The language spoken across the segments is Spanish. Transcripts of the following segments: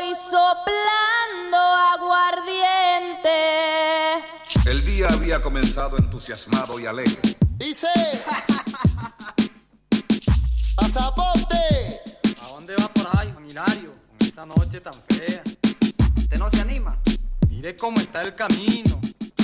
voy soplando aguardiente. El día había comenzado entusiasmado y alegre. Dice: ¡pasaporte! ¿A dónde va por ahí, Juan Hilario? Con esta noche tan fea. ¿Usted no se anima? Mire cómo está el camino.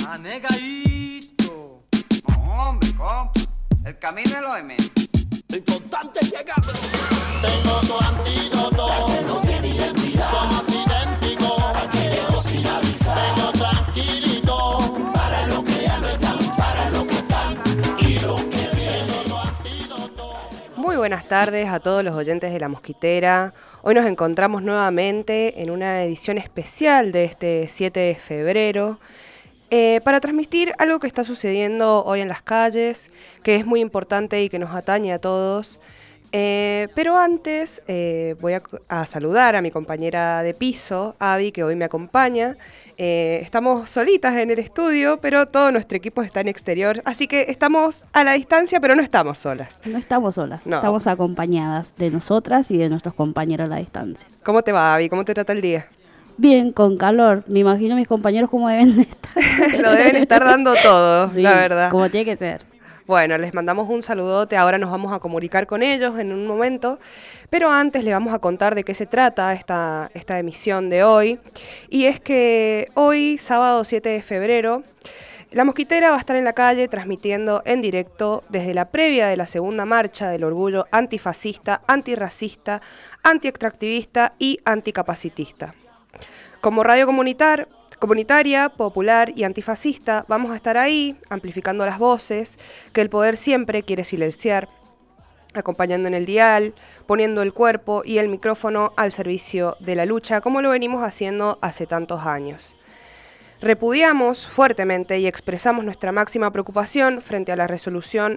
Anegadito. No, hombre, compa. El camino es lo de menos. Lo importante es llegar. Tengo tu antídoto. La que no tiene identidad. Somos idénticos. Aquellos sin avisar. Tengo tranquilito. Para lo que ya no están, para lo que están. Y lo que viene, tu antídoto. Muy buenas tardes a todos los oyentes de La Mosquitera. Hoy nos encontramos nuevamente en una edición especial de este 7 de febrero para transmitir algo que está sucediendo hoy en las calles, que es muy importante y que nos atañe a todos. Pero antes voy a saludar a mi compañera de piso, Abby, que hoy me acompaña. Estamos solitas en el estudio, pero todo nuestro equipo está en exterior, así que estamos a la distancia, pero no estamos solas. No estamos solas, No. Estamos acompañadas de nosotras y de nuestros compañeros a la distancia. ¿Cómo te va, Abby? ¿Cómo te trata el día? Bien, con calor. Me imagino mis compañeros cómo deben de estar. Lo deben estar dando todo, Sí, la verdad. como tiene que ser. Bueno, les mandamos un saludote, ahora nos vamos a comunicar con ellos en un momento, pero antes les vamos a contar de qué se trata esta emisión de hoy. Y es que hoy, sábado 7 de febrero, La Mosquitera va a estar en la calle transmitiendo en directo desde la previa de la segunda marcha del orgullo antifascista, antirracista, antiextractivista y anticapacitista. Como radio comunitaria, popular y antifascista, vamos a estar ahí, amplificando las voces que el poder siempre quiere silenciar, acompañando en el dial, poniendo el cuerpo y el micrófono al servicio de la lucha, como lo venimos haciendo hace tantos años. Repudiamos fuertemente y expresamos nuestra máxima preocupación frente a la resolución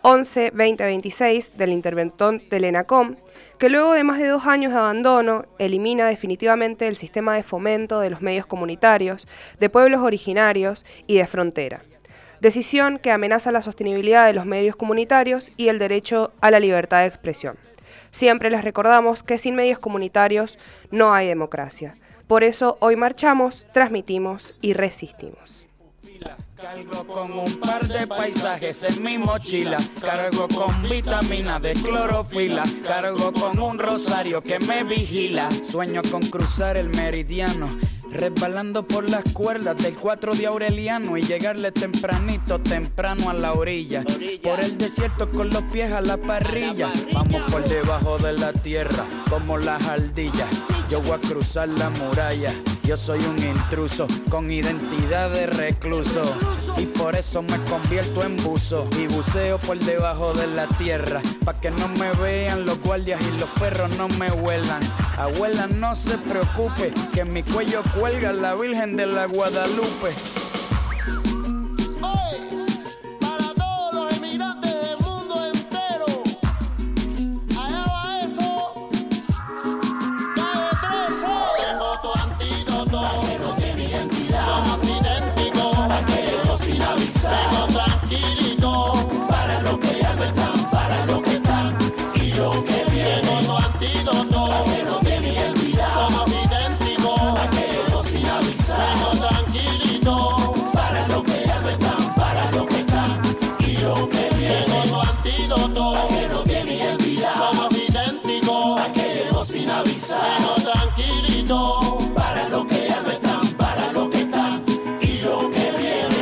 11-2026 del interventón del ENACOM, que luego de más de 2 años de abandono, elimina definitivamente el sistema de fomento de los medios comunitarios, de pueblos originarios y de frontera. Decisión que amenaza la sostenibilidad de los medios comunitarios y el derecho a la libertad de expresión. Siempre les recordamos que sin medios comunitarios no hay democracia. Por eso hoy marchamos, transmitimos y resistimos. Cargo con un par de paisajes en mi mochila. Cargo con vitamina de clorofila. Cargo con un rosario que me vigila. Sueño con cruzar el meridiano, resbalando por las cuerdas del 4 de Aureliano y llegarle temprano a la orilla. Por el desierto con los pies a la parrilla. Vamos por debajo de la tierra como las ardillas. Yo voy a cruzar la muralla. Yo soy un intruso con identidad de recluso y por eso me convierto en buzo y buceo por debajo de la tierra pa' que no me vean los guardias y los perros no me huelan. Abuela, no se preocupe que en mi cuello cuelga la Virgen de la Guadalupe. Para todos los emigrantes del mundo entero, allá va eso. Calle 13. Tengo tu antídoto. La que no tiene identidad. Somos idénticos. Aquellos sin avisar. Tengo tranquilito. Para lo que ya no están, para lo que están. Y lo que viene. Tengo tu antídoto. La que no tiene identidad. Somos idénticos. Aquellos sin avisar. Tengo tranquilito. Para lo que ya no están, para lo que están. Y lo que viene. Tengo tu antídoto. La que no tiene identidad. Somos idénticos. Aquellos sin avisar. Tengo tranquilito. Para lo que ya no están, para lo que están. Y lo que viene.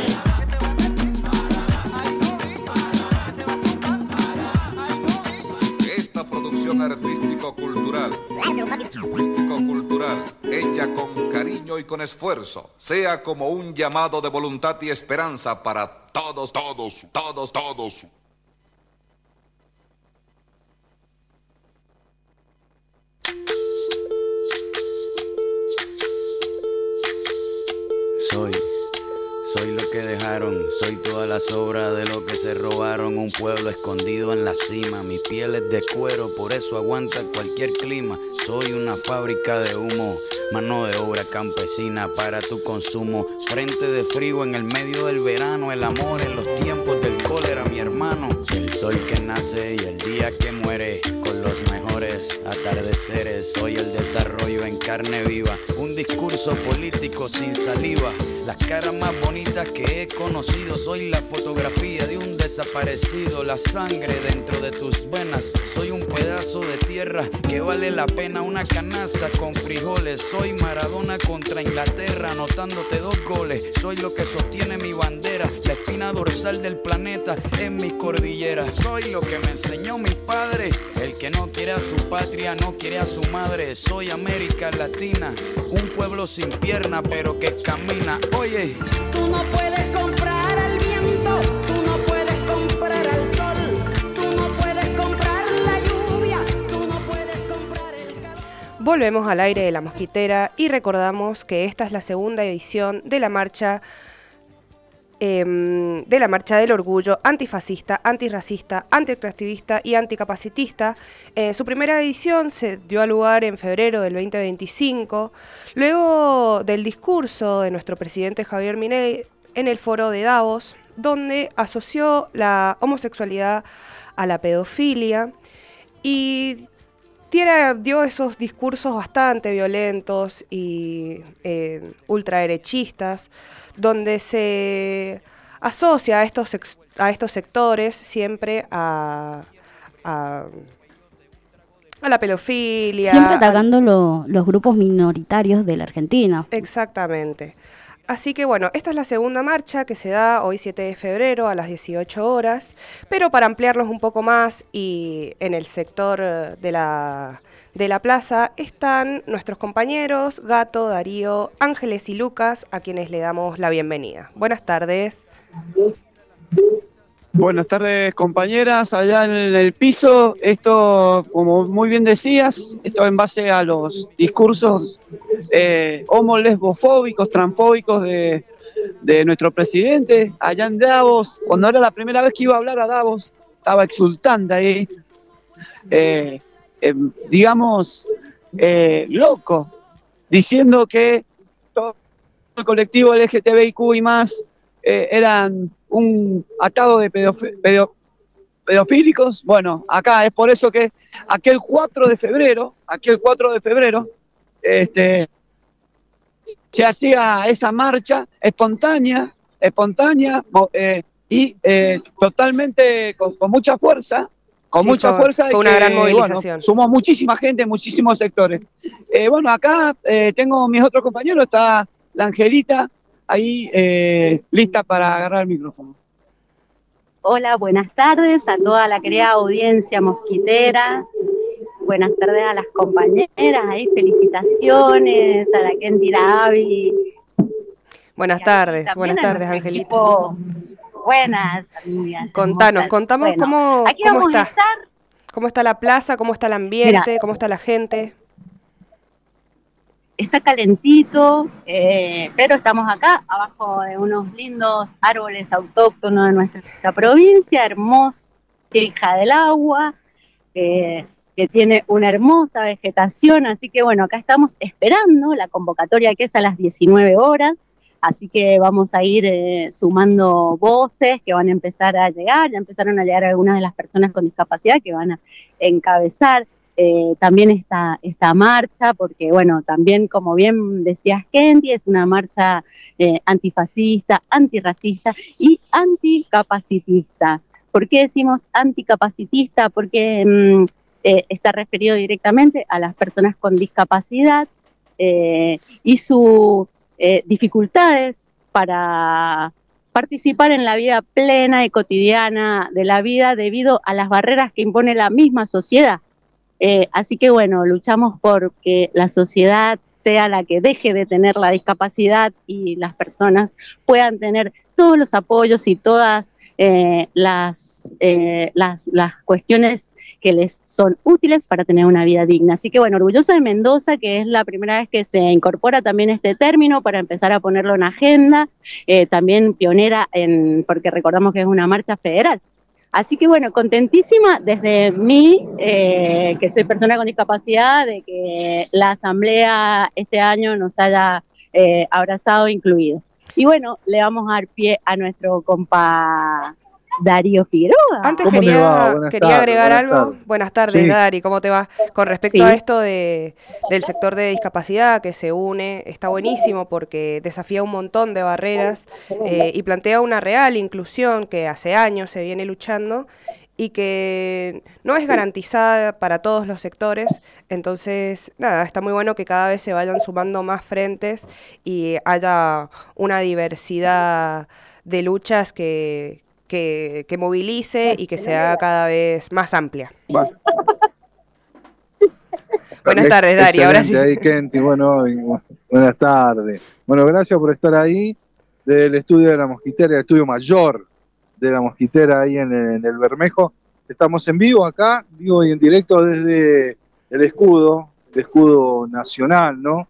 Esta producción artístico-cultural, hecha con cariño y con esfuerzo, sea como un llamado de voluntad y esperanza para todos. Soy lo que dejaron, soy toda la sobra de lo que se robaron. Un pueblo escondido en la cima, mi piel es de cuero, por eso aguanta cualquier clima. Soy una fábrica de humo, mano de obra campesina para tu consumo. Frente de frío en el medio del verano, el amor en los tiempos del cólera, mi hermano. El sol que nace y el día que muere, con los mejores atardeceres. Soy el desarrollo en carne viva. Un discurso político sin saliva. Las caras más bonitas que he conocido. Soy la fotografía de un desaparecido. La sangre dentro de tus venas. Soy un pedazo de tierra que vale la pena una canasta con frijoles. Soy Maradona contra Inglaterra, anotándote 2 goles. Soy lo que sostiene mi bandera, la espina dorsal del planeta en mis cordilleras. Soy lo que me enseñó mi padre. El que no quiere a su patria no quiere a su madre. Soy América Latina, un pueblo sin pierna pero que camina. Oye, tú no puedes comprar al viento, tú no puedes comprar al sol, tú no puedes comprar la lluvia, tú no puedes comprar el calor. Volvemos al aire de La Mosquitera y recordamos que esta es la segunda edición de la marcha del orgullo antifascista, antirracista, antiextractivista y anticapacitista. Su primera edición se dio lugar en febrero del 2025, luego del discurso de nuestro presidente Javier Milei en el foro de Davos, donde asoció la homosexualidad a la pedofilia y dio esos discursos bastante violentos y ultraderechistas, donde se asocia a estos sectores siempre a la pedofilia. Siempre atacando los grupos minoritarios de la Argentina. Exactamente. Así que bueno, esta es la segunda marcha que se da hoy 7 de febrero a las 18 horas, pero para ampliarlos un poco más y en el sector de la plaza están nuestros compañeros Gato, Darío, Ángeles y Lucas, a quienes le damos la bienvenida. Buenas tardes. Buenas tardes, compañeras, allá en el piso. Esto, como muy bien decías, esto en base a los discursos homo-lesbofóbicos, transfóbicos de nuestro presidente allá en Davos. Cuando era la primera vez que iba a hablar a Davos, estaba exultante ahí, loco, diciendo que todo el colectivo LGTBIQ y más eran un atado de pedofílicos. Bueno, acá es por eso que aquel 4 de febrero, se hacía esa marcha espontánea y totalmente con mucha fuerza. Fue una gran movilización. Bueno, sumó muchísima gente, muchísimos sectores. Acá tengo mis otros compañeros, está la Angelita ahí lista para agarrar el micrófono. Hola, buenas tardes a toda la querida audiencia mosquitera. Buenas tardes a las compañeras, ahí felicitaciones a la Kendira Avi. Buenas tardes, Angelita. Equipo. Buenas, amigas. Contamos bueno, cómo está. Estar. ¿Cómo está la plaza? ¿Cómo está el ambiente? ¿Cómo está la gente? Está calentito, pero estamos acá, abajo de unos lindos árboles autóctonos de nuestra provincia, hermosa, hija del agua, que tiene una hermosa vegetación, así que bueno, acá estamos esperando la convocatoria que es a las 19 horas, así que vamos a ir sumando voces que van a empezar a llegar, ya empezaron a llegar algunas de las personas con discapacidad que van a encabezar también esta marcha, porque bueno, también como bien decías Kendi, es una marcha antifascista, antirracista y anticapacitista. ¿Por qué decimos anticapacitista? Porque está referido directamente a las personas con discapacidad y sus dificultades para participar en la vida plena y cotidiana de la vida debido a las barreras que impone la misma sociedad. Así que bueno, luchamos por que la sociedad sea la que deje de tener la discapacidad y las personas puedan tener todos los apoyos y todas las cuestiones que les son útiles para tener una vida digna. Así que bueno, orgullosa de Mendoza, que es la primera vez que se incorpora también este término para empezar a ponerlo en agenda, también pionera porque recordamos que es una marcha federal. Así que bueno, contentísima desde mí, que soy persona con discapacidad, de que la asamblea este año nos haya abrazado e incluido. Y bueno, le vamos a dar pie a nuestro compa Darío Figueroa. Antes ¿Cómo le va? Buenas quería tardes, agregar buenas algo. tardes. Buenas tardes, Sí. Dari, ¿cómo te va? Con respecto Sí. a esto del sector de discapacidad que se une, está buenísimo porque desafía un montón de barreras y plantea una real inclusión que hace años se viene luchando y que no es garantizada para todos los sectores. Entonces, nada, está muy bueno que cada vez se vayan sumando más frentes y haya una diversidad de luchas que movilice y que se haga cada vez más amplia. Bueno. Buenas tardes, Dari, ahora sí. Excelente, ahí, Kenty, bueno, buenas tardes. Bueno, gracias por estar ahí del estudio de la Mosquitera, el estudio mayor de la Mosquitera ahí en el Bermejo. Estamos en vivo acá, vivo y en directo desde el escudo nacional, ¿no?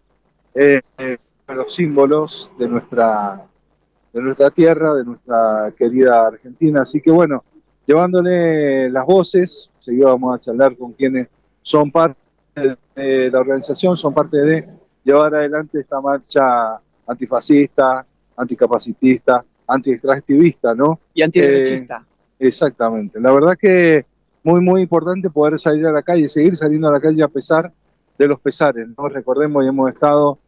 Los símbolos de nuestra tierra, de nuestra querida Argentina. Así que bueno, llevándole las voces, seguido vamos a charlar con quienes son parte de la organización, son parte de llevar adelante esta marcha antifascista, anticapacitista, anti-extractivista, ¿no? Y antiderechista. Exactamente. La verdad que muy importante poder salir a la calle, seguir saliendo a la calle a pesar de los pesares, ¿no? Recordemos, y hemos estado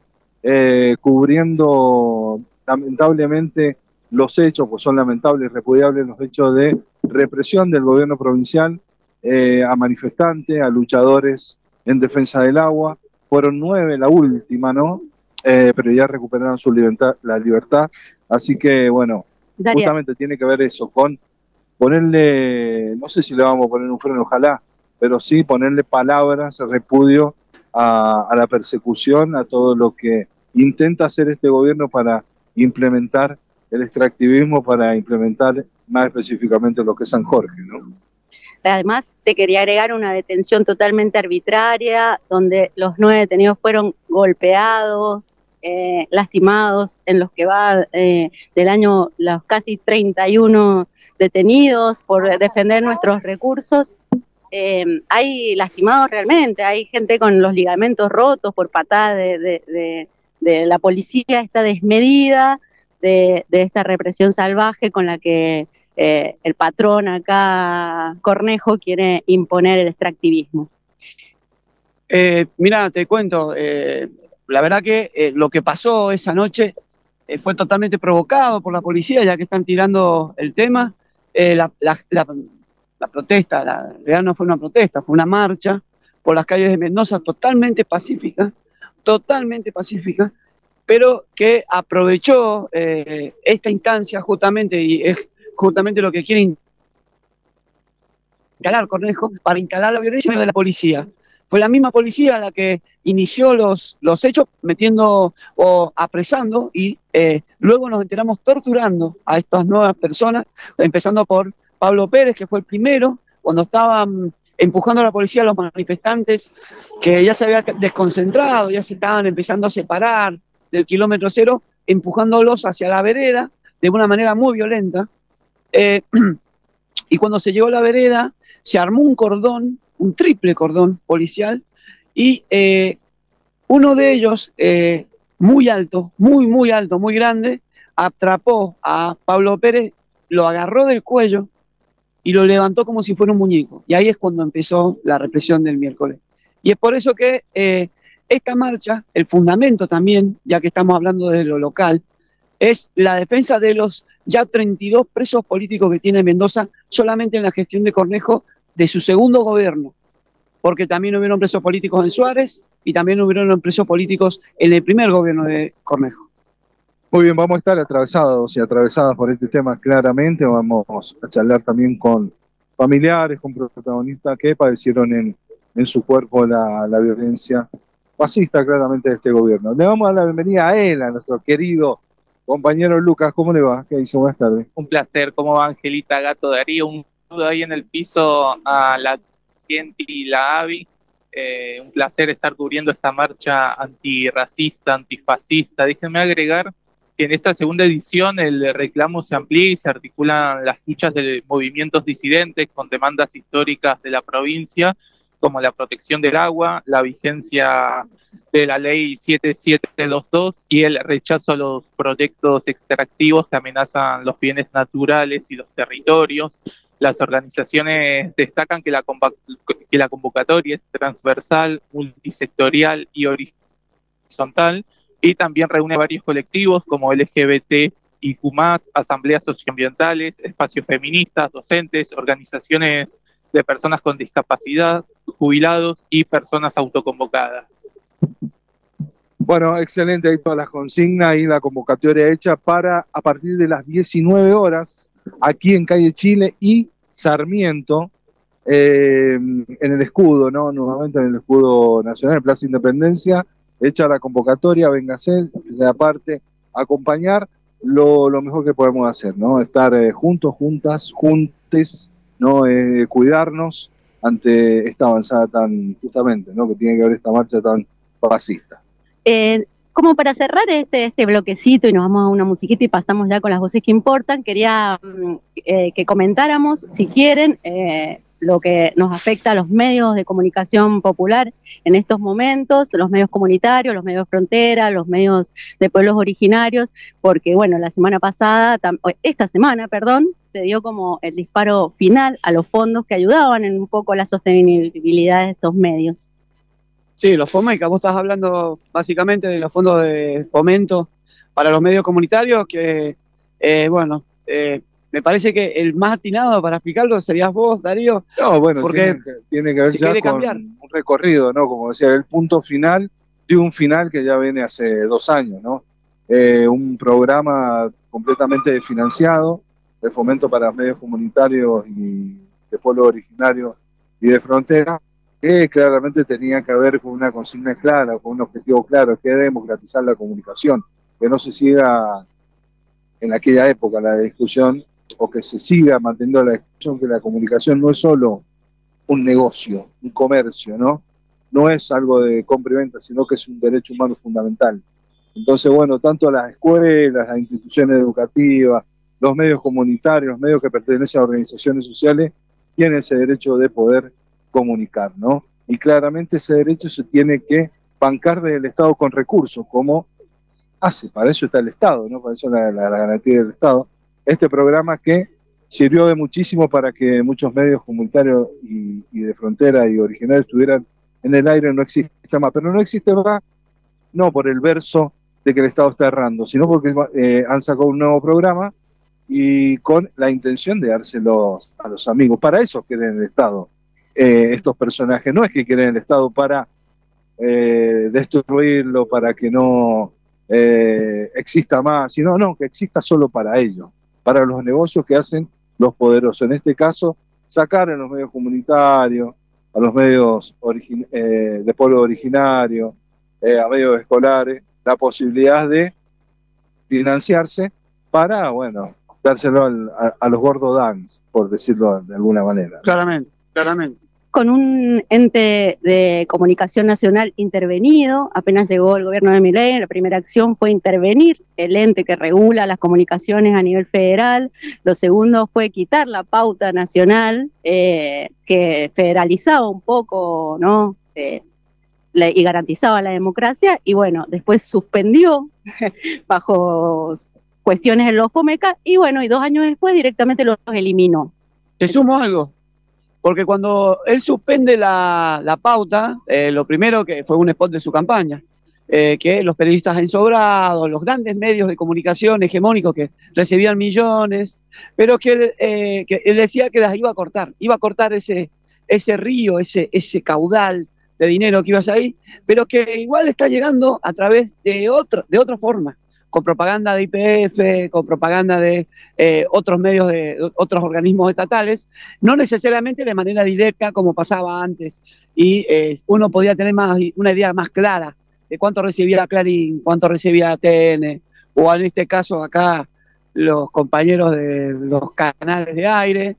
cubriendo lamentablemente los hechos, pues son lamentables y repudiables los hechos de represión del gobierno provincial a manifestantes, a luchadores en defensa del agua. Fueron 9 la última, ¿no? Pero ya recuperaron su la libertad. Así que, bueno, Daria. justamente tiene que ver eso, con ponerle, no sé si le vamos a poner un freno, ojalá, pero sí ponerle palabras, repudio a la persecución, a todo lo que intenta hacer este gobierno para implementar el extractivismo, para implementar más específicamente lo que es San Jorge, ¿no? Además, te quería agregar una detención totalmente arbitraria, donde los 9 detenidos fueron golpeados, lastimados, en los que va del año los casi 31 detenidos por defender nuestros recursos. Hay lastimados realmente, hay gente con los ligamentos rotos por patadas de la policía, esta desmedida, de esta represión salvaje con la que el patrón acá, Cornejo, quiere imponer el extractivismo. Mira, te cuento, la verdad que lo que pasó esa noche fue totalmente provocado por la policía, ya que están tirando el tema. La protesta, en realidad no fue una protesta, fue una marcha por las calles de Mendoza totalmente pacífica, pero que aprovechó esta instancia justamente, y es justamente lo que quiere instalar Cornejo, para instalar la violencia de la policía. Fue la misma policía la que inició los hechos metiendo o apresando y luego nos enteramos torturando a estas nuevas personas, empezando por Pablo Pérez, que fue el primero, cuando estaban empujando a la policía a los manifestantes que ya se habían desconcentrado, ya se estaban empezando a separar del kilómetro cero, empujándolos hacia la vereda de una manera muy violenta. Y cuando se llegó a la vereda, se armó un cordón, un triple cordón policial, y uno de ellos, muy alto, muy grande, atrapó a Pablo Pérez, lo agarró del cuello y lo levantó como si fuera un muñeco. Y ahí es cuando empezó la represión del miércoles. Y es por eso que esta marcha, el fundamento también, ya que estamos hablando de lo local, es la defensa de los ya 32 presos políticos que tiene Mendoza solamente en la gestión de Cornejo de su segundo gobierno, porque también hubieron presos políticos en Suárez y también hubieron presos políticos en el primer gobierno de Cornejo. Muy bien, vamos a estar atravesados y atravesadas por este tema claramente. Vamos a charlar también con familiares, con protagonistas que padecieron en su cuerpo la violencia fascista claramente de este gobierno. Le vamos a dar la bienvenida a él, a nuestro querido compañero Lucas. ¿Cómo le va? ¿Qué dice? Buenas tardes. Un placer. ¿Cómo va, Angelita, Gato, Darío? Un saludo ahí en el piso a la Kenty y la Avi. Un placer estar cubriendo esta marcha antirracista, antifascista. Déjenme agregar que en esta segunda edición el reclamo se amplía y se articulan las luchas de movimientos disidentes con demandas históricas de la provincia como la protección del agua, la vigencia de la ley 7722 y el rechazo a los proyectos extractivos que amenazan los bienes naturales y los territorios. Las organizaciones destacan que la convocatoria es transversal, multisectorial y horizontal, y también reúne varios colectivos como LGBT y Q+, asambleas socioambientales, espacios feministas, docentes, organizaciones de personas con discapacidad, jubilados y personas autoconvocadas. Bueno, excelente, ahí todas las consignas y la convocatoria hecha para a partir de las 19 horas, aquí en Calle Chile y Sarmiento, en el escudo, ¿no? Nuevamente en el escudo nacional, Plaza Independencia, hecha la convocatoria, véngase, sea parte, acompañar lo mejor que podemos hacer, ¿no? Estar juntos, juntas, juntes, ¿no? Cuidarnos ante esta avanzada tan, justamente, ¿no? Que tiene que haber esta marcha tan fascista. Como para cerrar este bloquecito y nos vamos a una musiquita y pasamos ya con las voces que importan, quería que comentáramos, si quieren, lo que nos afecta a los medios de comunicación popular en estos momentos, los medios comunitarios, los medios frontera, los medios de pueblos originarios, porque bueno, esta semana, se dio como el disparo final a los fondos que ayudaban en un poco la sostenibilidad de estos medios. Sí, los FOMECA, vos estás hablando básicamente de los fondos de fomento para los medios comunitarios, que me parece que el más atinado para explicarlo serías vos, Darío. No, bueno, porque tiene que ver ya con cambiar un recorrido, ¿no? Como decía, el punto final de un final que ya viene hace 2 años, ¿no? Un programa completamente financiado de fomento para medios comunitarios y de pueblos originarios y de frontera, que claramente tenía que ver con una consigna clara, con un objetivo claro, que es democratizar la comunicación, que no se siga en aquella época la discusión, o que se siga manteniendo la discusión que la comunicación no es solo un negocio, un comercio, ¿no? No es algo de compra y venta, sino que es un derecho humano fundamental. Entonces, bueno, tanto las escuelas, las instituciones educativas, los medios comunitarios, los medios que pertenecen a organizaciones sociales, tienen ese derecho de poder comunicar, ¿no? Y claramente ese derecho se tiene que bancar desde el Estado con recursos, como hace, para eso está el Estado, ¿no? Para eso la garantía del Estado. Este programa que sirvió de muchísimo para que muchos medios comunitarios y de frontera y originarios estuvieran en el aire, no existe más, pero no existe, ¿verdad? No por el verso de que el Estado está errando, sino porque han sacado un nuevo programa y con la intención de dárselos a los amigos. Para eso quieren el Estado. Estos personajes no es que quieren el Estado para destruirlo, para que no exista más, sino que exista solo para ellos, para los negocios que hacen los poderosos. En este caso, sacar en los medios comunitarios, a los medios de pueblo originario, a medios escolares, la posibilidad de financiarse para, bueno, dárselo a los gordo dans, por decirlo de alguna manera. Claramente. Con un ente de comunicación nacional intervenido, apenas llegó el gobierno de Milei, la primera acción fue intervenir el ente que regula las comunicaciones a nivel federal. Lo segundo fue quitar la pauta nacional que federalizaba un poco, ¿no? Y garantizaba la democracia, y bueno, después suspendió bajo cuestiones en los FOMECA, y bueno, y 2 años después directamente los eliminó. Te sumo algo. Porque cuando él suspende la pauta, lo primero que fue un spot de su campaña, que los periodistas ensobrados, los grandes medios de comunicación hegemónicos que recibían millones, pero que él decía que las iba a cortar ese río, ese caudal de dinero que iba ahí, pero que igual está llegando a través de otra forma, con propaganda de YPF, con propaganda de otros medios, de otros organismos estatales, no necesariamente de manera directa como pasaba antes, y uno podía tener una idea más clara de cuánto recibía Clarín, cuánto recibía ATN, o en este caso acá los compañeros de los canales de aire,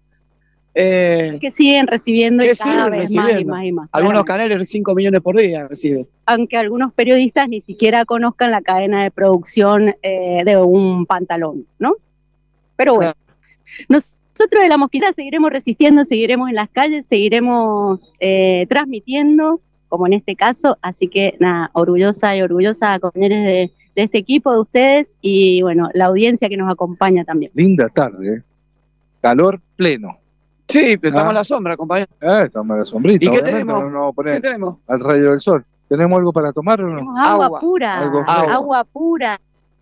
que siguen recibiendo y cada vez más y más y más. Algunos canales 5 millones por día reciben. Aunque algunos periodistas ni siquiera conozcan la cadena de producción de un pantalón, ¿no? Pero bueno, nosotros nosotros de La Mosquitera seguiremos resistiendo, seguiremos en las calles, seguiremos transmitiendo, como en este caso, así que nada, orgullosa y orgullosa, compañeros de este equipo, de ustedes, y bueno, la audiencia que nos acompaña también. Linda tarde, ¿eh? Calor pleno. Sí, pero estamos a la sombra, compañero. Estamos a la sombrita. ¿Y qué obviamente, tenemos? no nos vamos a poner ¿Qué tenemos? al rayo del sol. ¿Tenemos algo para tomar o no? Tenemos agua pura, Algo fresco. agua pura.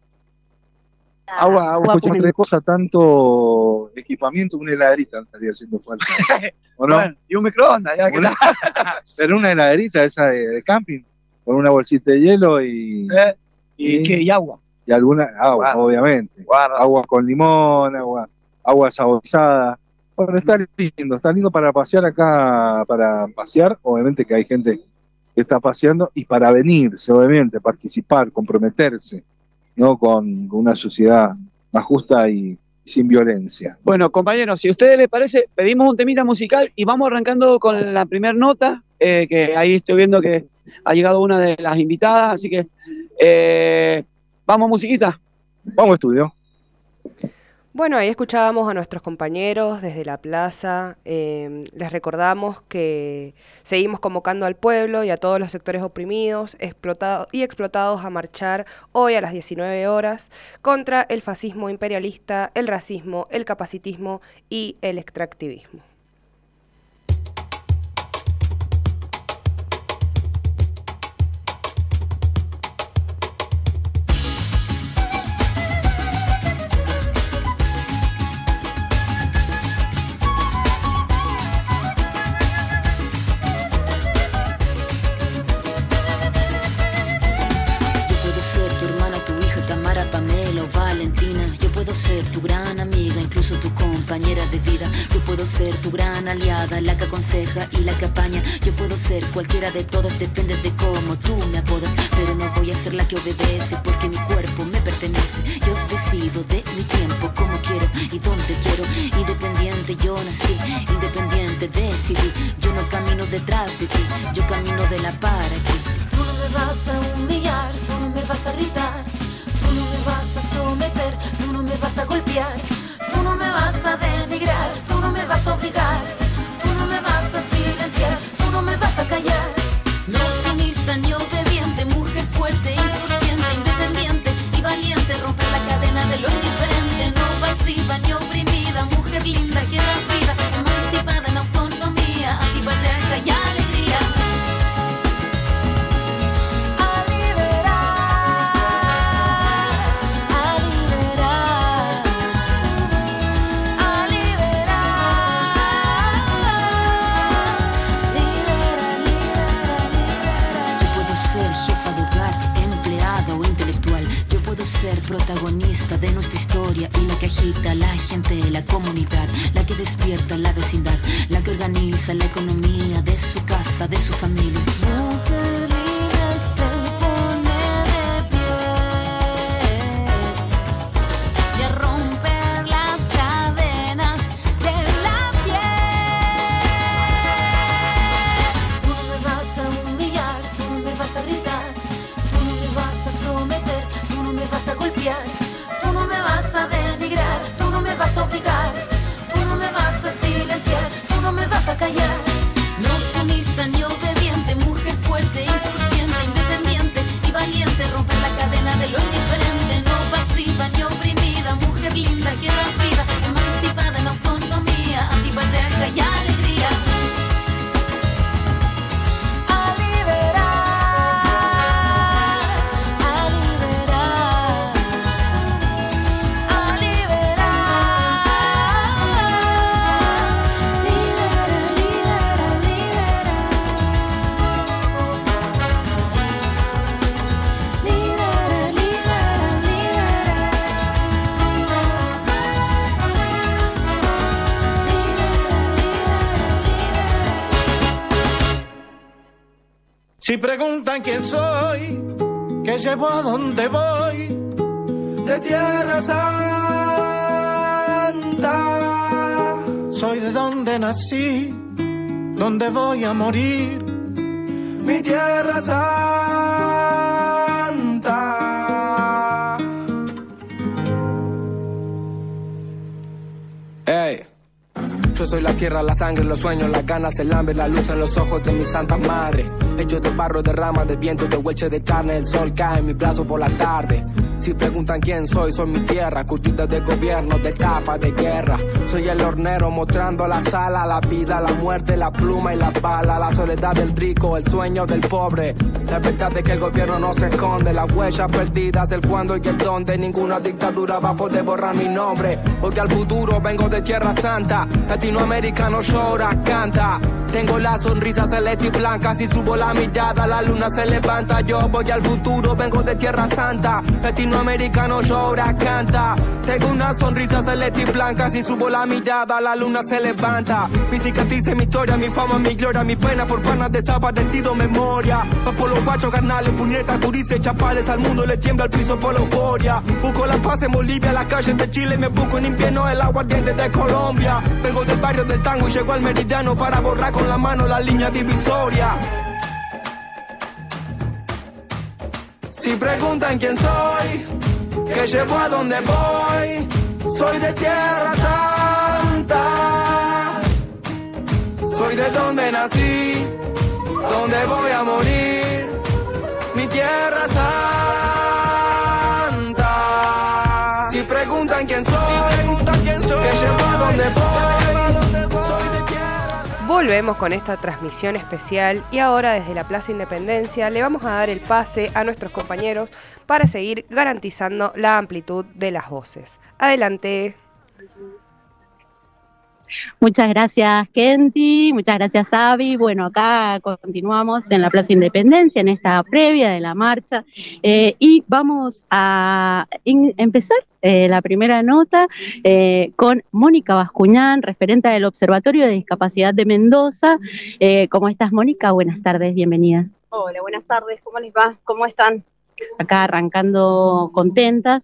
Agua Escucha otra cosa, tanto equipamiento, una heladerita han salido haciendo falta. ¿O no? Bueno, y un microondas, ya que Una- Pero una heladerita esa de camping, con una bolsita de hielo y y agua. y alguna agua, obviamente. Agua con limón, agua saborizada. Bueno, está lindo para pasear acá, para pasear, obviamente que hay gente que está paseando, y para venirse, obviamente, participar, comprometerse, ¿no? Con una sociedad más justa y sin violencia. Bueno, compañeros, si a ustedes les parece, pedimos un temita musical y vamos arrancando con la primera nota, que ahí estoy viendo que ha llegado una de las invitadas, así que vamos, musiquita. Vamos, estudio. Bueno, ahí escuchábamos a nuestros compañeros desde la plaza. Les recordamos que seguimos convocando al pueblo y a todos los sectores oprimidos, explotados a marchar hoy a las 19 horas contra el fascismo imperialista, el racismo, el capacitismo y el extractivismo. Ser tu gran amiga, incluso tu compañera de vida. Yo puedo ser tu gran aliada, la que aconseja y la que apaña. Yo puedo ser cualquiera de todas, depende de cómo tú me apodas. Pero no voy a ser la que obedece, porque mi cuerpo me pertenece. Yo decido de mi tiempo, como quiero y donde quiero. Independiente yo nací, independiente decidí. Yo no camino detrás de ti, yo camino de la para ti. Tú no me vas a humillar, tú no me vas a gritar. Tú no me vas a someter, tú no me vas a golpear, tú no me vas a denigrar, tú no me vas a obligar, tú no me vas a silenciar, tú no me vas a callar. No sumisa ni obediente, mujer fuerte, insurgente, independiente y valiente, romper la cadena de lo indiferente, no pasiva ni oprimida, mujer linda que das vida, emancipada en autonomía, antipatriarca y alegría. Ser protagonista de nuestra historia y la que agita a la gente, la comunidad, la que despierta la vecindad, la que organiza la economía de su casa, de su familia. Mujer libre se pone de pie y a romper las cadenas de la piel. Tú no me vas a humillar, tú no me vas a gritar, tú no me vas a someter, tú no me vas a golpear, tú no me vas a denigrar, tú no me vas a obligar, tú no me vas a silenciar, tú no me vas a callar. No sumisa ni obediente, mujer fuerte, insurgente, independiente y valiente, romper la cadena de lo indiferente, no pasiva ni oprimida, mujer linda que das vida, emancipada en autonomía, antipatriarca y alegría. Si preguntan quién soy, qué llevo, a dónde voy, de Tierra Santa. Soy de donde nací, donde voy a morir, mi Tierra Santa. Hey, Yo soy la tierra, la sangre, los sueños, las ganas, el hambre, la luz en los ojos de mi santa madre. Hechos de barro, de rama, de viento, de hueche de carne, el sol cae en mi brazo por la tarde. Si preguntan quién soy mi tierra, curtida de gobierno, de estafa, de guerra. Soy el hornero mostrando la sala, la vida, la muerte, la pluma y la bala, la soledad del rico, el sueño del pobre. La verdad es que el gobierno no se esconde, las huellas perdidas, el cuándo y el dónde. Ninguna dictadura va a poder borrar mi nombre, porque al futuro vengo de Tierra Santa. Latinoamericano llora, canta. Tengo la sonrisa celeste y blanca, si subo la mirada la luna se levanta. Yo voy al futuro, vengo de Tierra Santa. Latinoamericano llora, canta. Tengo una sonrisa celeste y blanca, si subo la mirada la luna se levanta. Mi cicatriz, mi historia, mi fama, mi gloria, mi pena por panas desaparecido, memoria. Va por los guachos, carnales, puñetas, curices, chapales, al mundo le tiembla el piso por la euforia. Busco la paz en Bolivia, las calles de Chile, me busco en invierno el agua ardiente de Colombia. Vengo del barrio del tango y llego al meridiano para borrar con la mano la línea divisoria. Si preguntan quién soy, que llevo a donde voy, soy de Tierra Santa. Soy de donde nací, donde voy a morir, mi Tierra Santa. Si preguntan quién soy, que llevo a donde voy, soy de Tierra Santa. Volvemos con esta transmisión especial y ahora desde la Plaza Independencia le vamos a dar el pase a nuestros compañeros para seguir garantizando la amplitud de las voces. Adelante. Muchas gracias, Kenty, muchas gracias, Avi. Bueno, acá continuamos en la Plaza Independencia, en esta previa de la marcha, y vamos a empezar la primera nota con Mónica Bascuñán, referente del Observatorio de Discapacidad de Mendoza. ¿Cómo estás, Mónica? Buenas tardes, bienvenida. Hola, buenas tardes, ¿cómo les va? ¿Cómo están? Acá arrancando contentos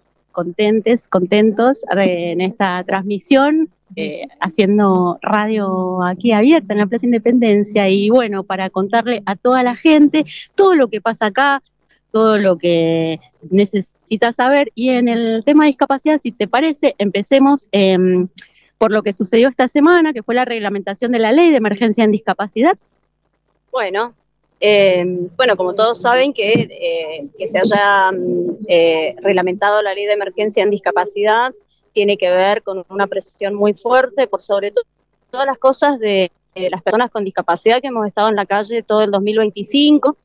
en esta transmisión. Haciendo radio aquí abierta en la Plaza Independencia y bueno, para contarle a toda la gente todo lo que pasa acá, todo lo que necesita saber. Y en el tema de discapacidad, si te parece, empecemos por lo que sucedió esta semana, que fue la reglamentación de la Ley de Emergencia en Discapacidad. Bueno, como todos saben que se haya reglamentado la Ley de Emergencia en Discapacidad tiene que ver con una presión muy fuerte por sobre todo todas las cosas de las personas con discapacidad que hemos estado en la calle todo el 2025,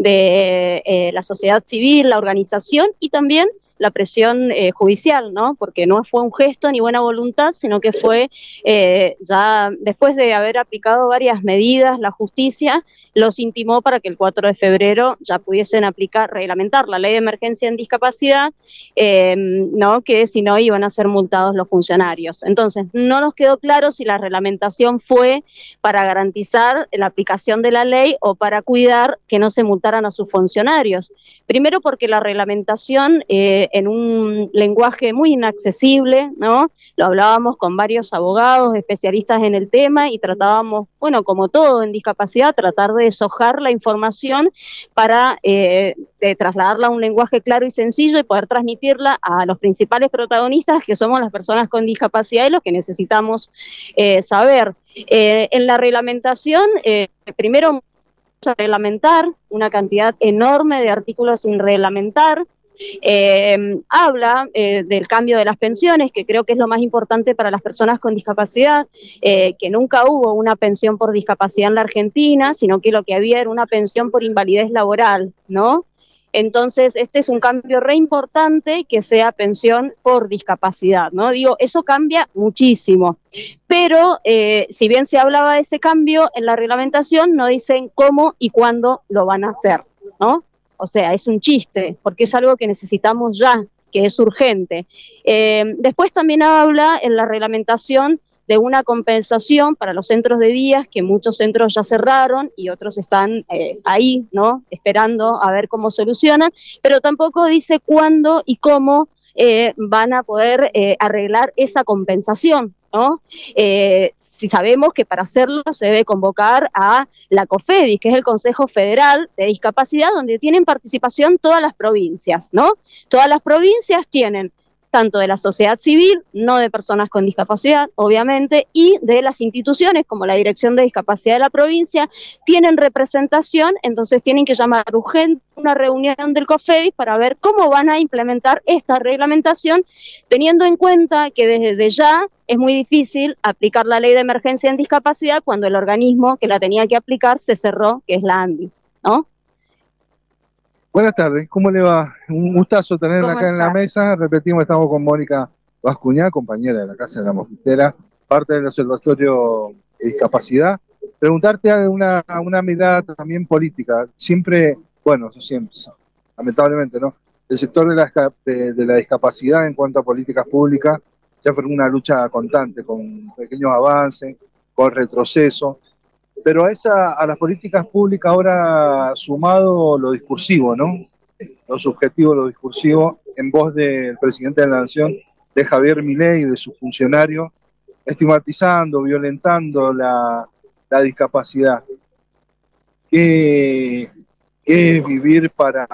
de la sociedad civil, la organización y también la presión judicial, ¿no? Porque no fue un gesto ni buena voluntad, sino que fue ya después de haber aplicado varias medidas, la justicia los intimó para que el 4 de febrero ya pudiesen reglamentar la ley de emergencia en discapacidad, ¿no? Que si no iban a ser multados los funcionarios. Entonces, no nos quedó claro si la reglamentación fue para garantizar la aplicación de la ley o para cuidar que no se multaran a sus funcionarios. Primero porque la reglamentación en un lenguaje muy inaccesible, ¿no? Lo hablábamos con varios abogados, especialistas en el tema y tratábamos, bueno, como todo en discapacidad, tratar de deshojar la información para trasladarla a un lenguaje claro y sencillo y poder transmitirla a los principales protagonistas, que somos las personas con discapacidad y los que necesitamos saber. En la reglamentación, primero vamos a reglamentar una cantidad enorme de artículos sin reglamentar. Habla del cambio de las pensiones, que creo que es lo más importante para las personas con discapacidad, que nunca hubo una pensión por discapacidad en la Argentina, sino que lo que había era una pensión por invalidez laboral, ¿no? Entonces, este es un cambio re importante que sea pensión por discapacidad, ¿no? Digo, eso cambia muchísimo, pero si bien se hablaba de ese cambio, en la reglamentación no dicen cómo y cuándo lo van a hacer, ¿no? O sea, es un chiste, porque es algo que necesitamos ya, que es urgente. Después también habla en la reglamentación de una compensación para los centros de días, que muchos centros ya cerraron y otros están ahí, ¿no? Esperando a ver cómo solucionan, pero tampoco dice cuándo y cómo van a poder arreglar esa compensación, ¿no? Si sabemos que para hacerlo se debe convocar a la COFEDIS, que es el Consejo Federal de Discapacidad, donde tienen participación todas las provincias, ¿no? Todas las provincias tienen tanto de la sociedad civil, no de personas con discapacidad, obviamente, y de las instituciones como la Dirección de Discapacidad de la provincia, tienen representación, entonces tienen que llamar urgente una reunión del COFEDIS para ver cómo van a implementar esta reglamentación, teniendo en cuenta que desde ya es muy difícil aplicar la ley de emergencia en discapacidad cuando el organismo que la tenía que aplicar se cerró, que es la ANDIS, ¿no? Buenas tardes, ¿cómo le va? Un gustazo tenerla acá en la mesa. Repetimos, estamos con Mónica Bascuñá, compañera de la Casa de la Mosquitera, parte del Observatorio de Discapacidad. Preguntarte una mirada también política. Siempre, bueno, siempre, lamentablemente, ¿no? El sector de la discapacidad en cuanto a políticas públicas ya fue una lucha constante, con pequeños avances, con retroceso. Pero a las políticas públicas ahora sumado lo discursivo, ¿no? Lo subjetivo, lo discursivo, en voz del presidente de la Nación, de Javier Milei y de sus funcionarios, estigmatizando, violentando la discapacidad. ¿Qué es vivir para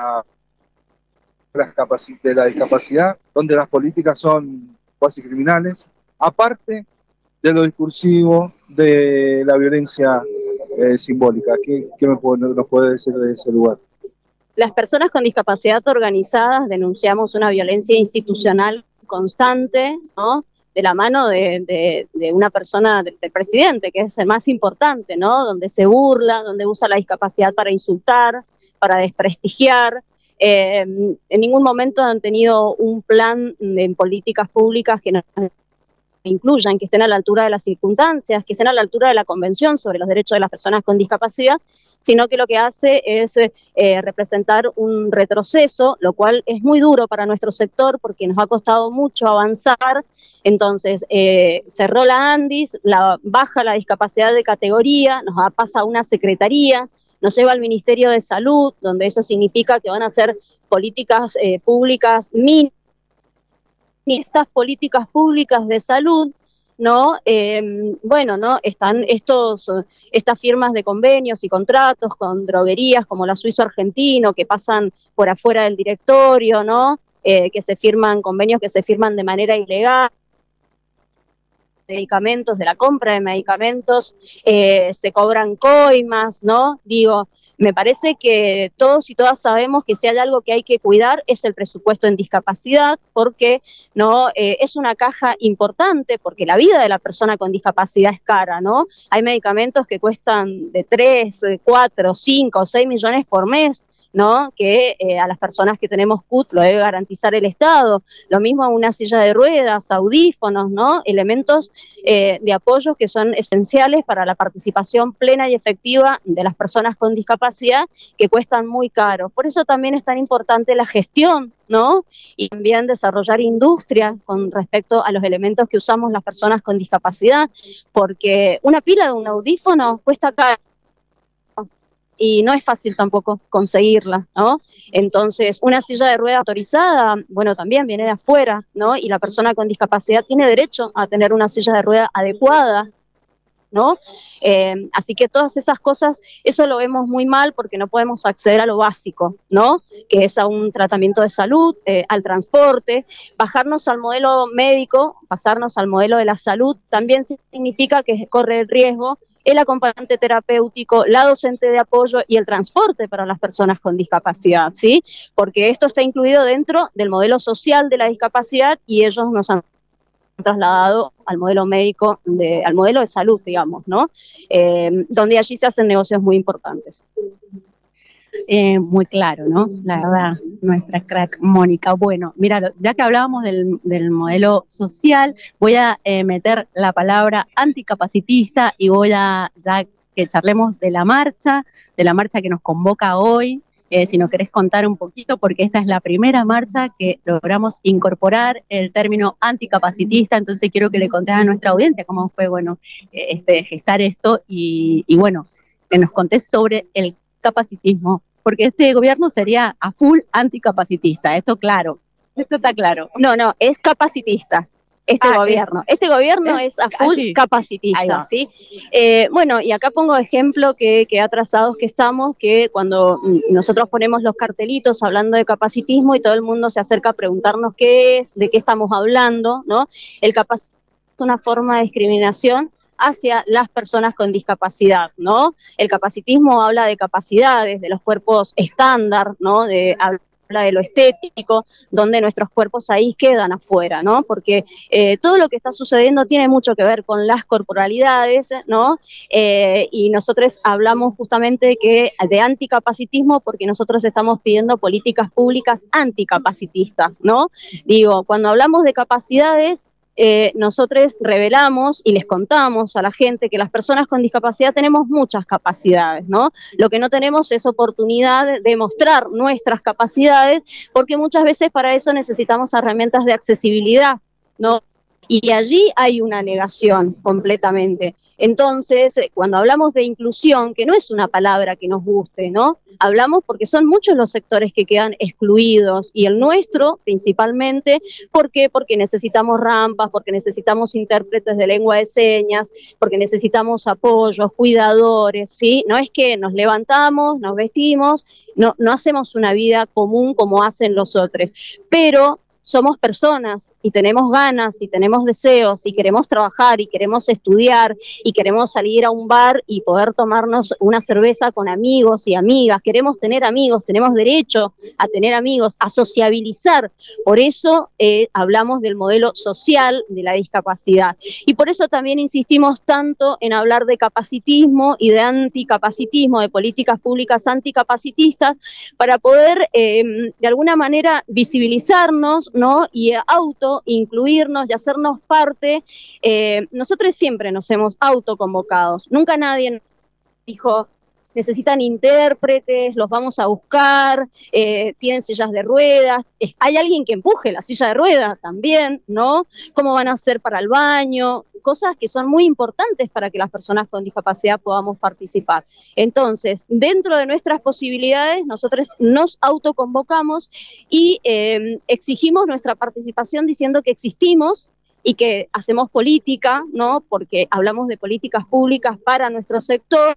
de la discapacidad, donde las políticas son cuasi criminales, aparte de lo discursivo, de la violencia simbólica? ¿Qué nos puede decir de ese lugar? Las personas con discapacidad organizadas denunciamos una violencia institucional constante, ¿no? De la mano de una persona, del presidente, que es el más importante, ¿no? Donde se burla, donde usa la discapacidad para insultar, para desprestigiar. En ningún momento han tenido un plan en políticas públicas que incluyan, que estén a la altura de las circunstancias, que estén a la altura de la Convención sobre los Derechos de las Personas con Discapacidad, sino que lo que hace es representar un retroceso, lo cual es muy duro para nuestro sector porque nos ha costado mucho avanzar. Entonces, cerró la ANDIS, baja la discapacidad de categoría, nos pasa a una secretaría, nos lleva al Ministerio de Salud, donde eso significa que van a ser políticas públicas mínimas. Y estas políticas públicas de salud, ¿no? Bueno, ¿no? Están estas firmas de convenios y contratos con droguerías como la Suizo Argentino, que pasan por afuera del directorio, ¿no? Que se firman convenios que se firman de manera ilegal, medicamentos, de la compra de medicamentos, se cobran coimas, ¿no? Digo, me parece que todos y todas sabemos que si hay algo que hay que cuidar es el presupuesto en discapacidad, porque no es una caja importante, porque la vida de la persona con discapacidad es cara, ¿no? Hay medicamentos que cuestan de 3, 4, 5, 6 millones por mes, ¿no? Que a las personas que tenemos CUT lo debe garantizar el Estado. Lo mismo una silla de ruedas, audífonos, ¿no? Elementos de apoyo que son esenciales para la participación plena y efectiva de las personas con discapacidad, que cuestan muy caro. Por eso también es tan importante la gestión, ¿no? Y también desarrollar industria con respecto a los elementos que usamos las personas con discapacidad, porque una pila de un audífono cuesta caro. Y no es fácil tampoco conseguirla, ¿no? Entonces, una silla de rueda autorizada, bueno, también viene de afuera, ¿no? Y la persona con discapacidad tiene derecho a tener una silla de rueda adecuada, ¿no? Así que todas esas cosas, eso lo vemos muy mal porque no podemos acceder a lo básico, ¿no? Que es a un tratamiento de salud, al transporte. Bajarnos al modelo médico, pasarnos al modelo de la salud, también significa que corre el riesgo el acompañante terapéutico, la docente de apoyo y el transporte para las personas con discapacidad, ¿sí? Porque esto está incluido dentro del modelo social de la discapacidad y ellos nos han trasladado al modelo médico, al modelo de salud, digamos, ¿no? Donde allí se hacen negocios muy importantes. Muy claro, ¿no? La verdad, nuestra crack Mónica. Bueno, mira, ya que hablábamos del modelo social, voy a meter la palabra anticapacitista y ya que charlemos de la marcha que nos convoca hoy. Si nos querés contar un poquito, porque esta es la primera marcha que logramos incorporar el término anticapacitista, entonces quiero que le contés a nuestra audiencia cómo fue, bueno, gestar esto y bueno, que nos contés sobre el capacitismo, porque este gobierno sería a full anticapacitista, esto está claro. No, es capacitista. gobierno. Este gobierno es a full capacitista, ¿sí? Bueno, y acá pongo ejemplo que atrasados que estamos, que cuando nosotros ponemos los cartelitos hablando de capacitismo y todo el mundo se acerca a preguntarnos qué es, de qué estamos hablando, ¿no? El capacitismo es una forma de discriminación hacia las personas con discapacidad, ¿no? El capacitismo habla de capacidades, de los cuerpos estándar, ¿no? Habla de lo estético, donde nuestros cuerpos ahí quedan afuera, ¿no? Porque todo lo que está sucediendo tiene mucho que ver con las corporalidades, ¿no? Y nosotros hablamos justamente de anticapacitismo porque nosotros estamos pidiendo políticas públicas anticapacitistas, ¿no? Digo, cuando hablamos de capacidades, nosotros revelamos y les contamos a la gente que las personas con discapacidad tenemos muchas capacidades, ¿no? Lo que no tenemos es oportunidad de mostrar nuestras capacidades, porque muchas veces para eso necesitamos herramientas de accesibilidad, ¿no? Y allí hay una negación completamente. Entonces, cuando hablamos de inclusión, que no es una palabra que nos guste, ¿no? Hablamos porque son muchos los sectores que quedan excluidos, y el nuestro principalmente, ¿por qué? Porque necesitamos rampas, porque necesitamos intérpretes de lengua de señas, porque necesitamos apoyos, cuidadores, ¿sí? No es que nos levantamos, nos vestimos, no hacemos una vida común como hacen los otros, pero somos personas y tenemos ganas y tenemos deseos y queremos trabajar y queremos estudiar y queremos salir a un bar y poder tomarnos una cerveza con amigos y amigas, queremos tener amigos, tenemos derecho a tener amigos, a sociabilizar. Por eso hablamos del modelo social de la discapacidad, y por eso también insistimos tanto en hablar de capacitismo y de anticapacitismo, de políticas públicas anticapacitistas, para poder de alguna manera visibilizarnos, ¿no? Y incluirnos y hacernos parte. Nosotros siempre nos hemos autoconvocados, nunca nadie dijo necesitan intérpretes, los vamos a buscar, tienen sillas de ruedas, hay alguien que empuje la silla de ruedas también, ¿no? ¿Cómo van a hacer para el baño? Cosas que son muy importantes para que las personas con discapacidad podamos participar. Entonces, dentro de nuestras posibilidades, nosotros nos autoconvocamos y exigimos nuestra participación diciendo que existimos y que hacemos política, ¿no? Porque hablamos de políticas públicas para nuestro sector,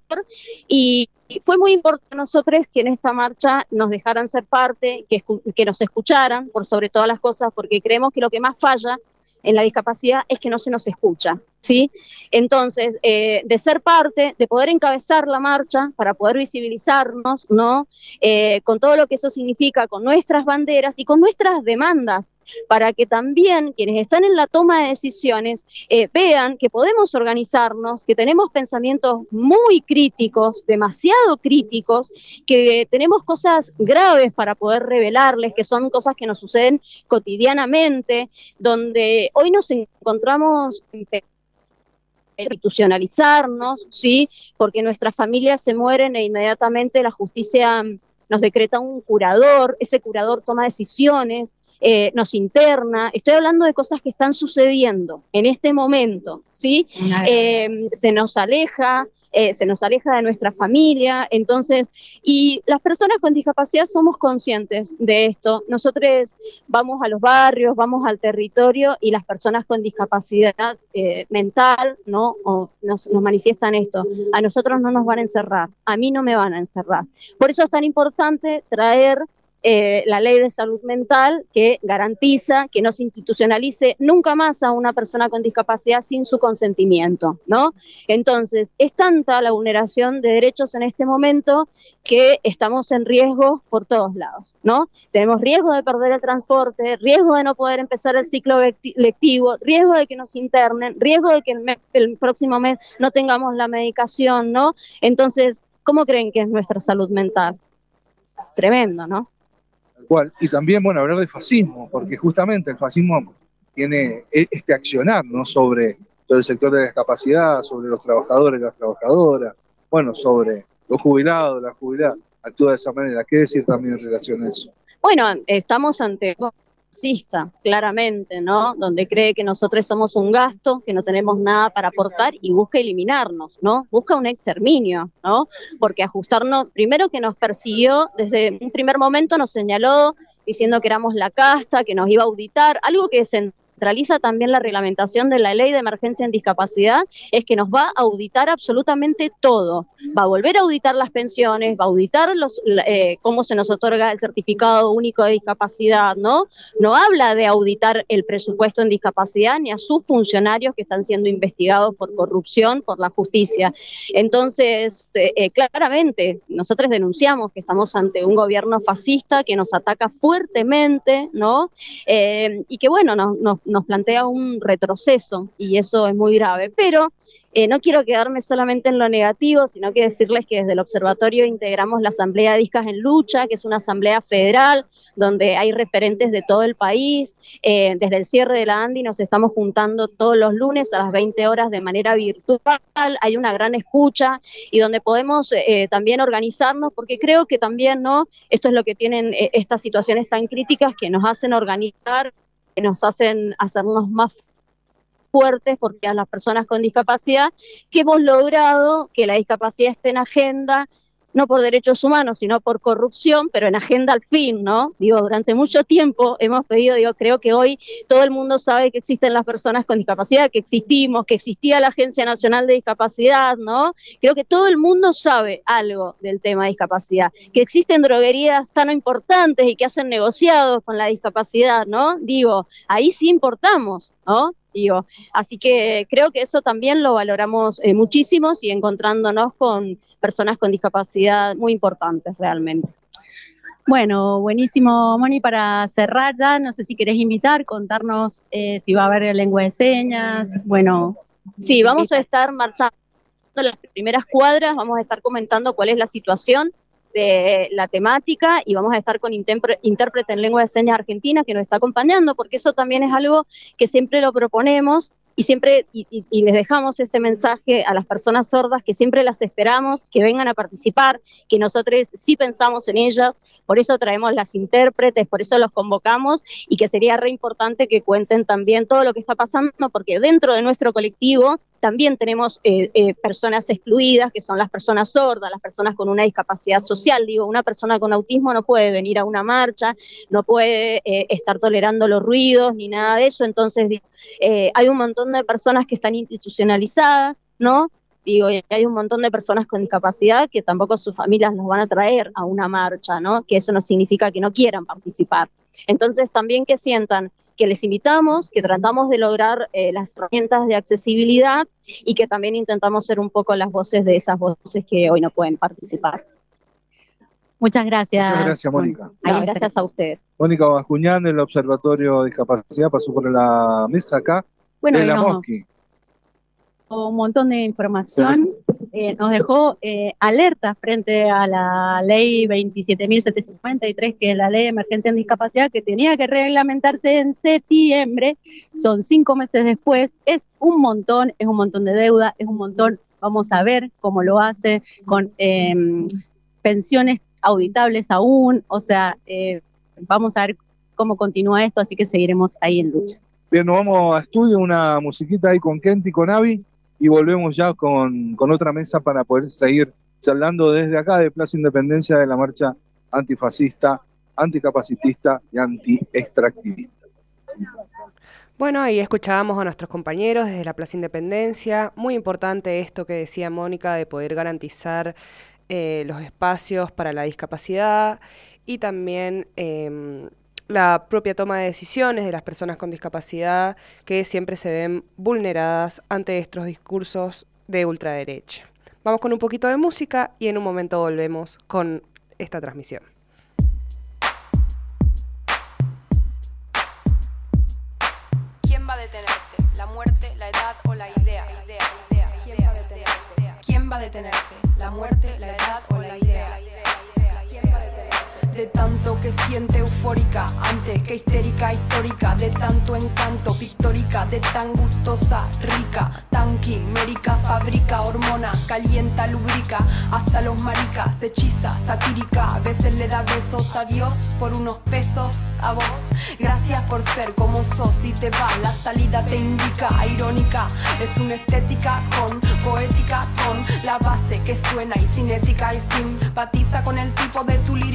y fue muy importante a nosotros que en esta marcha nos dejaran ser parte, que nos escucharan por sobre todas las cosas, porque creemos que lo que más falla en la discapacidad es que no se nos escucha, ¿sí? Entonces, de ser parte, de poder encabezar la marcha para poder visibilizarnos, ¿no? Con todo lo que eso significa, con nuestras banderas y con nuestras demandas, para que también quienes están en la toma de decisiones vean que podemos organizarnos, que tenemos pensamientos muy críticos, demasiado críticos, que tenemos cosas graves para poder revelarles, que son cosas que nos suceden cotidianamente, donde hoy nos encontramos institucionalizarnos, ¿sí? Porque nuestras familias se mueren e inmediatamente la justicia nos decreta un curador, ese curador toma decisiones, nos interna. Estoy hablando de cosas que están sucediendo en este momento, ¿sí? Se nos aleja de nuestra familia. Entonces, y las personas con discapacidad somos conscientes de esto. Nosotros vamos a los barrios, vamos al territorio, y las personas con discapacidad mental, ¿no? Nos manifiestan esto: a nosotros no nos van a encerrar, a mí no me van a encerrar. Por eso es tan importante traer la ley de salud mental, que garantiza que no se institucionalice nunca más a una persona con discapacidad sin su consentimiento, ¿no? Entonces, es tanta la vulneración de derechos en este momento que estamos en riesgo por todos lados, ¿no? Tenemos riesgo de perder el transporte, riesgo de no poder empezar el ciclo lectivo, riesgo de que nos internen, riesgo de que el próximo mes no tengamos la medicación, ¿no? Entonces, ¿cómo creen que es nuestra salud mental? Tremendo, ¿no? Cual. Y también, bueno, hablar de fascismo, porque justamente el fascismo tiene este accionar, ¿no? Sobre todo el sector de la discapacidad, sobre los trabajadores y las trabajadoras, bueno, sobre los jubilados, las jubiladas, actúa de esa manera. ¿Qué decir también en relación a eso? Bueno, estamos ante un fascista, claramente, ¿no? Donde cree que nosotros somos un gasto, que no tenemos nada para aportar, y busca eliminarnos, ¿no? Busca un exterminio, ¿no? Porque ajustarnos, primero que nos persiguió, desde un primer momento nos señaló diciendo que éramos la casta, que nos iba a auditar, algo que se centraliza también la reglamentación de la ley de emergencia en discapacidad, es que nos va a auditar absolutamente todo. Va a volver a auditar las pensiones, va a auditar cómo se nos otorga el certificado único de discapacidad, ¿no? No habla de auditar el presupuesto en discapacidad ni a sus funcionarios que están siendo investigados por corrupción por la justicia. Entonces, claramente, nosotros denunciamos que estamos ante un gobierno fascista que nos ataca fuertemente, ¿no? Y que, bueno, nos plantea un retroceso, y eso es muy grave. Pero no quiero quedarme solamente en lo negativo, sino que decirles que desde el Observatorio integramos la Asamblea Discas en Lucha, que es una asamblea federal donde hay referentes de todo el país. Desde el cierre de la ANDI nos estamos juntando todos los lunes a las 20 horas de manera virtual. Hay una gran escucha y donde podemos también organizarnos, porque creo que también, ¿no? Esto es lo que tienen estas situaciones tan críticas, que nos hacen organizar, que nos hacen hacernos más fuertes, porque a las personas con discapacidad, que hemos logrado que la discapacidad esté en agenda, no por derechos humanos, sino por corrupción, pero en agenda al fin, ¿no? Digo, durante mucho tiempo hemos pedido, creo que hoy todo el mundo sabe que existen las personas con discapacidad, que existimos, que existía la Agencia Nacional de Discapacidad, ¿no? Creo que todo el mundo sabe algo del tema de discapacidad, que existen droguerías tan importantes y que hacen negociados con la discapacidad, ¿no? Digo, ahí sí importamos, ¿no? Digo, así que creo que eso también lo valoramos muchísimo, y encontrándonos con personas con discapacidad muy importantes realmente. Bueno, buenísimo, Moni, para cerrar ya, no sé si querés invitar, contarnos si va a haber lengua de señas, bueno. Sí, vamos a estar marchando las primeras cuadras, vamos a estar comentando cuál es la situación de la temática, y vamos a estar con intérprete en lengua de señas argentina que nos está acompañando, porque eso también es algo que siempre lo proponemos y siempre y les dejamos este mensaje a las personas sordas, que siempre las esperamos, que vengan a participar, que nosotros sí pensamos en ellas, por eso traemos las intérpretes, por eso los convocamos, y que sería re importante que cuenten también todo lo que está pasando, porque dentro de nuestro colectivo también tenemos personas excluidas, que son las personas sordas, las personas con una discapacidad social. Digo, una persona con autismo no puede venir a una marcha, no puede estar tolerando los ruidos ni nada de eso. Entonces, hay un montón de personas que están institucionalizadas, ¿no? Digo, y hay un montón de personas con discapacidad que tampoco sus familias los van a traer a una marcha, ¿no? Que eso no significa que no quieran participar. Entonces, también que sientan que les invitamos, que tratamos de lograr las herramientas de accesibilidad, y que también intentamos ser un poco las voces de esas voces que hoy no pueden participar. Muchas gracias. Muchas gracias, Mónica. No, gracias a ustedes. Mónica Bascuñán, del Observatorio de Discapacidad, pasó por la mesa acá, bueno, de la Mosqui. Un montón de información, nos dejó alerta frente a la ley 27.753, que es la ley de emergencia en discapacidad, que tenía que reglamentarse en septiembre. Son 5 meses después, es un montón de deuda, es un montón. Vamos a ver cómo lo hace con pensiones auditables aún, o sea, vamos a ver cómo continúa esto, así que seguiremos ahí en lucha. Bien, nos vamos a estudio, una musiquita ahí con Kenti, con Avi, y volvemos ya con otra mesa para poder seguir charlando desde acá de Plaza Independencia, de la marcha antifascista, anticapacitista y anti-extractivista. Bueno, ahí escuchábamos a nuestros compañeros desde la Plaza Independencia. Muy importante esto que decía Mónica, de poder garantizar los espacios para la discapacidad, y también la propia toma de decisiones de las personas con discapacidad, que siempre se ven vulneradas ante estos discursos de ultraderecha. Vamos con un poquito de música y en un momento volvemos con esta transmisión. ¿Quién va a detenerte? ¿La muerte, la edad o la idea? ¿Quién va a detenerte? ¿Quién va a detenerte? ¿La muerte, la edad o la idea? De tanto que siente eufórica, antes que histérica, histórica, de tanto encanto, pictórica, de tan gustosa, rica, tan quimérica, fabrica, hormona, calienta, lubrica, hasta los maricas, hechiza, satírica, a veces le da besos a Dios por unos pesos a vos. Gracias por ser como sos, y te va, la salida te indica, irónica, es una estética con poética, con la base que suena y cinética, y simpatiza con el tipo de tu lírica, pero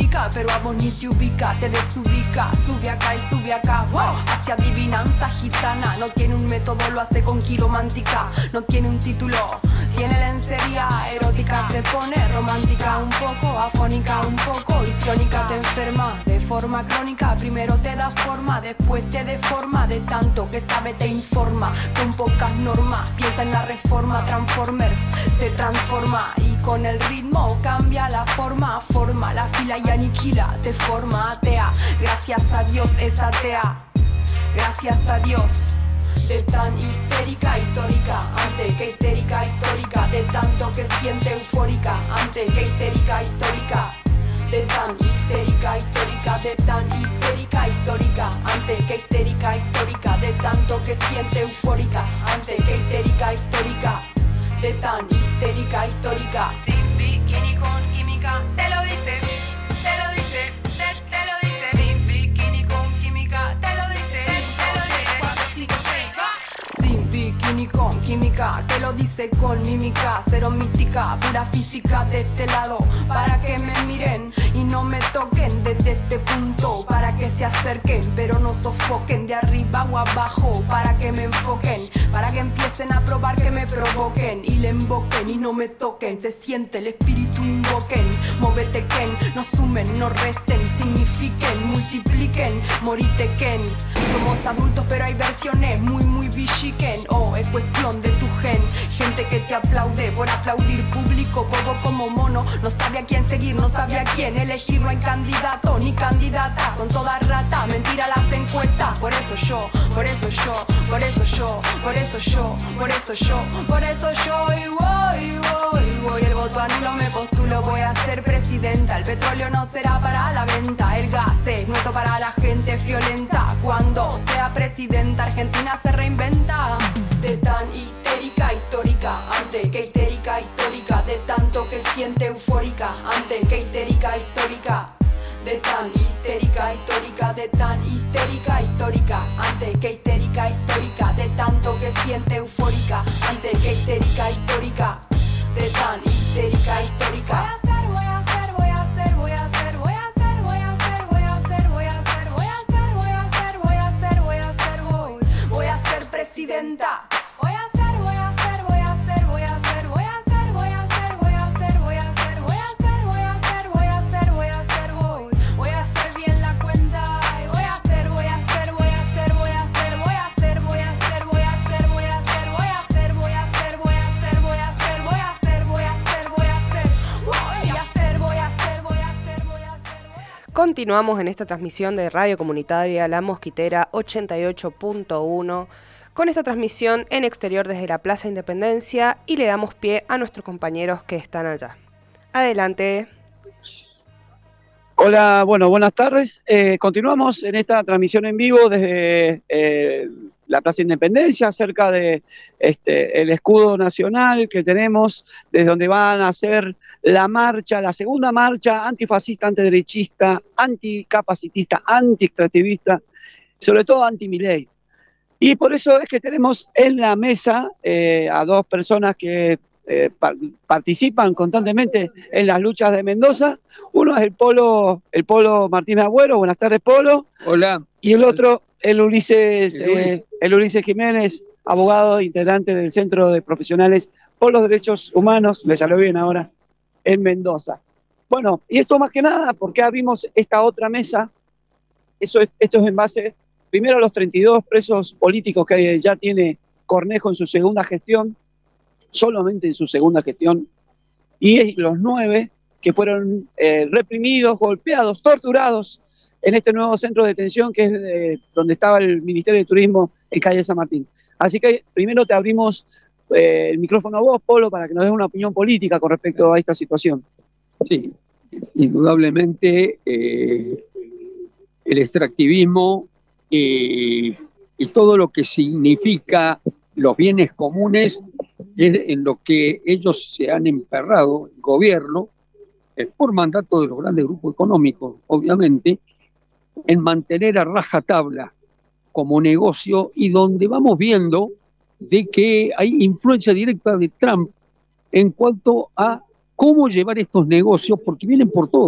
pero a vos ni te ubica, te desubica, sube acá y sube acá, wow. Hacia adivinanza gitana, no tiene un método, lo hace con quiromántica, no tiene un título, tiene lencería erótica, se pone romántica un poco, afónica un poco, histriónica, te enferma de forma crónica, primero te da forma, después te deforma, de tanto que sabe te informa, con pocas normas, piensa en la reforma, Transformers se transforma y con el ritmo cambia la forma, forma la fila y aniquila, te forma atea, gracias a Dios es atea, gracias a Dios. De tan histérica, histórica, antes que histérica, histórica, de tanto que siente eufórica, antes que histérica, histórica, de tan histérica, histórica, de tan histérica, histórica, antes que histérica, histórica, de tanto que siente eufórica, antes que histérica, histórica, de tan histérica, histórica, sin bikini con química, te lo dice, te lo dice, te lo dice, sin bikini con química, te lo dice, te lo dice, 4, 5, 6, va. Sin bikini con química, te lo dice con mímica, cero mística, pura física de este lado, para que me miren y no me toquen desde este punto, para que se acerquen pero no sofoquen, de arriba o abajo, para que me enfoquen, para que empiecen a probar, que me provoquen y le invoquen y no me toquen, se siente el espíritu, invoquen, móvete Ken, no sumen, no resten, signifiquen, multipliquen, morite Ken, somos adultos pero hay versiones muy bichiquen, oh, es cuestión de tu gen, gente que te aplaude por aplaudir, público bobo como mono, no sabe a quién seguir, no sabe a quién elegir, no hay candidato ni candidata, son todas ratas, mentira las encuestas, por eso yo, por eso yo, por eso yo, por eso yo, por eso yo, por eso yo, y voy, el voto anulo, me postulo, voy a ser presidenta, el petróleo no será para la venta, el gas es nuestro para la gente friolenta, cuando sea presidenta Argentina se reinventa, de tan histérica, histórica, antes que histérica, histórica, de tanto que siente eufórica, antes que histérica, histórica, de tan histérica, histórica, de tan histérica, histórica, antes que histérica, histórica, de tanto que siente eufórica, antes que histérica, histórica, de tan histérica, histórica. Voy a ser presidenta. Continuamos en esta transmisión de Radio Comunitaria La Mosquitera 88.1 con esta transmisión en exterior desde la Plaza Independencia y le damos pie a nuestros compañeros que están allá. Adelante. Hola, bueno, buenas tardes. Continuamos en esta transmisión en vivo desde la Plaza Independencia, cerca de el escudo nacional que tenemos, desde donde van a hacer la marcha, la segunda marcha antifascista, antiderechista, anticapacitista, antiextractivista, sobre todo anti-Milei. Y por eso es que tenemos en la mesa a dos personas que participan constantemente en las luchas de Mendoza. Uno es el Polo Martínez Agüero. Buenas tardes, Polo. Hola. Y el otro, el Ulises Jiménez, abogado integrante del Centro de Profesionales por los Derechos Humanos, le salió bien ahora, en Mendoza. Bueno, y esto más que nada, porque abrimos esta otra mesa, esto es en base, primero a los 32 presos políticos que ya tiene Cornejo en su segunda gestión, solamente en su segunda gestión, y los 9 que fueron reprimidos, golpeados, torturados en este nuevo centro de detención que es donde estaba el Ministerio de Turismo en calle San Martín. Así que primero te abrimos el micrófono a vos, Polo, para que nos des una opinión política con respecto a esta situación. Sí, indudablemente el extractivismo y todo lo que significa los bienes comunes es en lo que ellos se han emperrado, el gobierno, por mandato de los grandes grupos económicos, obviamente, en mantener a rajatabla como negocio, y donde vamos viendo de que hay influencia directa de Trump en cuanto a cómo llevar estos negocios, porque vienen por todo.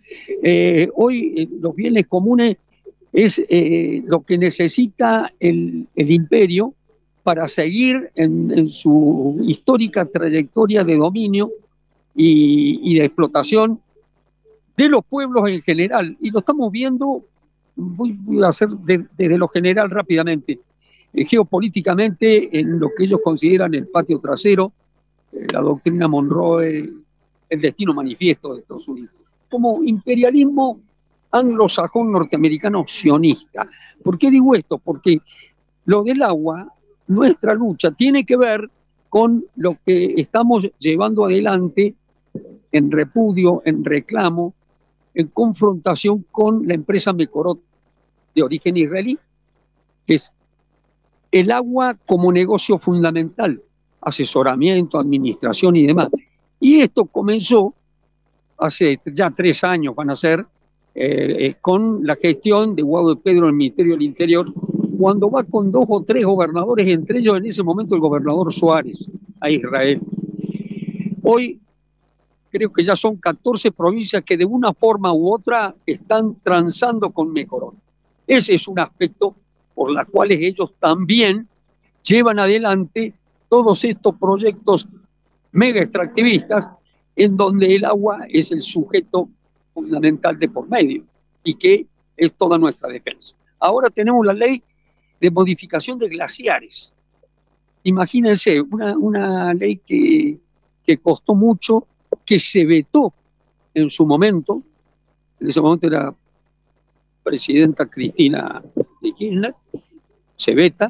Hoy los bienes comunes es lo que necesita el imperio para seguir en su histórica trayectoria de dominio y de explotación de los pueblos en general. Y lo estamos viendo, voy a hacer desde lo general rápidamente, geopolíticamente en lo que ellos consideran el patio trasero, la doctrina Monroe, el destino manifiesto de Estados Unidos, como imperialismo anglosajón norteamericano sionista. ¿Por qué digo esto? Porque lo del agua, nuestra lucha, tiene que ver con lo que estamos llevando adelante en repudio, en reclamo, en confrontación con la empresa Mekorot de origen israelí, que es el agua como negocio fundamental, asesoramiento, administración y demás. Y esto comenzó hace ya 3 años, van a ser, con la gestión de Guado de Pedro en el Ministerio del Interior, cuando va con 2 o 3 gobernadores, entre ellos en ese momento el gobernador Suárez, a Israel. Hoy creo que ya son 14 provincias que de una forma u otra están transando con Mekorot. Ese es un aspecto por los cuales ellos también llevan adelante todos estos proyectos mega extractivistas en donde el agua es el sujeto fundamental de por medio y que es toda nuestra defensa. Ahora tenemos la ley de modificación de glaciares. Imagínense, una ley que costó mucho, que se vetó en su momento. En ese momento era presidenta Cristina de Kirchner, se veta,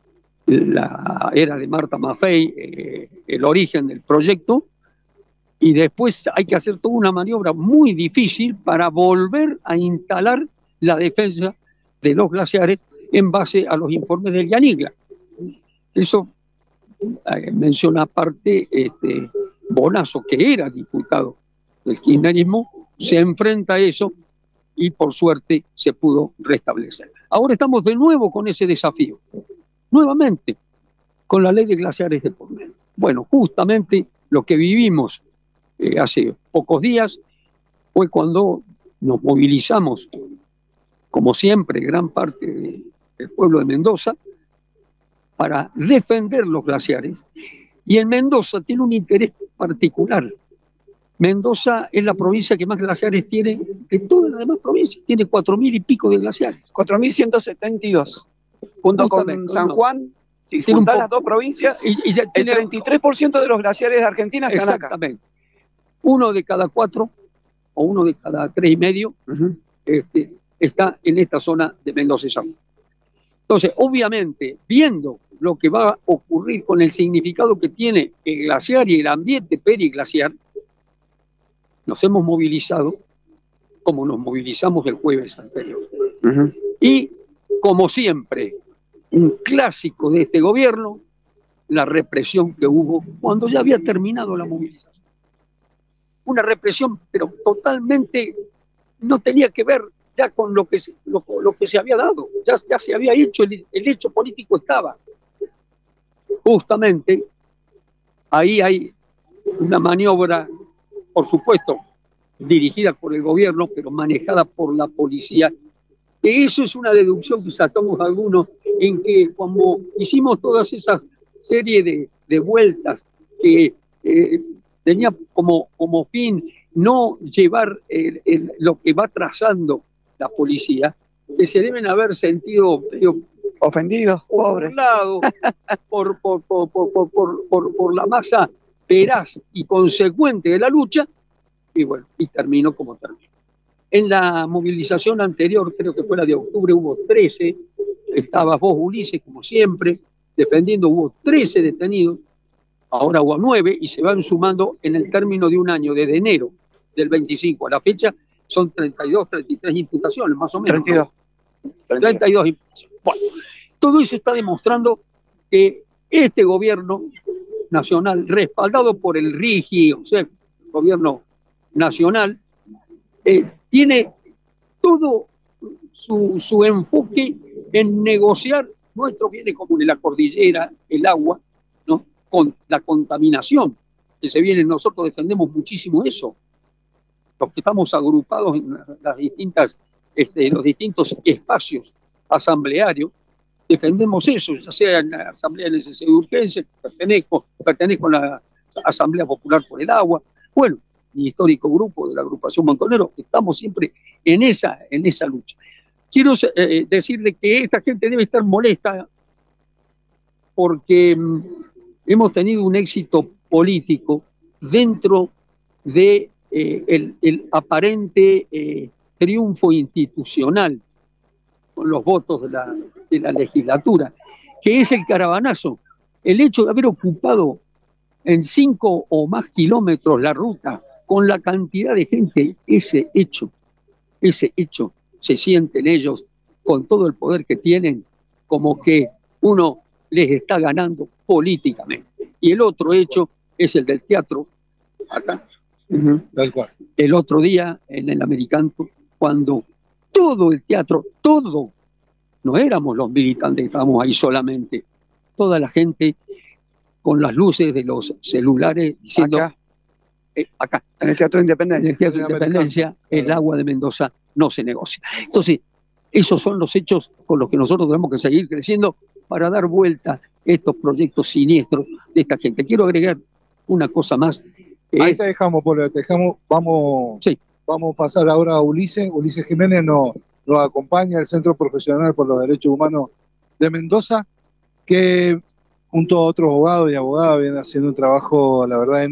era de Marta Maffei el origen del proyecto, y después hay que hacer toda una maniobra muy difícil para volver a instalar la defensa de los glaciares en base a los informes del Yanigla. Eso menciona aparte Bonazo, que era diputado del kirchnerismo, se enfrenta a eso y por suerte se pudo restablecer. Ahora estamos de nuevo con ese desafío, nuevamente con la ley de glaciares de por medio. Bueno, justamente lo que vivimos hace pocos días fue cuando nos movilizamos, como siempre, gran parte del pueblo de Mendoza, para defender los glaciares. Y en Mendoza tiene un interés particular. Mendoza es la provincia que más glaciares tiene de todas las demás provincias. Tiene 4.000 y pico de glaciares. 4.172. Junto con San Juan, si juntas las dos provincias, y ya el 33% de los glaciares de Argentina están acá. Exactamente. 1 de cada 4 o 1 de cada 3,5 está en esta zona de Mendoza y San Juan. Entonces, obviamente, viendo lo que va a ocurrir con el significado que tiene el glaciar y el ambiente periglaciar, nos hemos movilizado como nos movilizamos el jueves anterior. Y, como siempre, un clásico de este gobierno, la represión que hubo cuando ya había terminado la movilización. Una represión, pero totalmente no tenía que ver ya con lo que se había dado, ya se había hecho, el hecho político estaba. Justamente ahí hay una maniobra, por supuesto, dirigida por el gobierno, pero manejada por la policía. Que eso es una deducción que sacamos algunos, en que como hicimos todas esas serie de vueltas que tenía como fin no llevar lo que va trazando la policía, que se deben haber sentido ofendidos, pobres, por la masa veraz y consecuente de la lucha, y bueno, y terminó como terminó. En la movilización anterior, creo que fue la de octubre, hubo 13, estabas vos, Ulises, como siempre, defendiendo, hubo 13 detenidos, ahora hubo 9, y se van sumando en el término de un año, desde enero del 25 a la fecha, son 32, 33 imputaciones, más o menos. 32 imputaciones. Bueno, todo eso está demostrando que este gobierno nacional, respaldado por el RIGI, o sea, el gobierno nacional, tiene todo su enfoque en negociar nuestros bienes comunes, la cordillera, el agua, ¿no? Con la contaminación que se viene. Nosotros defendemos muchísimo eso. los que estamos agrupados en las distintas, los distintos espacios asamblearios, defendemos eso, ya sea en la Asamblea de Necesidad de Urgencia, pertenezco a la Asamblea Popular por el Agua, bueno, mi histórico grupo de la agrupación Montonero, estamos siempre en esa lucha. Quiero decirle que esta gente debe estar molesta porque hemos tenido un éxito político dentro de el aparente triunfo institucional con los votos de la legislatura, que es el caravanazo. El hecho de haber ocupado en 5 o más kilómetros la ruta con la cantidad de gente, ese hecho se sienten ellos con todo el poder que tienen, como que uno les está ganando políticamente. Y el otro hecho es el del teatro, acá, Tal cual. el otro día en el Americano, cuando todo el teatro, no éramos los militantes que estábamos ahí solamente, toda la gente con las luces de los celulares diciendo, acá en el Teatro de Independencia, en el Teatro de Independencia, el agua de Mendoza no se negocia. Entonces, esos son los hechos con los que nosotros tenemos que seguir creciendo para dar vuelta a estos proyectos siniestros de esta gente. Quiero agregar una cosa más. Ahí te dejamos, Polo, vamos a pasar ahora a Ulises. Ulises Jiménez nos acompaña del Centro Profesional por los Derechos Humanos de Mendoza, que junto a otros abogados y abogadas viene haciendo un trabajo, la verdad,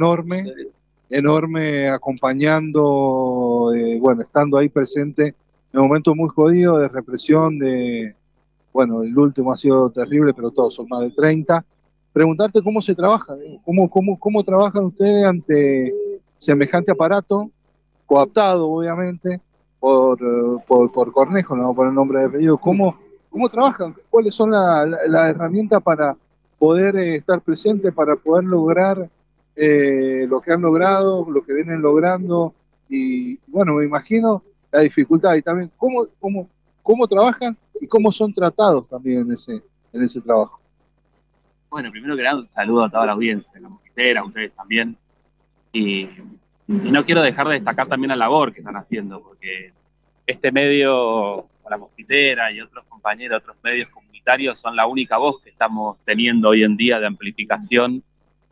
enorme, acompañando, estando ahí presente en un momento muy jodido de represión, el último ha sido terrible, pero todos son más de 30. Preguntarte cómo se trabaja, cómo trabajan ustedes ante semejante aparato, cooptado obviamente por Cornejo, no por el nombre de apellido. ¿Cómo trabajan? ¿Cuáles son las herramientas para poder estar presentes, para poder lograr lo que han logrado, lo que vienen logrando? Y bueno, me imagino la dificultad y también cómo trabajan y cómo son tratados también en ese trabajo. Bueno, primero que nada, un saludo a toda la audiencia, a la mosquitera, a ustedes también. Y no quiero dejar de destacar también la labor que están haciendo, porque este medio, la mosquitera y otros compañeros, otros medios comunitarios, son la única voz que estamos teniendo hoy en día de amplificación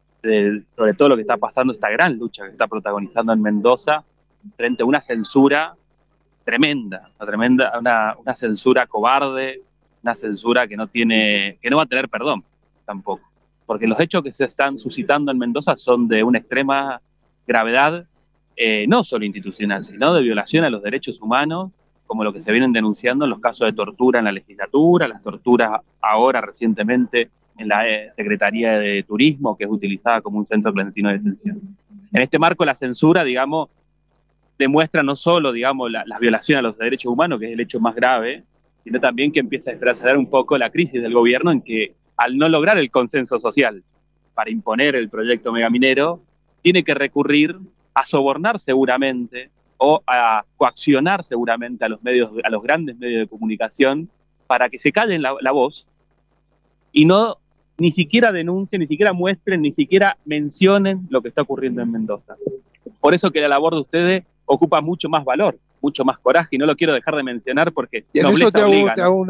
sobre todo lo que está pasando, esta gran lucha que está protagonizando en Mendoza, frente a una censura tremenda, una censura cobarde, una censura que no va a tener perdón tampoco, porque los hechos que se están suscitando en Mendoza son de una extrema gravedad, no solo institucional, sino de violación a los derechos humanos, como lo que se vienen denunciando en los casos de tortura en la legislatura, las torturas ahora recientemente en la Secretaría de Turismo, que es utilizada como un centro clandestino de detención. En este marco, la censura, digamos, demuestra no solo, digamos, las violaciones a los derechos humanos, que es el hecho más grave, sino también que empieza a extrasar un poco la crisis del gobierno, en que al no lograr el consenso social para imponer el proyecto megaminero, tiene que recurrir a sobornar seguramente o a coaccionar seguramente a los grandes medios de comunicación para que se callen la voz y ni siquiera denuncien, ni siquiera muestren, ni siquiera mencionen lo que está ocurriendo en Mendoza. Por eso que la labor de ustedes ocupa mucho más valor, mucho más coraje, y no lo quiero dejar de mencionar porque y en nobleza eso te obliga, hago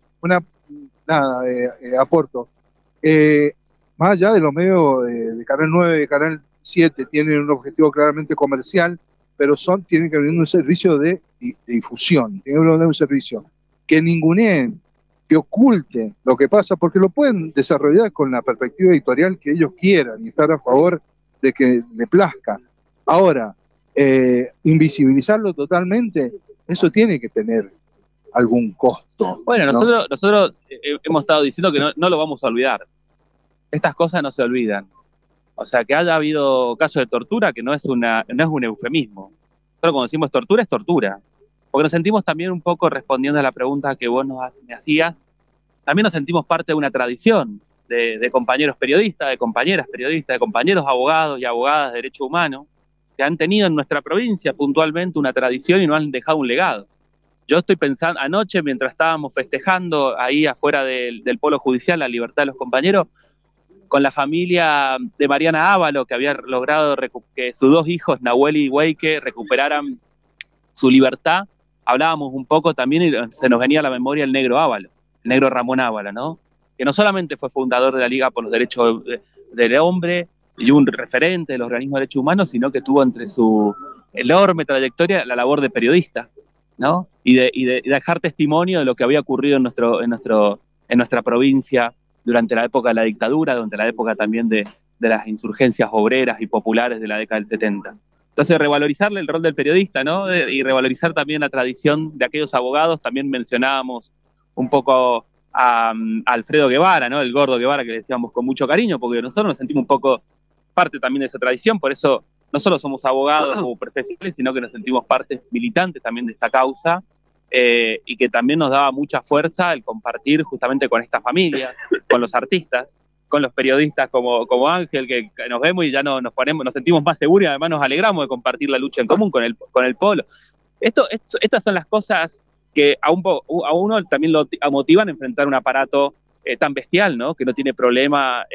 aporto. Más allá de los medios de Canal 9 y de Canal 7 tienen un objetivo claramente comercial, pero tienen que brindar un servicio de difusión, tienen que brindar un servicio que ninguneen, que oculten lo que pasa, porque lo pueden desarrollar con la perspectiva editorial que ellos quieran y estar a favor de que le plazca. Ahora, invisibilizarlo totalmente, eso tiene que tener algún costo. Bueno, ¿no? nosotros hemos estado diciendo que no lo vamos a olvidar. Estas cosas no se olvidan. O sea, que haya habido casos de tortura, que no es un eufemismo. Nosotros cuando decimos tortura, es tortura. Porque nos sentimos también un poco, respondiendo a la pregunta que vos me hacías, también nos sentimos parte de una tradición de compañeros periodistas, de compañeras periodistas, de compañeros abogados y abogadas de derechos humanos, que han tenido en nuestra provincia puntualmente una tradición y nos han dejado un legado. Yo estoy pensando, anoche mientras estábamos festejando ahí afuera del polo judicial la libertad de los compañeros, con la familia de Mariana Ávalo, que había logrado que sus 2 hijos, Nahuel y Weike, recuperaran su libertad. Hablábamos un poco también y se nos venía a la memoria el negro Ávalo, el negro Ramón Ávalo, ¿no? Que no solamente fue fundador de la Liga por los Derechos del Hombre y un referente de los organismos de derechos humanos, sino que tuvo entre su enorme trayectoria la labor de periodista, ¿no? Y de dejar testimonio de lo que había ocurrido en nuestra provincia durante la época de la dictadura, durante la época también de las insurgencias obreras y populares de la década del 70. Entonces, revalorizarle el rol del periodista, ¿no? Y revalorizar también la tradición de aquellos abogados. También mencionábamos un poco a Alfredo Guevara, ¿no? El gordo Guevara, que le decíamos con mucho cariño, porque nosotros nos sentimos un poco parte también de esa tradición, por eso no solo somos abogados o profesionales, sino que nos sentimos partes militantes también de esta causa, y que también nos daba mucha fuerza el compartir justamente con esta familia, con los artistas, con los periodistas como Ángel, que nos vemos y ya nos sentimos más seguros y además nos alegramos de compartir la lucha en común con el Polo. Estas son las cosas que a uno también lo motivan a enfrentar un aparato tan bestial, ¿no? Que no tiene problema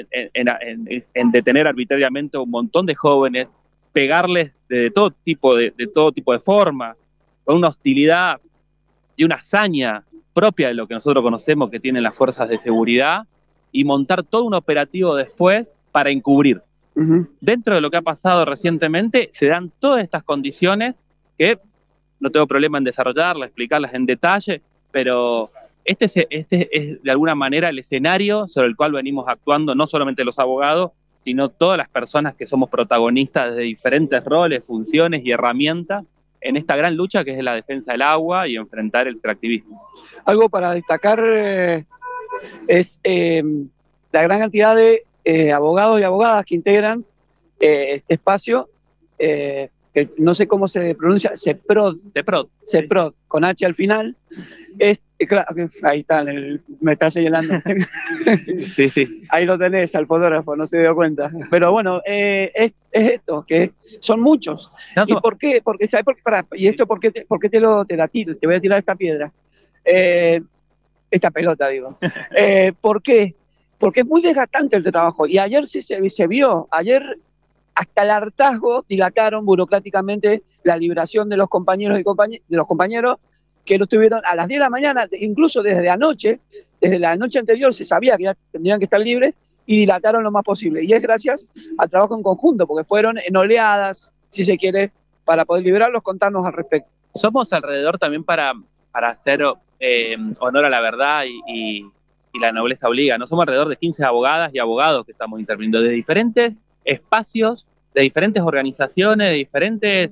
en detener arbitrariamente a un montón de jóvenes, pegarles de todo tipo de forma, con una hostilidad y una hazaña propia de lo que nosotros conocemos que tienen las fuerzas de seguridad, y montar todo un operativo después para encubrir. Dentro de lo que ha pasado recientemente, se dan todas estas condiciones que no tengo problema en desarrollarlas, explicarlas en detalle, pero este es de alguna manera el escenario sobre el cual venimos actuando, no solamente los abogados, sino todas las personas que somos protagonistas de diferentes roles, funciones y herramientas en esta gran lucha que es la defensa del agua y enfrentar el extractivismo. Algo para destacar es la gran cantidad de abogados y abogadas que integran este espacio, que no sé cómo se pronuncia, CEPROD, con H al final. Claro, ahí está, me está señalando. Sí. Ahí lo tenés al fotógrafo, no se dio cuenta. Pero bueno, es esto, que son muchos. ¿Y por qué? Porque, ¿sabes por qué? ¿Y esto por qué te la tiro? Te voy a tirar esta piedra. Esta pelota, digo. ¿Por qué? Porque es muy desgastante el trabajo. Y ayer se vio, ayer hasta el hartazgo dilataron burocráticamente la liberación de los compañeros de los compañeros que lo tuvieron a las 10 de la mañana, incluso desde la noche anterior se sabía que ya tendrían que estar libres, y dilataron lo más posible. Y es gracias al trabajo en conjunto, porque fueron en oleadas, si se quiere, para poder liberarlos. Contarnos al respecto. Somos alrededor también para hacer honor a la verdad y la nobleza obliga, ¿no? Somos alrededor de 15 abogadas y abogados que estamos interviniendo de diferentes espacios, de diferentes organizaciones, de diferentes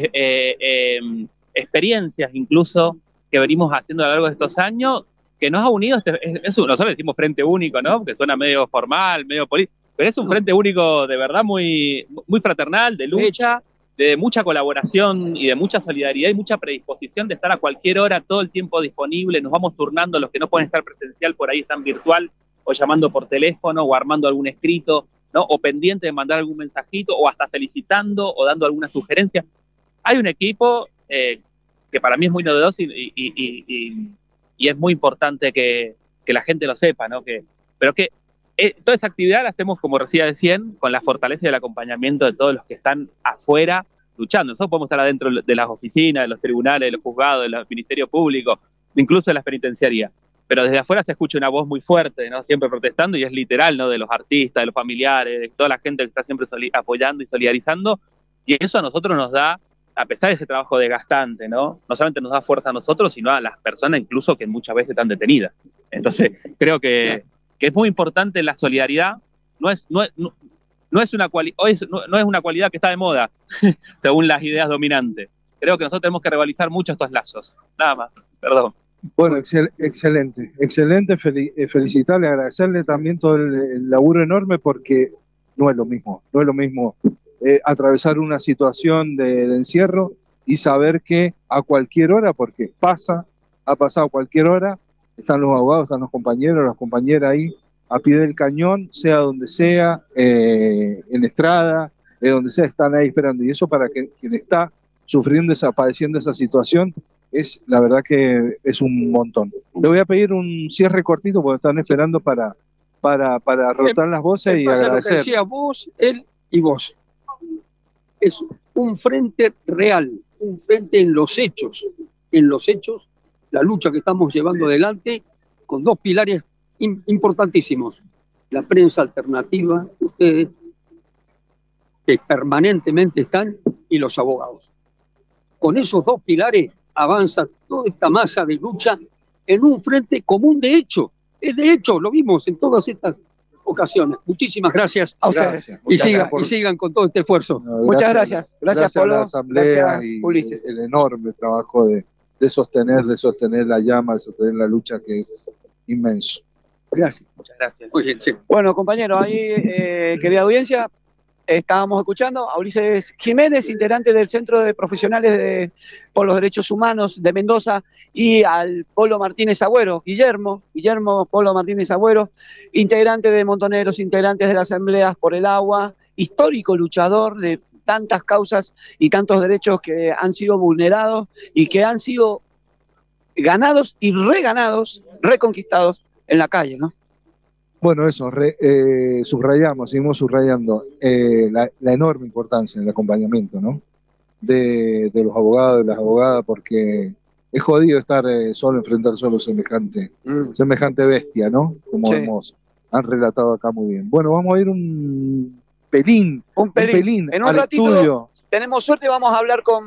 experiencias incluso que venimos haciendo a lo largo de estos años, que nos ha unido, nosotros decimos frente único, ¿no? Que suena medio formal, medio político, pero es un frente único de verdad muy, muy fraternal, de lucha, de mucha colaboración y de mucha solidaridad y mucha predisposición de estar a cualquier hora, todo el tiempo disponible. Nos vamos turnando, los que no pueden estar presencial por ahí están virtual, o llamando por teléfono, o armando algún escrito, ¿no? O pendiente de mandar algún mensajito, o hasta felicitando, o dando alguna sugerencia. Hay un equipo que para mí es muy novedoso y es muy importante que la gente lo sepa, ¿no? Pero que toda esa actividad la hacemos, como decía recién, con la fortaleza y el acompañamiento de todos los que están afuera luchando. Nosotros podemos estar adentro de las oficinas, de los tribunales, de los juzgados, del Ministerio Público, incluso de las penitenciarías. Pero desde afuera se escucha una voz muy fuerte, ¿no? Siempre protestando, y es literal, ¿no? De los artistas, de los familiares, de toda la gente que está siempre apoyando y solidarizando. Y eso a nosotros nos da, a pesar de ese trabajo desgastante, ¿no? No solamente nos da fuerza a nosotros, sino a las personas incluso que muchas veces están detenidas. Entonces, creo que es muy importante la solidaridad. No es una cualidad que está de moda, según las ideas dominantes. Creo que nosotros tenemos que rivalizar mucho estos lazos. Nada más, perdón. Bueno, excelente, felicitarle, agradecerle también todo el laburo enorme, porque no es lo mismo atravesar una situación de encierro y saber que a cualquier hora, porque ha pasado cualquier hora, están los abogados, están los compañeros, las compañeras ahí a pie del cañón, sea donde sea, en estrada, donde sea, están ahí esperando. Y eso para quien está sufriendo, padeciendo esa situación, la verdad que es un montón. Le voy a pedir un cierre cortito porque están esperando para para rotar las voces y pasa lo que agradecer. decía vos, él y vos. Es un frente real, un frente en los hechos, la lucha que estamos llevando adelante con dos pilares importantísimos. La prensa alternativa, ustedes, que permanentemente están, y los abogados. Con esos dos pilares avanza toda esta masa de lucha en un frente común de hecho. Es de hecho, lo vimos en todas estas ocasiones. Muchísimas gracias a ustedes. Y sigan con todo este esfuerzo. Muchas gracias. Gracias, a Polo. la Asamblea Gracias, y Ulises. el enorme trabajo de sostener la llama, de sostener la lucha, que es inmenso. Gracias. Muchas gracias. Muy bien, sí. Bueno, compañeros, ahí, querida audiencia, estábamos escuchando a Ulises Jiménez, integrante del Centro de Profesionales por los Derechos Humanos de Mendoza, y al Polo Martínez Agüero, Guillermo Polo Martínez Agüero, integrante de Montoneros, integrantes de las Asambleas por el Agua, histórico luchador de tantas causas y tantos derechos que han sido vulnerados y que han sido ganados y reganados, reconquistados en la calle, ¿no? Bueno, eso, seguimos subrayando la enorme importancia en el acompañamiento, ¿no? De los abogados y las abogadas, porque es jodido estar enfrentar solo semejante bestia, ¿no? Como han relatado acá muy bien. Bueno, vamos a ir un pelín En un al ratito, estudio. tenemos suerte y vamos a hablar con...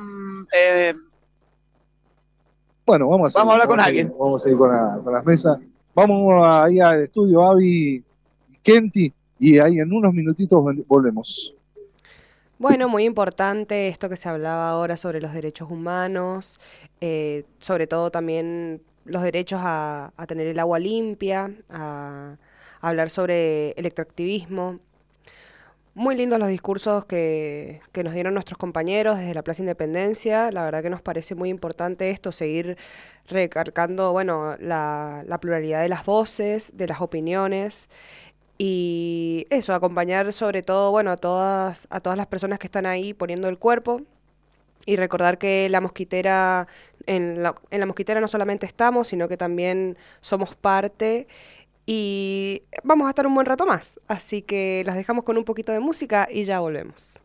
Bueno, vamos a hablar con alguien. Vamos a ir con las mesas. Vamos ahí al estudio, Avi y Kenty, y ahí en unos minutitos volvemos. Bueno, muy importante esto que se hablaba ahora sobre los derechos humanos, sobre todo también los derechos a tener el agua limpia, a hablar sobre el extractivismo. Muy lindos los discursos que nos dieron nuestros compañeros desde la Plaza Independencia. La verdad que nos parece muy importante esto, seguir recalcando, bueno, la pluralidad de las voces, de las opiniones, y eso, acompañar sobre todo, bueno, a todas las personas que están ahí poniendo el cuerpo, y recordar que la mosquitera, en la mosquitera no solamente estamos, sino que también somos parte. Y vamos a estar un buen rato más, así que los dejamos con un poquito de música y ya volvemos.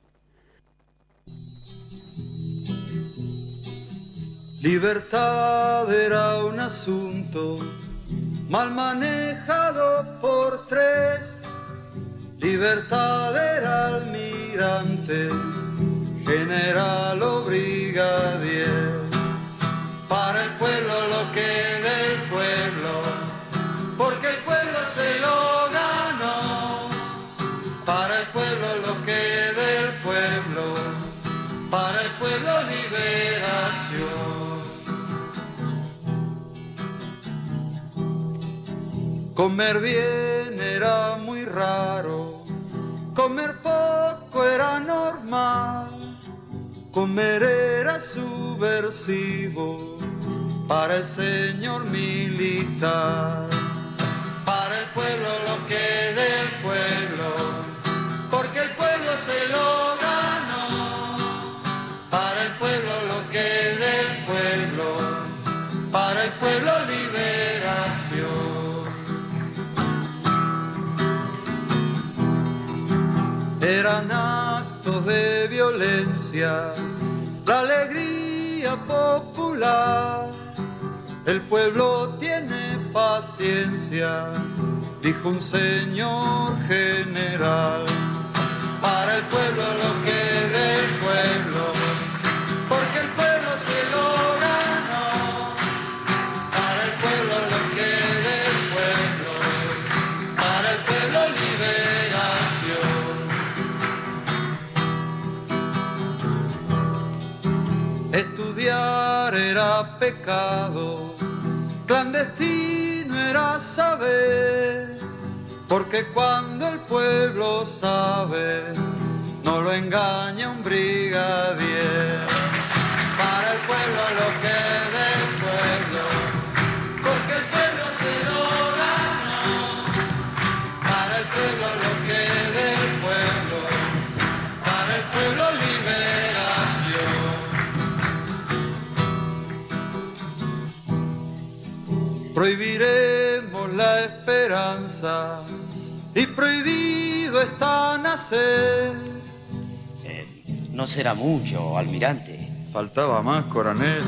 Libertad era un asunto mal manejado por tres. Libertad era almirante, general o brigadier. Para el pueblo lo que del pueblo, porque el pueblo se lo ganó. Para el pueblo lo que del pueblo, para el pueblo liberación. Comer bien era muy raro, comer poco era normal, comer era subversivo para el señor militar. Para el pueblo lo que del pueblo, porque el pueblo se lo ganó. Para el pueblo lo que del pueblo, para el pueblo liberación. Eran actos de violencia, la alegría popular. El pueblo tiene paciencia, dijo un señor general. Para el pueblo lo que del pueblo, porque el pueblo se lo ganó. Para el pueblo lo que del pueblo, para el pueblo liberación. Estudiar era pecado, clandestino era saber, porque cuando el pueblo sabe, no lo engaña un brigadier. Para el pueblo lo que del pueblo, porque el pueblo se lo ganó. Para el pueblo lo que del pueblo, para el pueblo liberación. Prohibiremos la esperanza y prohibido está nacer. No será mucho, almirante. Faltaba más, coronel.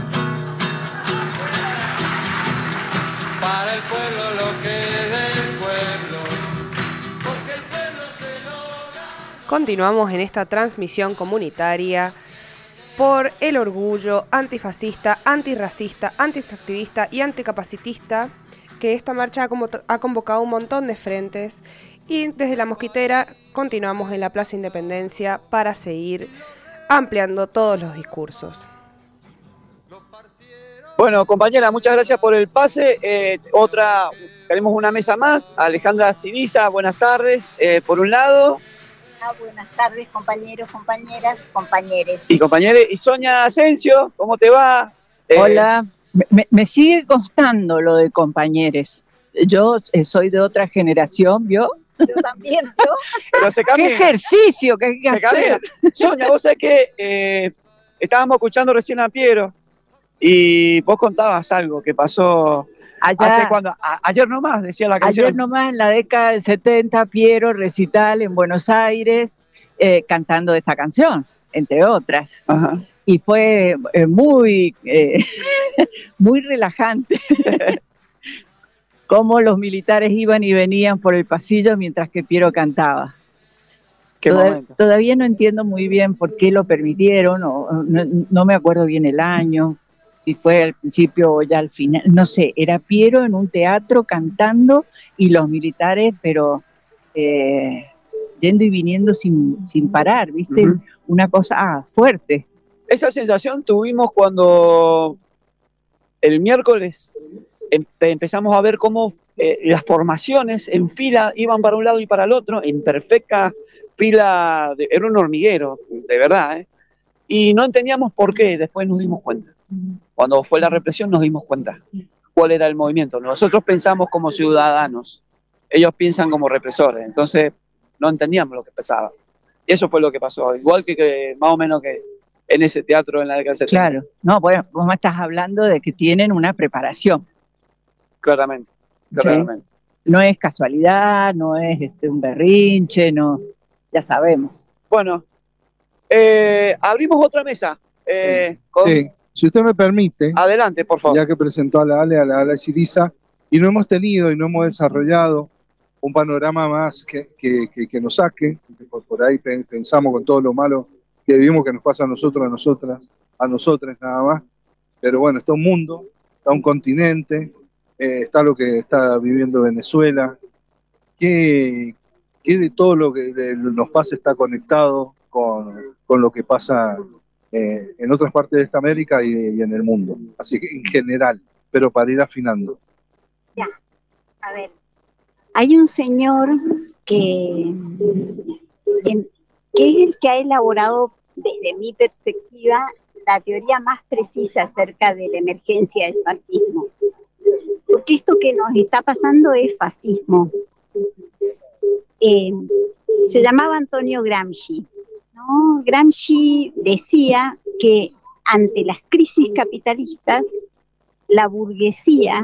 Para el pueblo lo que del pueblo, porque el pueblo se lo... Continuamos en esta transmisión comunitaria por el orgullo antifascista, antirracista, antiextractivista y anticapacitista, que esta marcha ha convocado un montón de frentes, y desde La Mosquitera continuamos en la Plaza Independencia para seguir ampliando todos los discursos. Bueno, compañera, muchas gracias por el pase. Tenemos una mesa más. Alejandra Siriza, buenas tardes. Por un lado. Buenas tardes, compañeros, compañeras, compañeres. Y compañeres, y Sonia Asensio, ¿cómo te va? Hola, me sigue costando lo de compañeres. Yo soy de otra generación, ¿vio? Yo también, ¿no? Pero se cambia. ¡Qué ejercicio que hay que hacer! Cambia. Sonia, vos sabés que estábamos escuchando recién a Piero y vos contabas algo que pasó hace cuando, ayer nomás, decía la canción. Ayer nomás, en la década del 70, Piero recital en Buenos Aires, cantando esta canción, entre otras. Ajá. Y fue muy relajante. Cómo los militares iban y venían por el pasillo mientras que Piero cantaba. Todavía no entiendo muy bien por qué lo permitieron, no me acuerdo bien el año, si fue al principio o ya al final, no sé, era Piero en un teatro cantando y los militares, pero yendo y viniendo sin parar, ¿viste? Uh-huh. Una cosa fuerte. Esa sensación tuvimos cuando el miércoles empezamos a ver cómo las formaciones en fila iban para un lado y para el otro, en perfecta fila, era un hormiguero, de verdad, ¿eh? Y no entendíamos por qué, después nos dimos cuenta. Cuando fue la represión nos dimos cuenta cuál era el movimiento. Nosotros pensamos como ciudadanos, ellos piensan como represores, entonces no entendíamos lo que pasaba. Y eso fue lo que pasó, igual que más o menos que en ese teatro en la década del 70. Claro, no, bueno, vos me estás hablando de que tienen una preparación. Claramente. ¿Sí? No es casualidad, no es un berrinche, no, ya sabemos. Bueno, abrimos otra mesa. Sí, si usted me permite. Adelante, por favor. Ya que presentó a la Ale Siriza, y no hemos tenido y no hemos desarrollado un panorama más que nos saque, por ahí pensamos con todo lo malo que vivimos que nos pasa a nosotros, a nosotras, a nosotros nada más, pero bueno, está un mundo, está un continente, está lo que está viviendo Venezuela, que de todo lo que nos pasa está conectado con lo que pasa en otras partes de esta América y en el mundo, así que en general, pero para ir afinando. Ya, a ver, hay un señor que es el que ha elaborado desde mi perspectiva la teoría más precisa acerca de la emergencia del fascismo. Porque esto que nos está pasando es fascismo. Se llamaba Antonio Gramsci, ¿no? Gramsci decía que ante las crisis capitalistas, la burguesía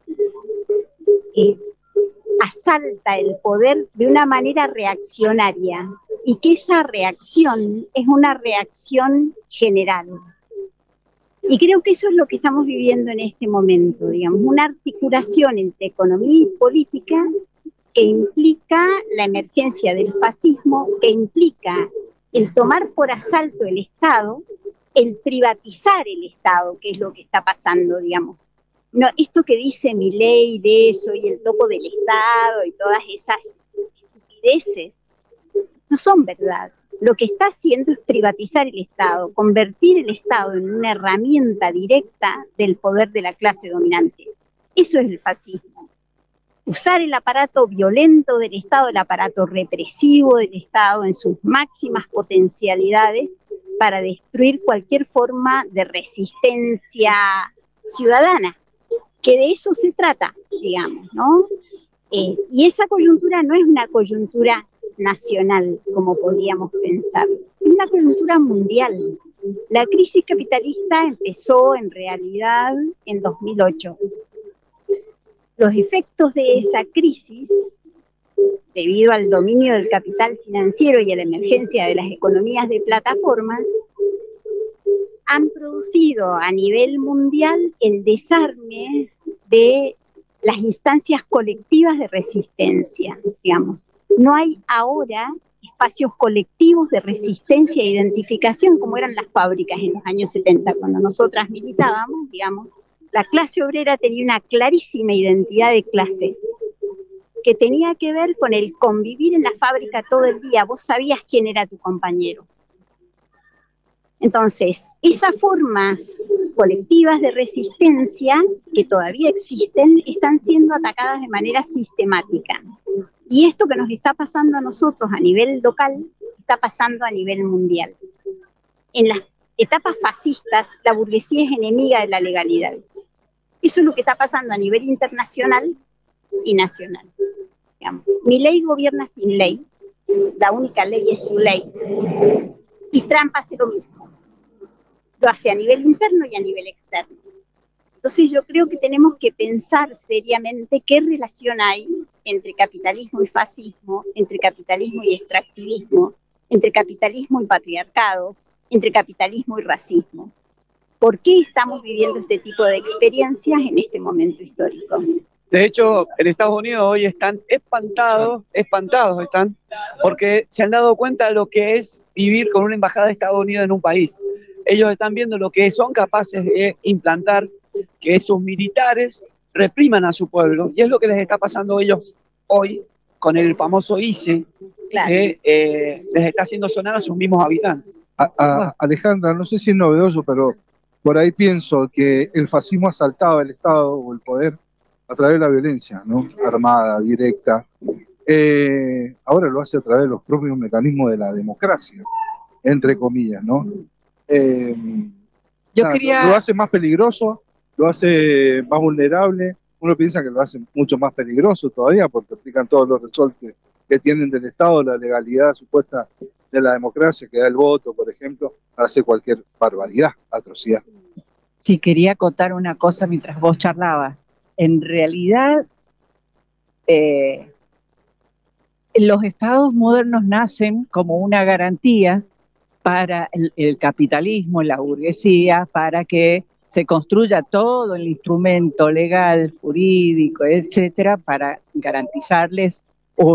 asalta el poder de una manera reaccionaria y que esa reacción es una reacción general. Y creo que eso es lo que estamos viviendo en este momento, digamos, una articulación entre economía y política que implica la emergencia del fascismo, que implica el tomar por asalto el Estado, el privatizar el Estado, que es lo que está pasando, digamos. No, esto que dice Milei de eso y el topo del Estado y todas esas estupideces no son verdad. Lo que está haciendo es privatizar el Estado, convertir el Estado en una herramienta directa del poder de la clase dominante. Eso es el fascismo. Usar el aparato violento del Estado, el aparato represivo del Estado en sus máximas potencialidades para destruir cualquier forma de resistencia ciudadana, que de eso se trata, digamos, ¿no? Y esa coyuntura no es una coyuntura nacional, como podríamos pensar, es una coyuntura mundial. La crisis capitalista empezó en realidad en 2008. Los efectos de esa crisis debido al dominio del capital financiero y a la emergencia de las economías de plataformas, han producido a nivel mundial el desarme de las instancias colectivas de resistencia, digamos. No hay ahora espacios colectivos de resistencia e identificación como eran las fábricas en los años 70, cuando nosotras militábamos, digamos. La clase obrera tenía una clarísima identidad de clase, que tenía que ver con el convivir en la fábrica todo el día. Vos sabías quién era tu compañero. Entonces, esas formas colectivas de resistencia que todavía existen están siendo atacadas de manera sistemática. Y esto que nos está pasando a nosotros a nivel local, está pasando a nivel mundial. En las etapas fascistas, la burguesía es enemiga de la legalidad. Eso es lo que está pasando a nivel internacional y nacional. Digamos, Milei gobierna sin ley, la única ley es su ley, y Trump hace lo mismo. Lo hace a nivel interno y a nivel externo. Entonces yo creo que tenemos que pensar seriamente qué relación hay entre capitalismo y fascismo, entre capitalismo y extractivismo, entre capitalismo y patriarcado, entre capitalismo y racismo. ¿Por qué estamos viviendo este tipo de experiencias en este momento histórico? De hecho, en Estados Unidos hoy están espantados están, porque se han dado cuenta de lo que es vivir con una embajada de Estados Unidos en un país. Ellos están viendo lo que son capaces de implantar, que esos militares repriman a su pueblo, y es lo que les está pasando a ellos hoy con el famoso ICE, claro, que les está haciendo sonar a sus mismos habitantes. Alejandra, no sé si es novedoso, pero por ahí pienso que el fascismo asaltaba el Estado o el poder a través de la violencia, ¿no? Armada, directa. Ahora lo hace a través de los propios mecanismos de la democracia, entre comillas, ¿no? Lo hace más peligroso, lo hace más vulnerable. Uno piensa que lo hace mucho más peligroso todavía porque aplican todos los resortes que tienen del Estado, la legalidad supuesta de la democracia, que da el voto, por ejemplo, hace cualquier barbaridad, atrocidad. Sí, quería acotar una cosa mientras vos charlabas. En realidad, los estados modernos nacen como una garantía para el capitalismo, la burguesía, para que se construya todo el instrumento legal, jurídico, etcétera, para garantizarles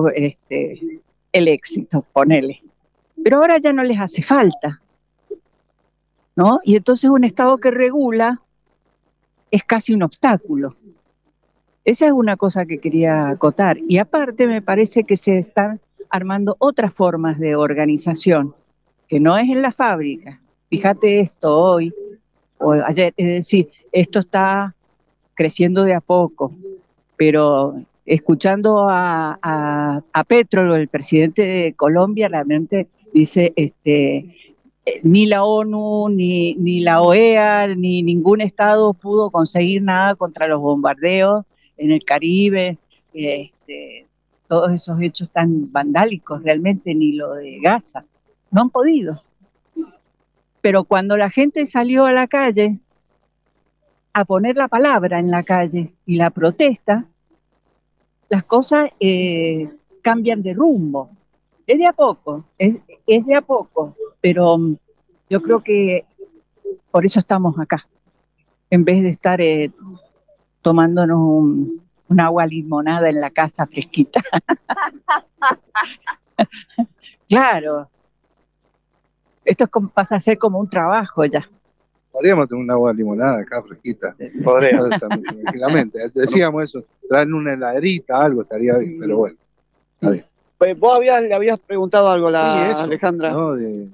el éxito, ponele. Pero ahora ya no les hace falta, ¿no? Y entonces un Estado que regula es casi un obstáculo. Esa es una cosa que quería acotar. Y aparte me parece que se están armando otras formas de organización, que no es en la fábrica. Fíjate esto hoy o ayer, es decir, esto está creciendo de a poco, pero escuchando a Petro, el presidente de Colombia, realmente dice, ni la ONU, ni la OEA, ni ningún estado pudo conseguir nada contra los bombardeos en el Caribe, todos esos hechos tan vandálicos, realmente ni lo de Gaza, no han podido. Pero cuando la gente salió a la calle a poner la palabra en la calle y la protesta, las cosas cambian de rumbo. Es de a poco, es de a poco, pero yo creo que por eso estamos acá, en vez de estar tomándonos un agua limonada en la casa fresquita. Claro, esto pasa a ser como un trabajo ya. Podríamos tener una agua limonada acá fresquita. Podríamos. Tranquilamente. Decíamos eso, traer una heladerita, algo estaría bien, pero bueno, está bien. Pues vos le habías preguntado algo a eso, Alejandra. ¿no? De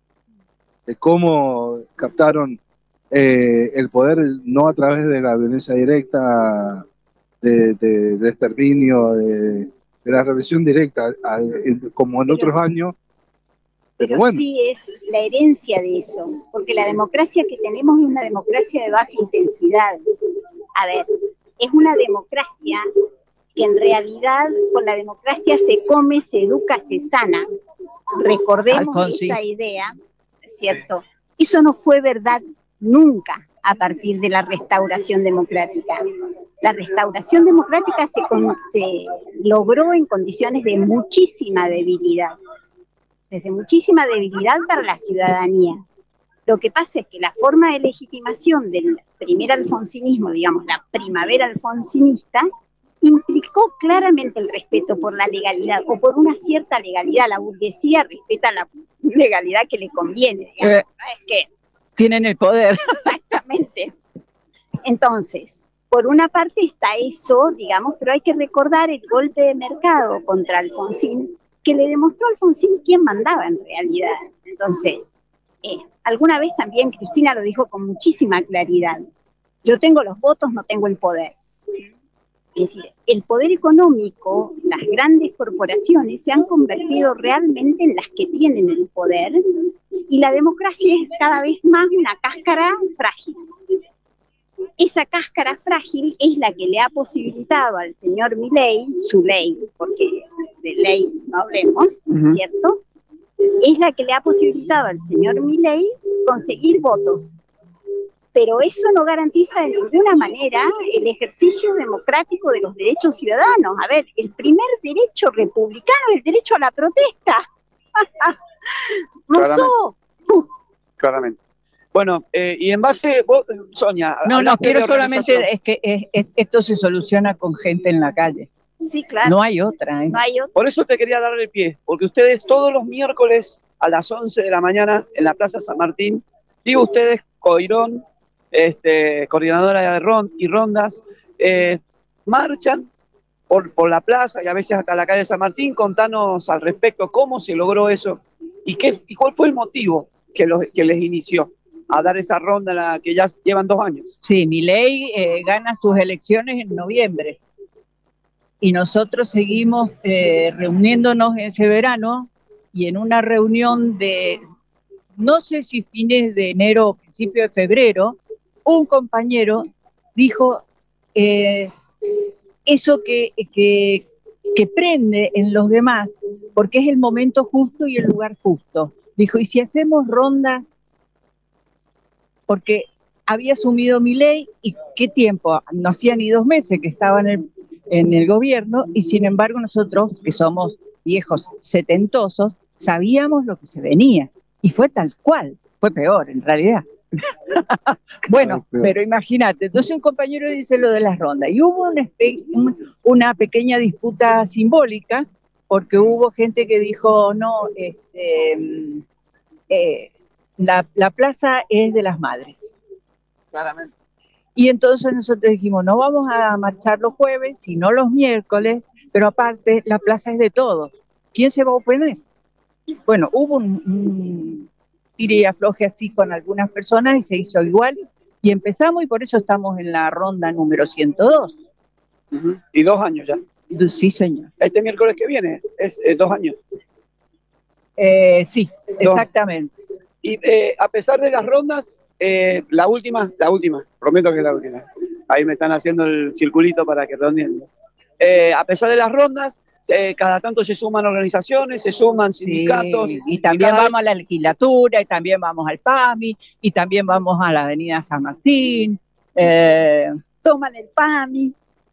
cómo captaron el poder, no a través de la violencia directa, de exterminio, de la represión directa, como en otros años. Pero bueno, sí es la herencia de eso, porque la democracia que tenemos es una democracia de baja intensidad. A ver, es una democracia que en realidad con la democracia se come, se educa, se sana. Recordemos esa idea, ¿cierto? Eso no fue verdad nunca. a partir de la restauración democrática. La restauración democrática se logró en condiciones de muchísima debilidad, de muchísima debilidad para la ciudadanía. Lo que pasa es que la forma de legitimación del primer alfonsinismo, digamos, la primavera alfonsinista, implicó claramente el respeto por la legalidad, o por una cierta legalidad. La burguesía respeta la legalidad que le conviene, digamos, ¿no? Es que tienen el poder. Exactamente. Entonces, por una parte está eso, digamos, pero hay que recordar el golpe de mercado contra Alfonsín, que le demostró a Alfonsín quién mandaba en realidad. Entonces, alguna vez también Cristina lo dijo con muchísima claridad: yo tengo los votos, no tengo el poder. Es decir, el poder económico, las grandes corporaciones se han convertido realmente en las que tienen el poder, y la democracia es cada vez más una cáscara frágil. Esa cáscara frágil es la que le ha posibilitado al señor Milei, su ley, porque de ley no hablemos, ¿cierto? Es la que le ha posibilitado al señor Milei conseguir votos. Pero eso no garantiza de ninguna manera el ejercicio democrático de los derechos ciudadanos. A ver, el primer derecho republicano es el derecho a la protesta. Rousseau. Claramente. Bueno, y en base, vos, Sonia... No, hablaste quiero de solamente, organización. es que esto se soluciona con gente en la calle. Sí, claro. No hay otra, ¿eh? No hay otra. Por eso te quería dar el pie, porque ustedes todos los miércoles a las 11 de la mañana en la Plaza San Martín, digo ustedes, Coirón, coordinadora de rondas, marchan por la plaza y a veces hasta la calle San Martín. Contanos al respecto cómo se logró eso y cuál fue el motivo que les inició a dar esa ronda la que ya llevan 2 años. Sí, Milei gana sus elecciones en noviembre y nosotros seguimos reuniéndonos ese verano, y en una reunión de, no sé si fines de enero o principio de febrero, un compañero dijo eso que prende en los demás, porque es el momento justo y el lugar justo. Dijo, ¿y si hacemos ronda? Porque había asumido Milei, y ¿qué tiempo? No hacía ni 2 meses que estaba en el gobierno, y sin embargo nosotros, que somos viejos setentosos, sabíamos lo que se venía, y fue tal cual, fue peor en realidad. Bueno, pero imagínate, entonces un compañero dice lo de las rondas, y hubo una pequeña disputa simbólica, porque hubo gente que dijo, no, la plaza es de las madres. Claramente. Y entonces nosotros dijimos, no vamos a marchar los jueves, sino los miércoles, pero aparte la plaza es de todos. ¿Quién se va a oponer? Bueno, hubo un tire y afloje así con algunas personas y se hizo igual, y empezamos, y por eso estamos en la ronda número 102. ¿Y 2 años ya? Sí, señor. Este miércoles que viene es 2 años. Sí, exactamente. Y a pesar de las rondas, la última, prometo que es la última. Ahí me están haciendo el circulito para que redondeando. A pesar de las rondas, cada tanto se suman organizaciones, se suman sindicatos. Sí, y también vamos a la legislatura, y también vamos al PAMI, y también vamos a la avenida San Martín. Toman el PAMI.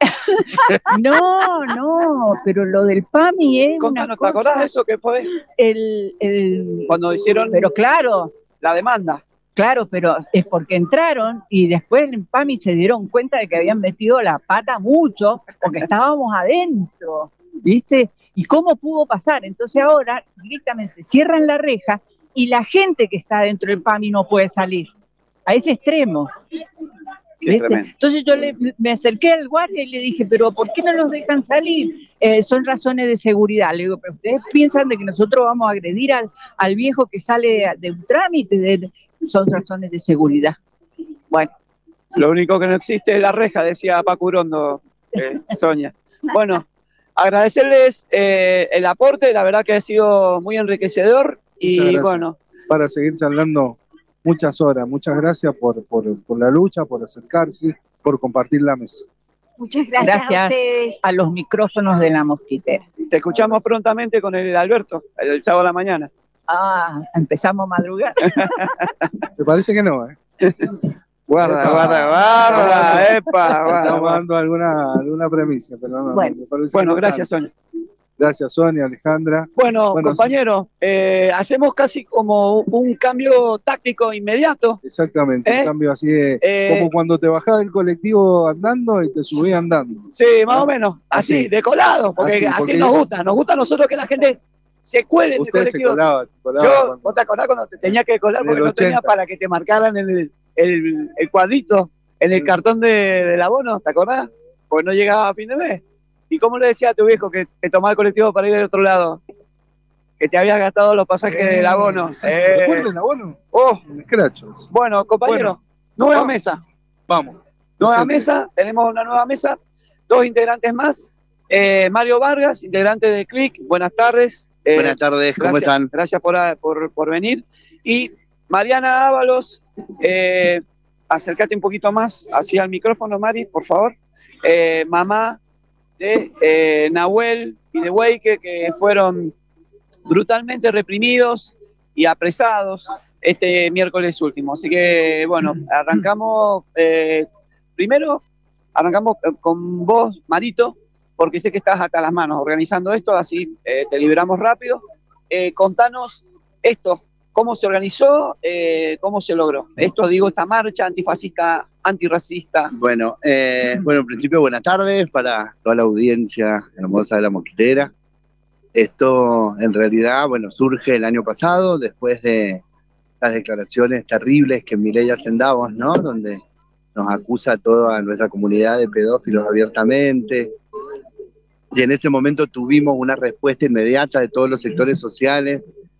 No, pero lo del PAMI es Contanos, ¿te acordás de eso que fue? Cuando hicieron pero claro, la demanda. Claro, pero es porque entraron y después en PAMI se dieron cuenta de que habían metido la pata mucho, porque estábamos adentro, ¿viste? ¿Y cómo pudo pasar? Entonces ahora directamente cierran la reja y la gente que está dentro del PAMI no puede salir. A ese extremo. ¿Viste? Entonces yo me acerqué al guardia y le dije, pero ¿por qué no los dejan salir? Son razones de seguridad. Le digo, pero ustedes piensan de que nosotros vamos a agredir al viejo que sale de un trámite, son razones de seguridad. Bueno. Lo único que no existe es la reja, decía Paco Urondo, Sonia. Bueno, agradecerles el aporte, la verdad que ha sido muy enriquecedor, y bueno. Para seguir charlando muchas horas. Muchas gracias por la lucha, por acercarse, por compartir la mesa. Muchas gracias a ustedes. A los micrófonos de la Mosquitera. Te escuchamos prontamente con el Alberto, el sábado a la mañana. Empezamos a madrugar. Me parece que no, Guarda, Estamos dando alguna premisa, pero no. Bueno, me parece bueno, importante. gracias, Sonia. Gracias, Sonia, Alejandra. Bueno, compañeros, hacemos casi como un cambio táctico inmediato. Exactamente, un cambio así de, como cuando te bajás del colectivo andando y te subís andando. Sí, más o menos, así, de colado, porque así nos gusta a nosotros que la gente se cuele en el Usted se colectivo. colaba Yo, ¿vos te acordás cuando te tenía que colar porque no tenía para que te marcaran el cuadrito en el cartón del abono? ¿Te acordás? Porque no llegaba a fin de mes. ¿Y cómo le decía a tu viejo que tomaba el colectivo para ir al otro lado? Que te habías gastado los pasajes del abono. ¿Recuerdan el abono? Oh, Scratchos. bueno, compañero, nueva mesa. Vamos. Nueva mesa, tenemos una nueva mesa, 2 integrantes más. Mario Vargas, integrante de CLIC, buenas tardes. Buenas tardes, ¿cómo están? Gracias por venir. Y Mariana Ábalos, acércate un poquito más hacia el micrófono, Mari, por favor. Mamá de Nahuel y de Weike, que fueron brutalmente reprimidos y apresados este miércoles último. Así que, bueno, arrancamos, primero, arrancamos con vos, Marito, porque sé que estás hasta las manos organizando esto, así te liberamos rápido. Contanos esto, cómo se organizó, cómo se logró. Esto, digo, esta marcha antifascista, antirracista. Bueno, en principio buenas tardes para toda la audiencia hermosa de La Mosquitera. Esto en realidad, surge el año pasado, después de las declaraciones terribles que Milei hace en Davos, ¿no? Donde nos acusa a toda nuestra comunidad de pedófilos abiertamente. Y en ese momento tuvimos una respuesta inmediata de todos los sectores sociales,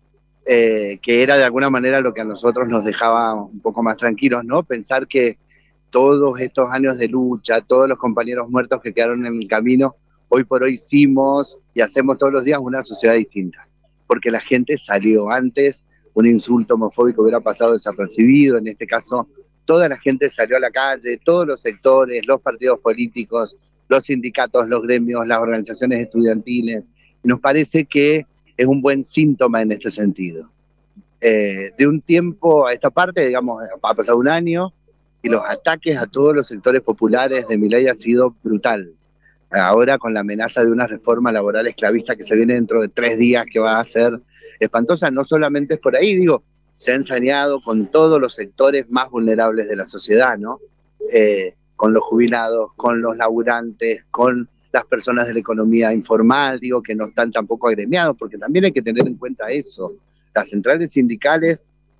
que era de alguna manera lo que a nosotros nos dejaba un poco más tranquilos, ¿no? Pensar que todos estos años de lucha, todos los compañeros muertos que quedaron en el camino, hoy por hoy hicimos y hacemos todos los días una sociedad distinta. Porque la gente salió antes, un insulto homofóbico hubiera pasado desapercibido, en este caso toda la gente salió a la calle, todos los sectores, los partidos políticos, los sindicatos, los gremios, las organizaciones estudiantiles, y nos parece que es un buen síntoma en este sentido. De un tiempo a esta parte, digamos, ha pasado un año, y los ataques a todos los sectores populares de Milei ha sido brutal. Ahora con la amenaza de una reforma laboral esclavista que se viene dentro de 3 días, que va a ser espantosa, no solamente es por ahí, digo, se ha ensañado con todos los sectores más vulnerables de la sociedad, ¿no? Con los jubilados, con los laburantes, con las personas de la economía informal, digo, que no están tampoco agremiados, porque también hay que tener en cuenta eso. Las centrales sindicales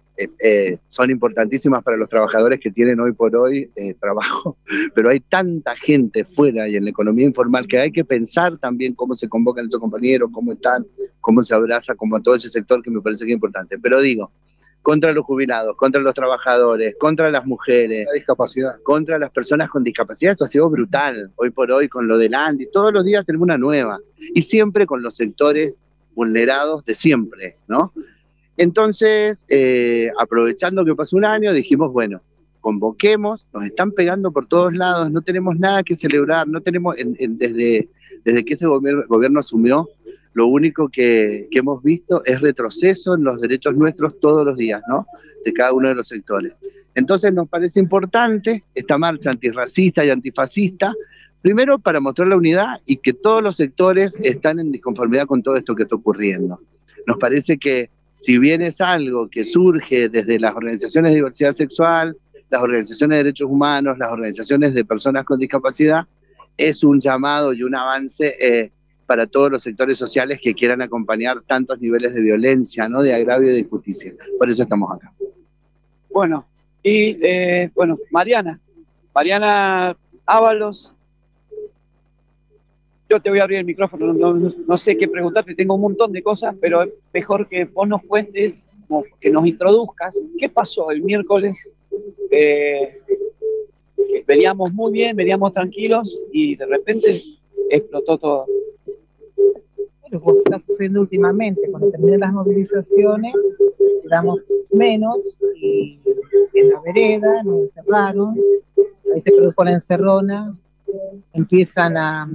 son importantísimas para los trabajadores que tienen hoy por hoy trabajo, pero hay tanta gente fuera y en la economía informal que hay que pensar también cómo se convocan esos compañeros, cómo están, cómo se abraza, como a todo ese sector que me parece que es importante. Pero digo, contra los jubilados, contra los trabajadores, contra las mujeres, la discapacidad, contra las personas con discapacidad, esto ha sido brutal, hoy por hoy con lo del Andy, todos los días tenemos una nueva, y siempre con los sectores vulnerados de siempre, ¿no? Entonces, aprovechando que pasó un año, dijimos, bueno, convoquemos, nos están pegando por todos lados, no tenemos nada que celebrar, no tenemos, desde que este gobierno asumió, lo único que hemos visto es retroceso en los derechos nuestros todos los días, ¿no? De cada uno de los sectores. Entonces nos parece importante esta marcha antirracista y antifascista, primero para mostrar la unidad y que todos los sectores están en disconformidad con todo esto que está ocurriendo. Nos parece que si bien es algo que surge desde las organizaciones de diversidad sexual, las organizaciones de derechos humanos, las organizaciones de personas con discapacidad, es un llamado y un avance para todos los sectores sociales que quieran acompañar tantos niveles de violencia, ¿no? De agravio y de injusticia. Por eso estamos acá. Bueno, y Mariana Ábalos, yo te voy a abrir el micrófono, no sé qué preguntarte, tengo un montón de cosas, pero es mejor que vos nos cuentes, que nos introduzcas, qué pasó el miércoles, que veníamos muy bien, veníamos tranquilos, y de repente explotó todo. Lo que está sucediendo últimamente, cuando terminan las movilizaciones, quedamos menos y en la vereda nos encerraron, ahí se produjo la encerrona, empiezan a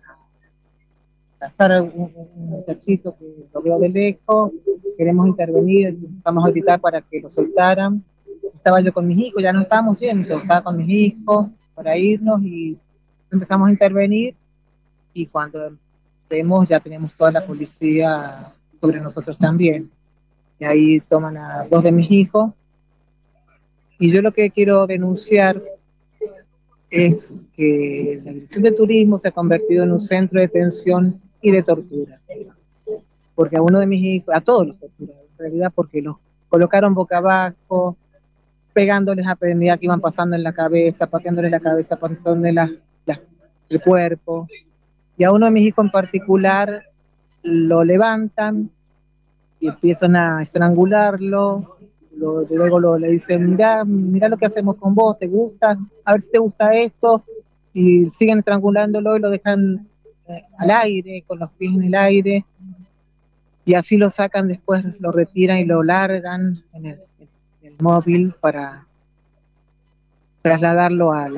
lanzar un muchachito que lo veo de lejos, queremos intervenir, vamos a gritar para que lo soltaran, estaba yo con mis hijos, ya no estábamos yendo, estaba con mis hijos para irnos y empezamos a intervenir y cuando vemos ya teníamos toda la policía sobre nosotros también. Y ahí toman a 2 de mis hijos y yo lo que quiero denunciar es que la Dirección de Turismo se ha convertido en un centro de detención y de tortura. Porque a uno de mis hijos, a todos los torturaron, en realidad, porque los colocaron boca abajo, pegándoles a medida que iban pasando en la cabeza, pateándoles la cabeza, pateándoles el cuerpo. Y a uno de mis hijos en particular lo levantan y empiezan a estrangularlo. Luego le dicen, mira lo que hacemos con vos, ¿te gusta? A ver si te gusta esto. Y siguen estrangulándolo y lo dejan al aire, con los pies en el aire. Y así lo sacan después, lo retiran y lo largan en el móvil para trasladarlo al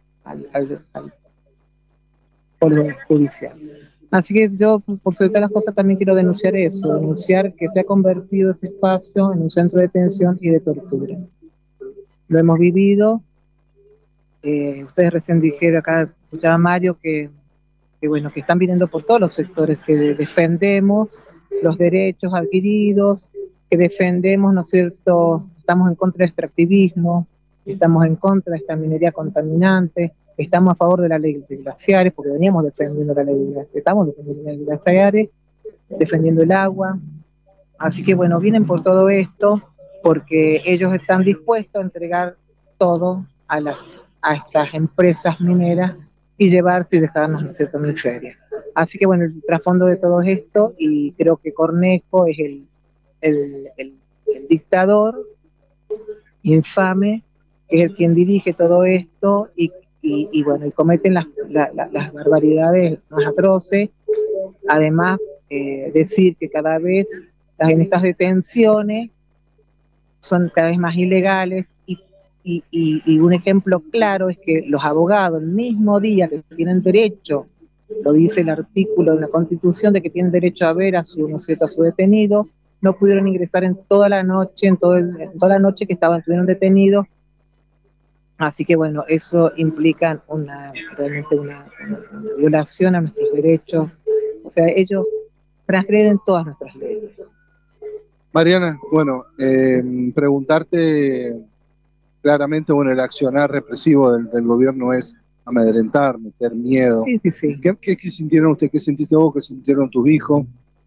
polo judicial. Así que yo, por sobre todas las cosas, también quiero denunciar eso, denunciar que se ha convertido ese espacio en un centro de detención y de tortura. Lo hemos vivido, ustedes recién dijeron acá, escuchaba Mario, que bueno, que están viniendo por todos los sectores, que defendemos los derechos adquiridos, que defendemos, ¿no es cierto?, estamos en contra del extractivismo, estamos en contra de esta minería contaminante, estamos a favor de la ley de glaciares, porque veníamos defendiendo la ley de glaciares, estamos defendiendo la ley de glaciares, defendiendo el agua. Así que bueno, vienen por todo esto, porque ellos están dispuestos a entregar todo a estas empresas mineras y llevarse y dejarnos, ¿no es cierto?, miseria. Así que bueno, el trasfondo de todo esto, y creo que Cornejo es el dictador infame, que es el quien dirige todo esto y bueno, y cometen las barbaridades más atroces. Además, decir que cada vez en estas detenciones son cada vez más ilegales y un ejemplo claro es que los abogados el mismo día que tienen derecho, lo dice el artículo de la Constitución, de que tienen derecho a ver a su, ¿no es cierto?, a su detenido, no pudieron ingresar en toda la noche, en toda la noche que estuvieron detenidos. Así que bueno, eso implica realmente una violación a nuestros derechos. O sea, ellos transgreden todas nuestras leyes. Mariana, bueno, preguntarte claramente, bueno, el accionar represivo del gobierno es amedrentar, meter miedo. Sí, sí, sí. ¿Qué sintieron ustedes? ¿Qué sentiste vos? ¿Qué sintieron tus hijos?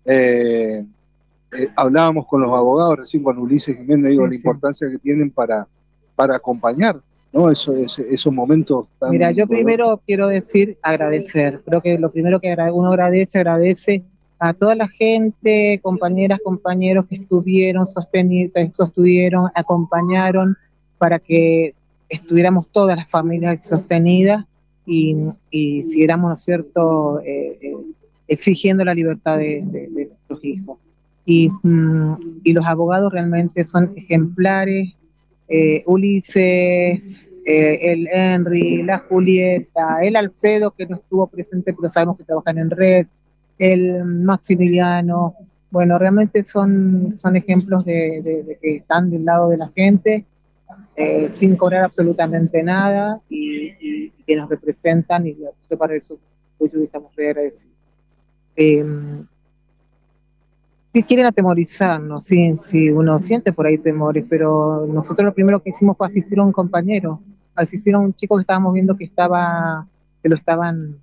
Hablábamos con los abogados recién, con Ulises Jiménez, digo, la importancia que tienen para acompañar, ¿no? Esos momentos tan... Mira, yo primero quiero decir agradecer. Creo que lo primero que uno agradece a toda la gente, compañeras, compañeros que sostuvieron, acompañaron para que estuviéramos todas las familias sostenidas y siguiéramos, ¿no es cierto?, exigiendo la libertad de nuestros hijos. Y los abogados realmente son ejemplares. Ulises, el Henry, la Julieta, el Alfredo, que no estuvo presente pero sabemos que trabajan en red, el Maximiliano, bueno, realmente son ejemplos de que están del lado de la gente, sin cobrar absolutamente nada y que nos representan, y para eso estamos muy agradecidos. Si quieren atemorizarnos, sí, uno siente por ahí temores, pero nosotros lo primero que hicimos fue asistir a un compañero, asistir a un chico que estábamos viendo que lo estaban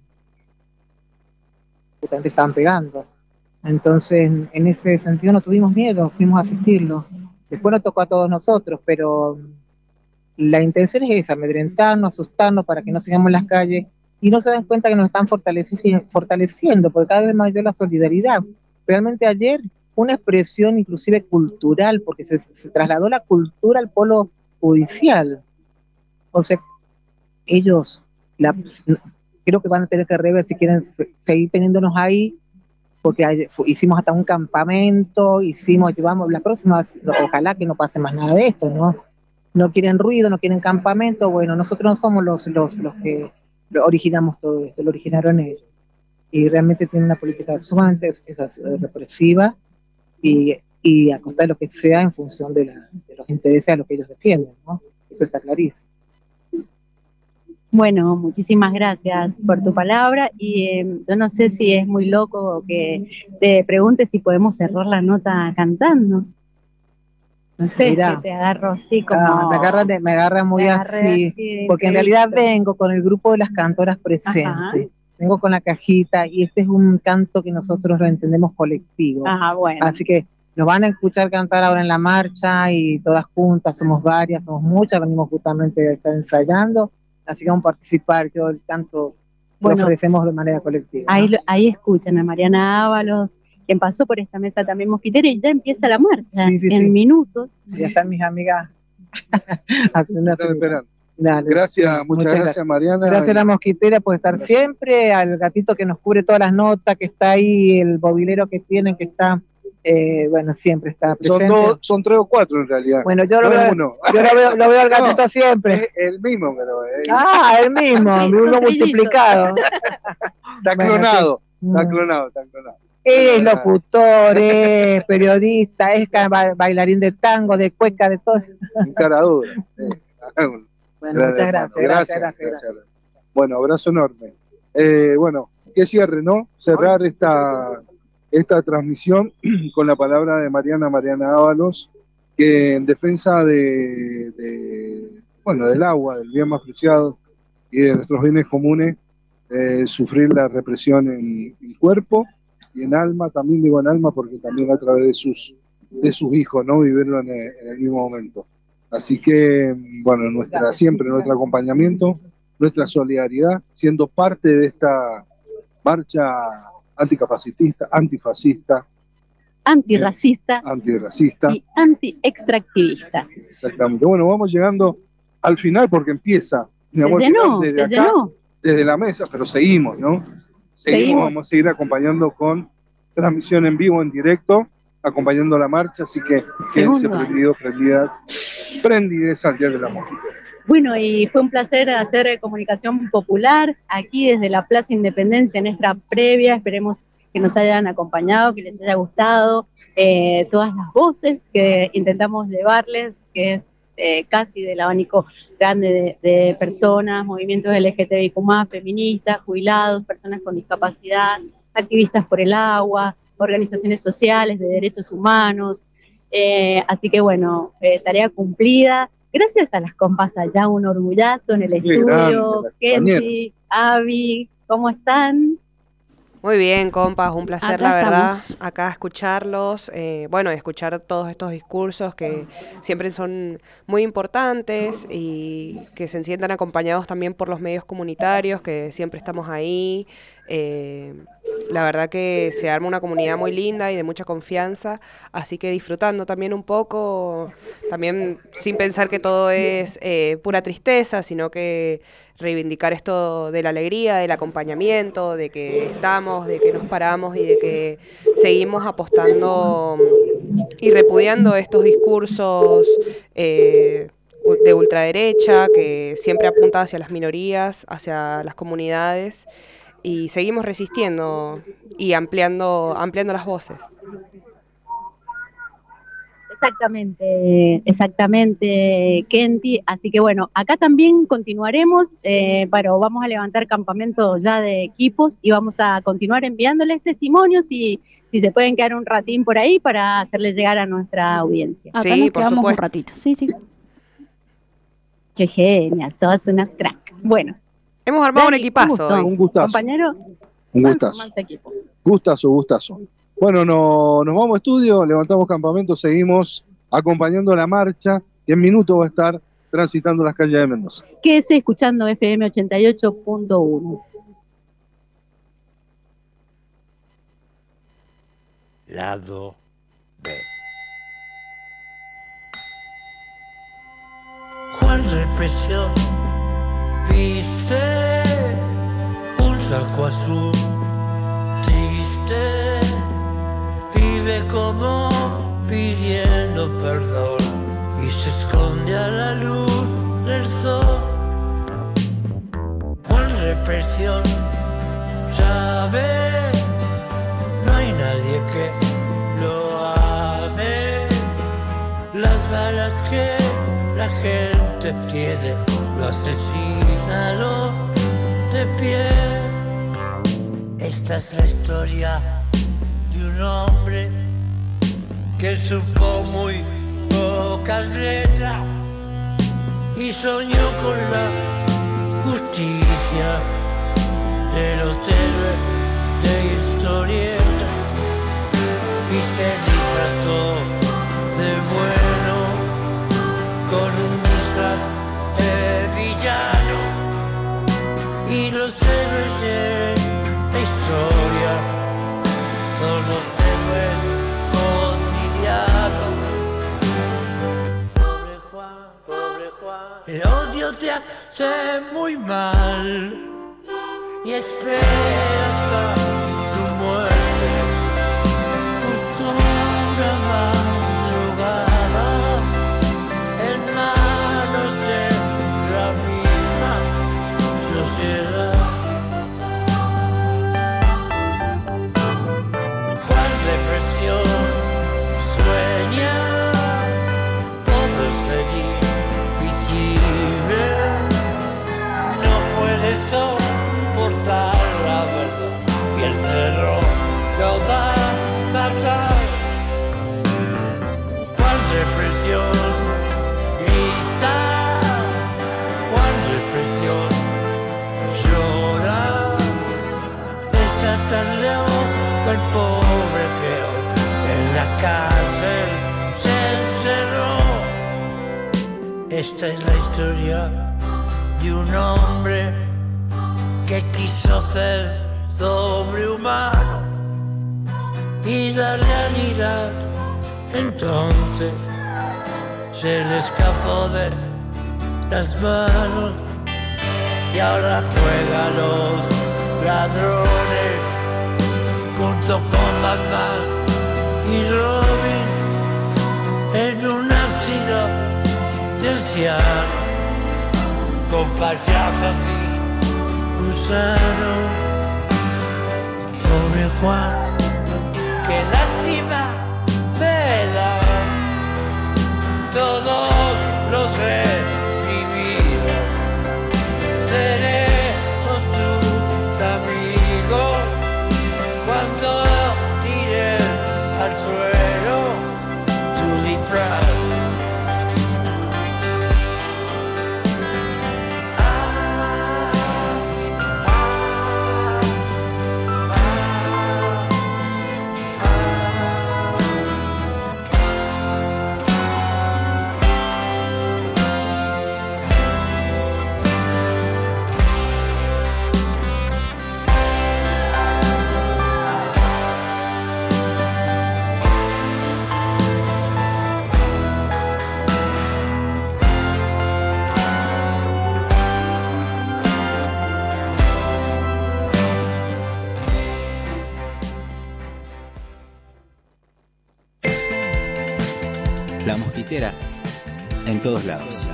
pegando. Entonces, en ese sentido no tuvimos miedo, fuimos a asistirlo. Después nos tocó a todos nosotros, pero la intención es esa, amedrentarnos, asustarnos para que no sigamos en las calles y no se den cuenta que nos están fortaleciendo, porque cada vez mayor la solidaridad. Realmente ayer una expresión inclusive cultural, porque se trasladó la cultura al polo judicial. O sea, ellos creo que van a tener que rever si quieren seguir teniéndonos ahí, porque hicimos hasta un campamento, llevamos la próxima, ojalá que no pase más nada de esto, ¿no? No quieren ruido, no quieren campamento. Bueno, nosotros no somos los que originamos todo esto, lo originaron ellos. Y realmente tienen una política sumamente represiva y y a costa de lo que sea en función de los intereses a los que ellos defienden, ¿no? Eso está clarísimo. Bueno, muchísimas gracias por tu palabra y yo no sé si es muy loco que te pregunte si podemos cerrar la nota cantando. No sé, Mirá. que te agarro así como... Me agarra muy te agarré así, porque en realidad vengo con el grupo de las cantoras presentes, Ajá. vengo con la cajita y este es un canto que nosotros lo entendemos colectivo. Ajá, bueno. Así que nos van a escuchar cantar ahora en la marcha y todas juntas, somos varias, somos muchas, venimos justamente a estar ensayando, así que vamos a participar, yo el canto lo ofrecemos de manera colectiva. Ahí escuchan a Mariana Ábalos, quien pasó por esta mesa también mosquitera, y ya empieza la marcha en minutos. Ya están mis amigas haciendo Están esperando. Dale. Gracias, muchas gracias, Mariana. Gracias a la mosquitera por estar siempre, al gatito que nos cubre todas las notas, que está ahí, el bobilero que tienen, que está, bueno, siempre está presente. Son 3 o 4 en realidad. Bueno, yo No lo es veo, uno. lo veo al gatito No, siempre. Es el mismo, pero El mismo, uno multiplicado. está clonado, está clonado. Es locutor, es periodista, es bailarín de tango, de cueca, de todo. Un cara dura. Bueno, muchas gracias. Bueno, abrazo enorme. Bueno, que cierre, ¿no? Cerrar esta transmisión con la palabra de Mariana Ábalos, que en defensa del agua, del bien más preciado y de nuestros bienes comunes, sufrir la represión en cuerpo y en alma, también digo en alma porque también a través de sus hijos, ¿no? Vivirlo en el mismo momento. Así que, bueno, siempre nuestro acompañamiento, nuestra solidaridad, siendo parte de esta marcha anticapacitista, antifascista, antirracista y anti-extractivista. Exactamente. Bueno, vamos llegando al final porque empieza. Mi amor, desde acá, llenó. Desde la mesa, pero seguimos, ¿no? Seguimos, vamos a seguir acompañando con transmisión en vivo, en directo, acompañando la marcha, así que quédense prendidos, prendides al Día de la Mosquitera. Bueno, y fue un placer hacer comunicación popular aquí desde la Plaza Independencia en esta previa. Esperemos que nos hayan acompañado, que les haya gustado todas las voces que intentamos llevarles, que es casi del abanico grande de personas, movimientos LGTBIQ+, feministas, jubilados, personas con discapacidad, activistas por el agua, organizaciones sociales de derechos humanos. Así que bueno, tarea cumplida. Gracias a las compas allá, un orgullazo en el estudio. Kenty, Avi, ¿cómo están? Muy bien, compas, un placer, Acá la verdad, estamos. acá escucharlos, escuchar todos estos discursos que siempre son muy importantes y que se sientan acompañados también por los medios comunitarios, que siempre estamos ahí. La verdad que se arma una comunidad muy linda y de mucha confianza, así que disfrutando también un poco, también sin pensar que todo es pura tristeza, sino que reivindicar esto de la alegría, del acompañamiento, de que estamos, de que nos paramos y de que seguimos apostando y repudiando estos discursos de ultraderecha que siempre apunta hacia las minorías, hacia las comunidades, y seguimos resistiendo y ampliando las voces. Exactamente, Kenty. Así que bueno, acá también continuaremos, pero vamos a levantar campamento ya de equipos y vamos a continuar enviándoles testimonios y si se pueden quedar un ratín por ahí para hacerles llegar a nuestra audiencia. Acá nos quedamos un ratito. Sí. Qué genial, todas unas crack. Bueno. Hemos armado un equipazo hoy. Un gustazo. Compañero, Un gustazo. equipo. Gustazo. Bueno, nos vamos a estudio, levantamos campamento, seguimos acompañando la marcha y en minutos va a estar transitando las calles de Mendoza. Quédese escuchando FM 88.1. Lado B. Juan represión, viste un saco azul, triste, vive como pidiendo perdón y se esconde a la luz del sol. Juan represión, sabe, no hay nadie que lo ame. balas que la gente tiene lo asesinaron de pie. Esta es la historia de un hombre que supo muy pocas letras y soñó con la justicia de los héroes de historieta y se disfrazó de bueno con un disfraz de villano, y los héroes de la historia son los héroes cotidianos. Pobre Juan, pobre Juan, el odio te hace muy mal y esperanza tu muerte justo una madrugada en manos de la misma sociedad. Cuál represión sueña poder seguir visible, no puedes soportar la verdad y el cerro lo va a matar. Cuál represión grita, cuál represión llora, está tan lejos el pobre que hoy en la cárcel se encerró. Esta es la historia de un hombre que quiso ser sobrehumano y la realidad entonces se le escapó de las manos y ahora juega a los ladrones junto con Batman y Robin en una ciudad de ancianos con payasos y gusanos. Pobre Juan, qué lástima me da, todos los reprimidos seremos tus amigos cuando tires al suelo tu disfraz. La Mosquitera, en todos lados.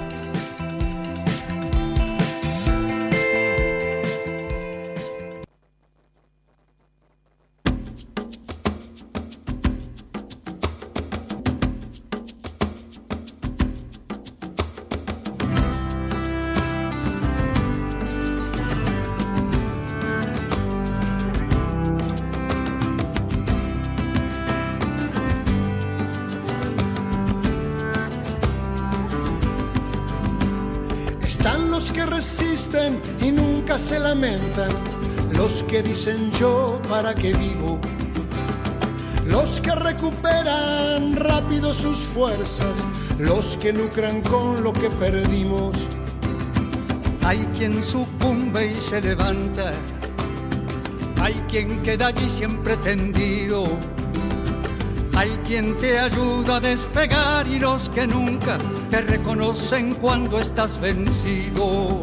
Y nunca se lamentan, los que dicen yo para qué vivo, los que recuperan rápido sus fuerzas, los que lucran con lo que perdimos. Hay quien sucumbe y se levanta, hay quien queda allí siempre tendido, hay quien te ayuda a despegar y los que nunca te reconocen cuando estás vencido.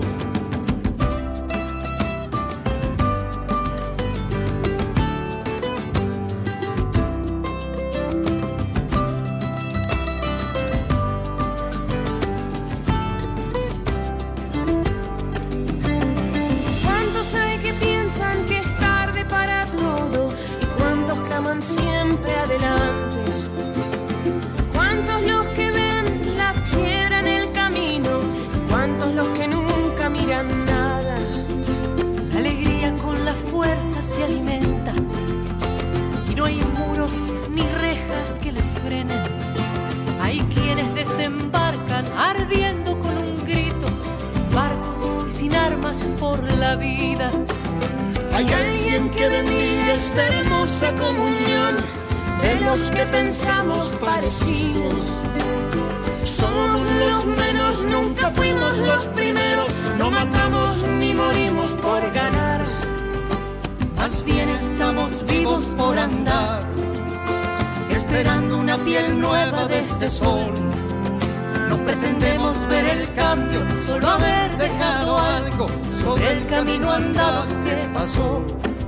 Siempre adelante. ¿Cuántos los que ven que le frenen. Hay quienes desembarcan ardiendo con un grito, sin barcos y sin armas por la vida. Hay alguien que bendiga esta hermosa comunión de los que pensamos parecido. Somos los menos, nunca fuimos los primeros, no matamos ni morimos por ganar. Más bien estamos vivos por andar, esperando una piel nueva de este sol. No pretendemos ver el cambio, solo haber dejado algo sobre el camino andado que pasó.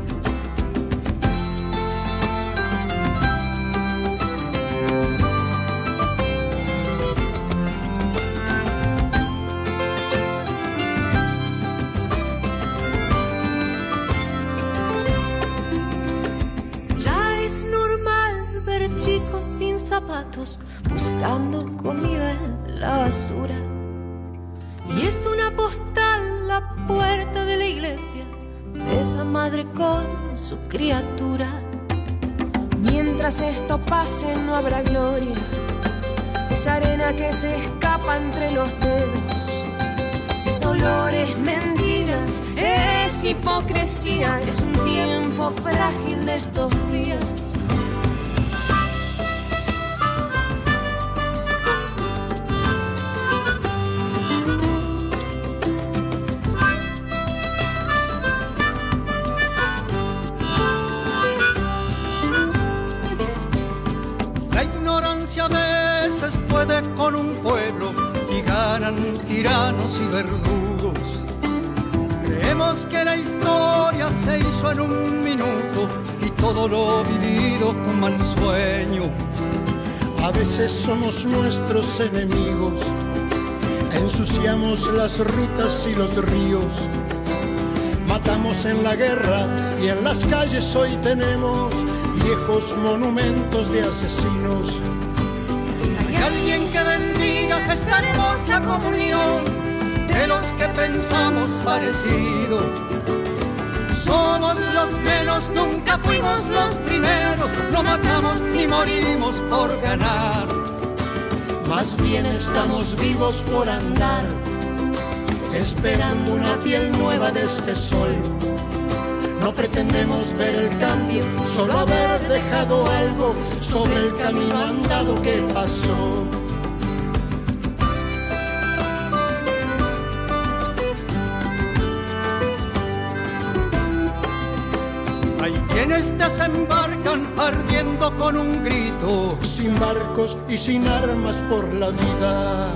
Chicos sin zapatos buscando comida en la basura, y es una postal la puerta de la iglesia de esa madre con su criatura. Mientras esto pase no habrá gloria, esa arena que se escapa entre los dedos, es dolor, es mentiras, es hipocresía, es un tiempo frágil de estos días. A veces puede con un pueblo y ganan tiranos y verdugos. Creemos que la historia se hizo en un minuto y todo lo vivido como un sueño. A veces somos nuestros enemigos, ensuciamos las rutas y los ríos, matamos en la guerra y en las calles hoy tenemos viejos monumentos de asesinos. Hay alguien que bendiga esta hermosa comunión de los que pensamos parecido. Somos los menos, nunca fuimos los primeros, no matamos ni morimos por ganar. Más bien estamos vivos por andar, esperando una piel nueva de este sol. No pretendemos ver el cambio, solo haber dejado algo sobre el camino andado que pasó. Hay quienes desembarcan ardiendo con un grito, sin barcos y sin armas por la vida.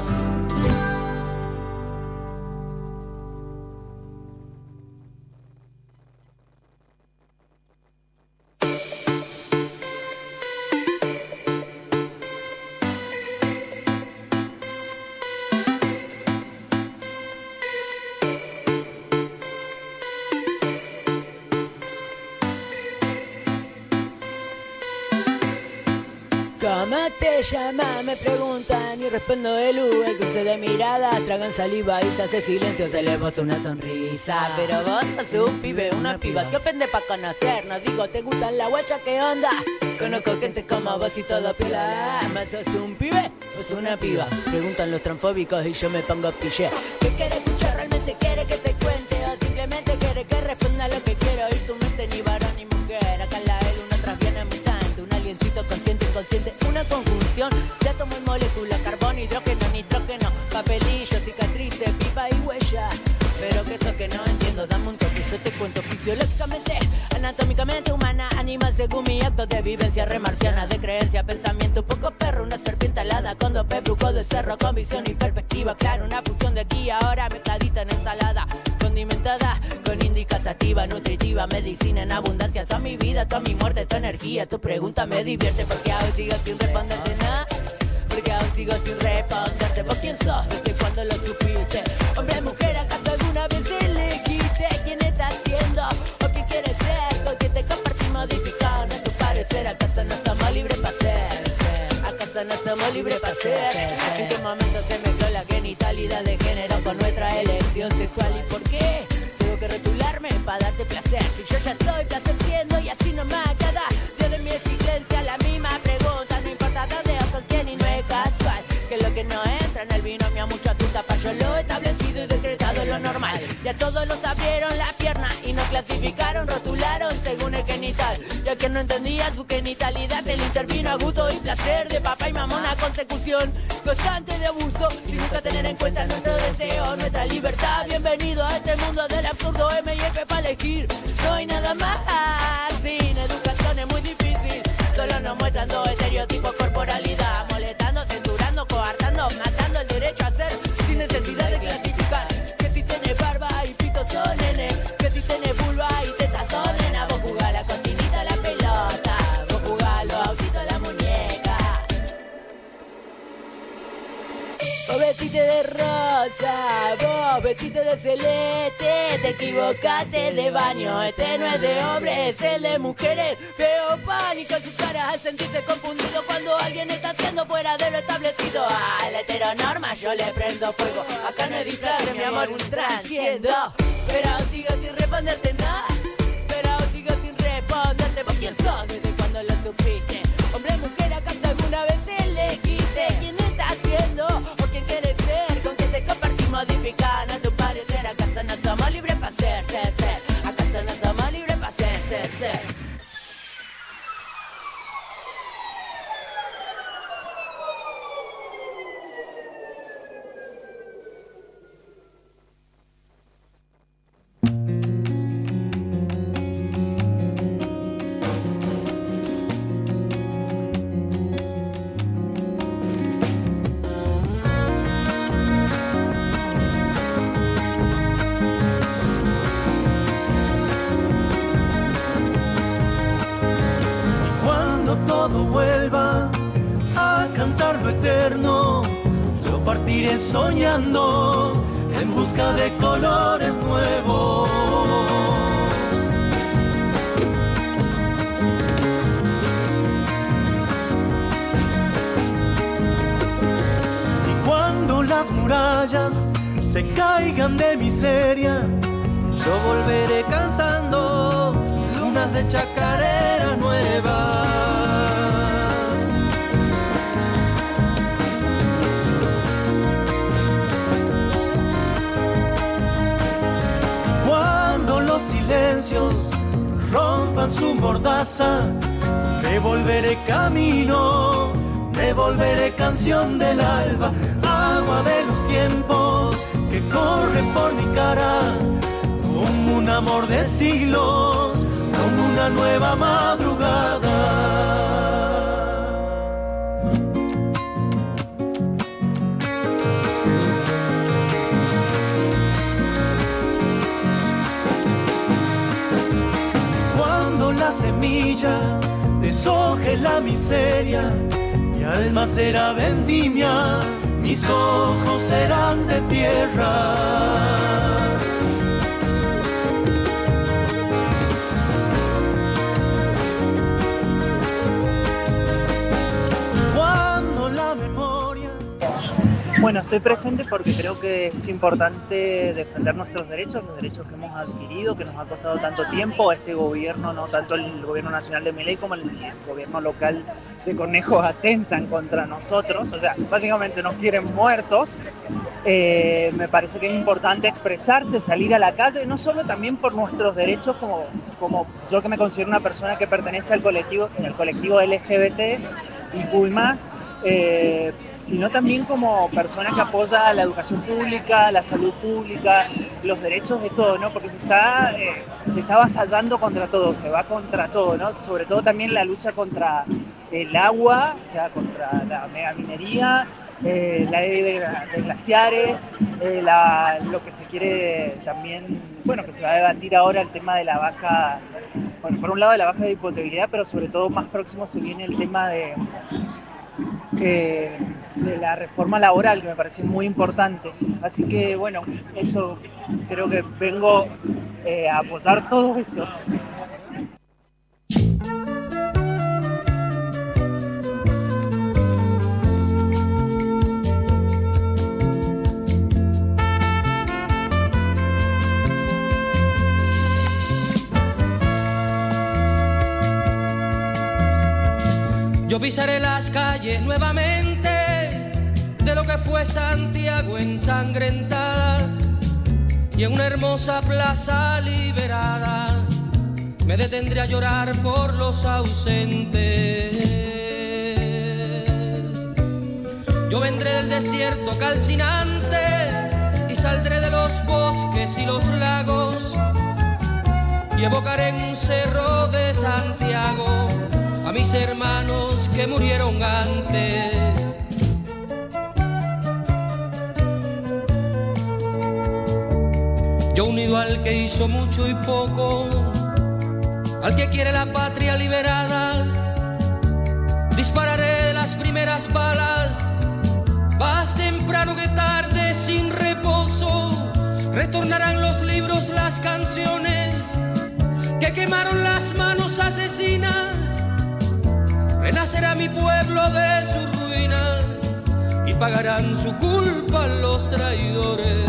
¿Cómo te llamas? Me preguntan y respondo el el cruce de miradas, tragan saliva y se hace silencio, se le posa una sonrisa. Pero vos sos un pibe, una piba, se ofende pa' conocernos. Digo, ¿te gustan la guacha? ¿Qué onda? Conozco gente como vos y todo piola. ¿Más sos un pibe o sos una piba? Preguntan los transfóbicos y yo me pongo pillé. ¿Qué quiere escuchar? ¿Realmente quiere que te cuente? ¿O simplemente quiere que responda lo que quiero? Y tu mente ni varón ni mujer, acá la L una transviene mutante, un aliencito consciente, inconsciente, una conjunción de átomo y molécula, carbón, hidrógeno, nitrógeno, papelillo, cicatrices, pipa y huella. Pero que eso que no entiendo, dame un toque, yo te cuento fisiológicamente, anatómicamente humana, animal según mi acto de vivencia remarciana, de creencia, pensamiento, un poco perro, una serpiente alada, con dos brujo del cerro, con visión y perspectiva, claro, una fusión de aquí y ahora, mezcladita en ensalada, condimentada, con índica sativa, nutritiva, medicina en abundancia, toda mi vida, toda mi muerte, tu energía, tu pregunta me divierte, porque aún sigo sin responderte nada, porque aún sigo sin responderte. ¿Vos quién sos? ¿Desde cuándo lo supiste? Hombre, mujer, ¿acaso alguna vez elegiste quién estás siendo o qué quieres ser? Con quién te compartís modificando tu parecer. ¿Acaso no somos libres para ser? ¿Acaso no somos libres para ser? ¿En qué momento se mezcló la genitalidad de género con nuestra elección sexual? ¿Y por qué? Tengo que rotularme para darte placer. Si yo ya soy placer siendo y así no me agrada. Yo de mi existencia la misma pregunta, no importa Ya todos los abrieron la pierna y nos clasificaron, rotularon según el genital. Ya que no entendía su genitalidad, él intervino a gusto y placer de papá y mamá, una consecución constante de abuso, sin nunca tener en cuenta nuestro deseo, nuestra libertad. Bienvenido a este mundo del absurdo, M y F para elegir, no hay nada más. Sin educación es muy difícil, solo nos muestran dos estereotipos, corporalidad, molestando, censurando, coartando, matando el derecho a ser sin necesidad de clasificar. Que si tenés barba y pito son nene, que si tenés vulva y tetas son nena. Vos jugás la cocinita, la pelota, vos jugás los autitos, la muñeca. Vos vestite de rosa, vos vestite de celeste, te equivocaste de baño, este no es de hombres, es el de mujeres. Veo pánico en sus caras al sentirse confundido cuando alguien está haciendo fuera de lo establecido. A la heteronorma yo le prendo fuego, acá no hay disfraz, mi amor, transciendo. Pero sigo sin responderte nada, pero sigo sin responderte. ¿Vos quién sos? ¿Desde cuando lo supiste? Hombre, mujer, ¿acaso alguna vez elegiste quién está haciendo o quién quieres ser? ¿Con quién te compartís modificando a tu parecer? ¿Acaso no somos libres para ser? ¿Acaso no somos libres para ser? Todo vuelva a cantar lo eterno, yo partiré soñando en busca de colores nuevos. Y cuando las murallas se caigan de miseria, yo volveré cantando lunas de chacareras nuevas. Los silencios rompan su mordaza, me volveré camino, me volveré canción del alba, agua de los tiempos que corre por mi cara, como un amor de siglos, como una nueva madrugada. La semilla deshoje la miseria, mi alma será vendimia, mis ojos serán de tierra. Cuando la memoria... Bueno, estoy presente porque creo que es importante defender nuestros derechos, los derechos que hemos adquirido, que nos ha costado tanto tiempo. Este gobierno, no tanto el gobierno nacional de Milei como el gobierno local de Cornejo, atentan contra nosotros. O sea, básicamente nos quieren muertos. Me parece que es importante expresarse, salir a la calle, no solo también por nuestros derechos, como yo que me considero una persona que pertenece al colectivo LGBT y más, sino también como persona que apoya la educación pública, la salud pública, los derechos de todo, ¿no? Porque se está avasallando contra todo, se va contra todo, ¿no? Sobre todo también la lucha contra el agua, o sea, contra la megaminería, la ley de glaciares, lo que se quiere también, bueno, que se va a debatir ahora el tema de la baja, bueno, por un lado de la baja de imputabilidad, pero sobre todo más próximo se viene el tema de la reforma laboral, que me parece muy importante. Así que, bueno, eso creo que vengo a apoyar todo eso. Yo pisaré las calles nuevamente de lo que fue Santiago ensangrentada, y en una hermosa plaza liberada me detendré a llorar por los ausentes. Yo vendré del desierto calcinante y saldré de los bosques y los lagos y evocaré en un cerro de Santiago a mis hermanos que murieron antes. Yo unido al que hizo mucho y poco, al que quiere la patria liberada, dispararé de las primeras balas, más temprano que tarde sin reposo. Retornarán los libros, las canciones que quemaron las manos asesinas. Renacerá mi pueblo de su ruina y pagarán su culpa los traidores.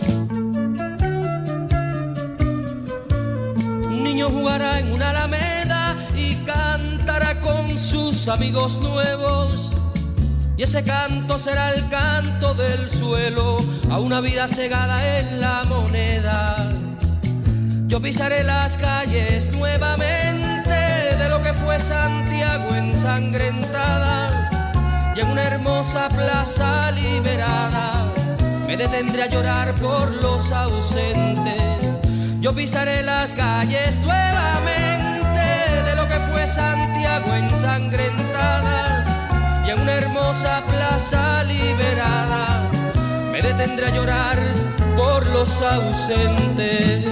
Un niño jugará en una alameda y cantará con sus amigos nuevos, y ese canto será el canto del suelo a una vida cegada en la moneda. Yo pisaré las calles nuevamente de lo que fue Santiago ensangrentada, y en una hermosa plaza liberada me detendré a llorar por los ausentes. Yo pisaré las calles nuevamente de lo que fue Santiago ensangrentada, y en una hermosa plaza liberada me detendré a llorar por los ausentes.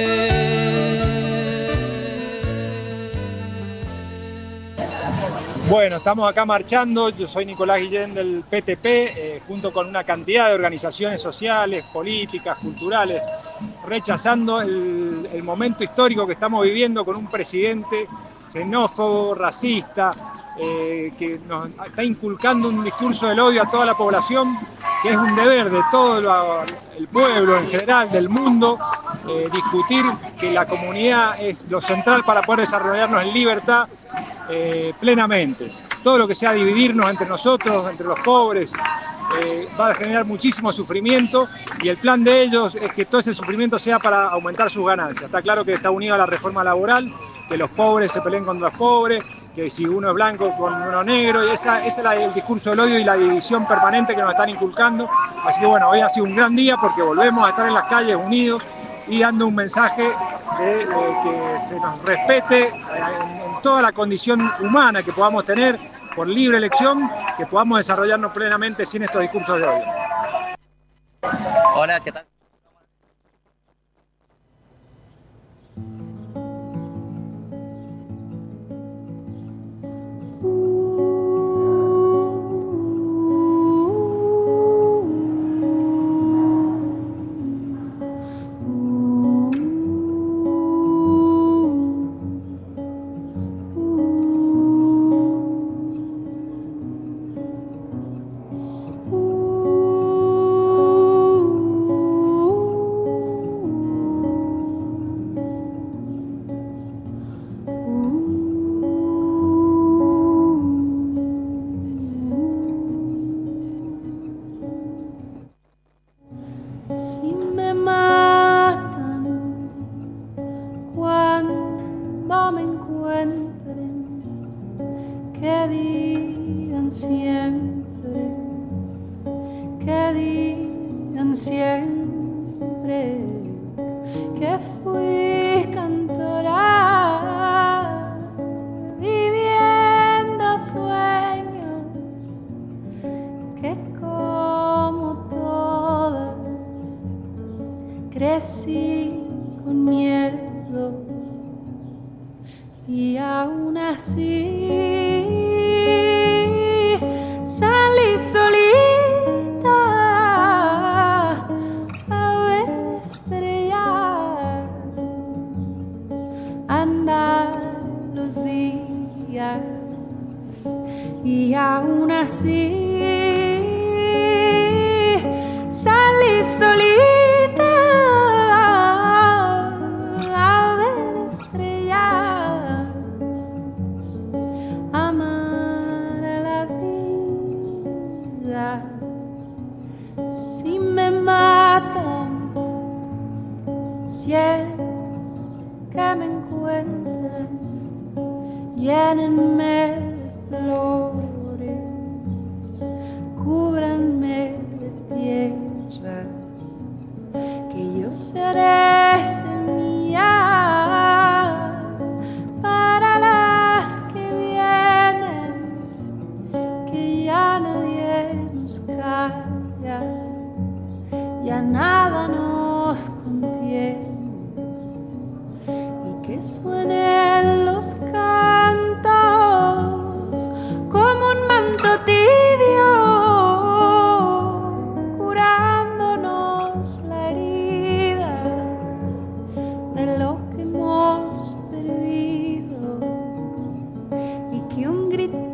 Bueno, estamos acá marchando, yo soy Nicolás Guillén del PTP, junto con una cantidad de organizaciones sociales, políticas, culturales, rechazando el momento histórico que estamos viviendo con un presidente xenófobo, racista, que nos está inculcando un discurso del odio a toda la población, que es un deber de todo el pueblo en general, del mundo, discutir que la comunidad es lo central para poder desarrollarnos en libertad plenamente. Todo lo que sea dividirnos entre nosotros, entre los pobres, va a generar muchísimo sufrimiento, y el plan de ellos es que todo ese sufrimiento sea para aumentar sus ganancias. Está claro que está unido a la reforma laboral, que los pobres se peleen contra los pobres, que si uno es blanco con uno negro, y ese es el discurso del odio y la división permanente que nos están inculcando. Así que bueno, hoy ha sido un gran día porque volvemos a estar en las calles unidos y dando un mensaje de que se nos respete en toda la condición humana que podamos tener por libre elección, que podamos desarrollarnos plenamente sin estos discursos de odio. Hola, ¿qué tal?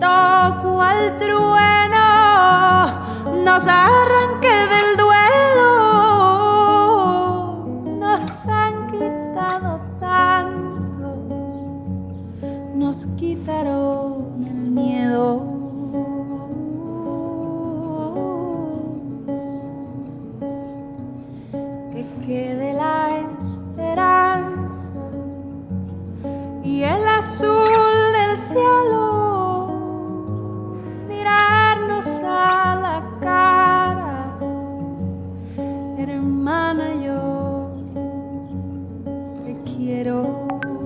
cual trueno nos arranque del duelo. Nos han quitado tanto, nos quitaron el miedo. Que quede la esperanza y el azul del cielo, mirarnos a la cara, hermana, yo te quiero.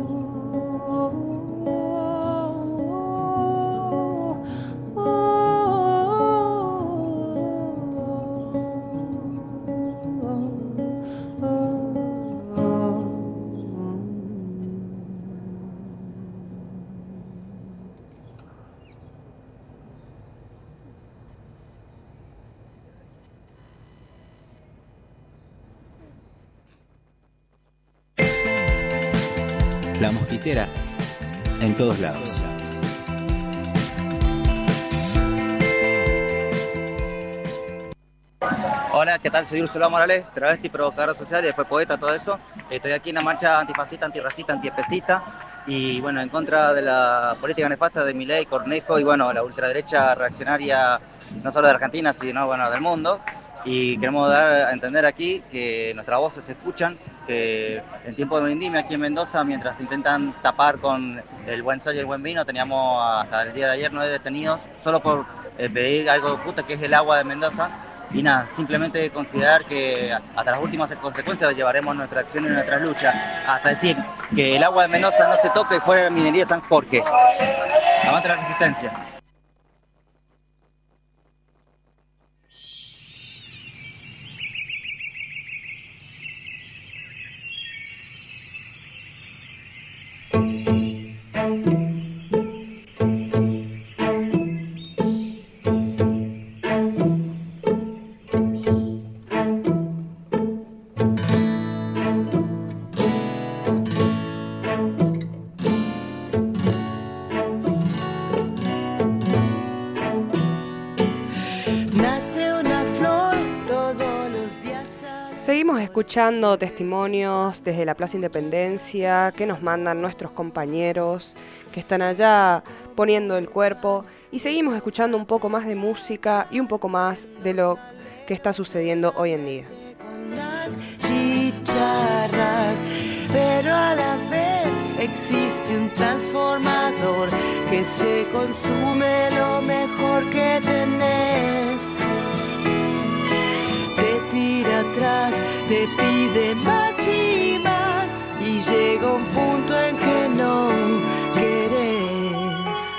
La Mosquitera, en todos lados. Hola, ¿qué tal? Soy Úrsula Morales, travesti, provocadora social y después poeta, todo eso. Estoy aquí en la marcha antifascista, antirracista, antiespecista y bueno, en contra de la política nefasta de Milei, Cornejo y bueno, la ultraderecha reaccionaria no solo de Argentina, sino bueno, del mundo. Y queremos dar a entender aquí que nuestras voces se escuchan, que en tiempo de vendimia aquí en Mendoza, mientras intentan tapar con el buen sol y el buen vino, teníamos hasta el día de ayer 9 detenidos solo por pedir algo justo que es el agua de Mendoza. Y nada, simplemente considerar que hasta las últimas consecuencias llevaremos nuestra acción y nuestras luchas, hasta decir que el agua de Mendoza no se toque fuera de la minería de San Jorge. Aguante la resistencia. Seguimos escuchando testimonios desde la Plaza Independencia que nos mandan nuestros compañeros que están allá poniendo el cuerpo y seguimos escuchando un poco más de música y un poco más de lo que está sucediendo hoy en día. Chicharras, pero a la vez existe un transformador que se consume lo mejor que tenés. Te tira atrás, te pide más y más y llega un punto en que no querés.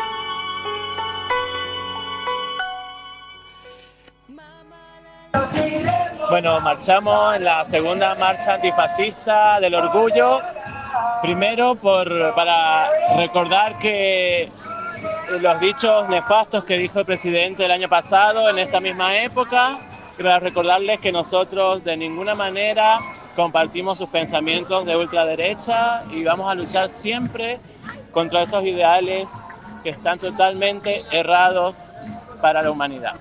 Bueno, marchamos en la segunda marcha antifascista del orgullo. Primero para recordar que los dichos nefastos que dijo el presidente el año pasado en esta misma época, y para recordarles que nosotros de ninguna manera compartimos sus pensamientos de ultraderecha y vamos a luchar siempre contra esos ideales que están totalmente errados para la humanidad.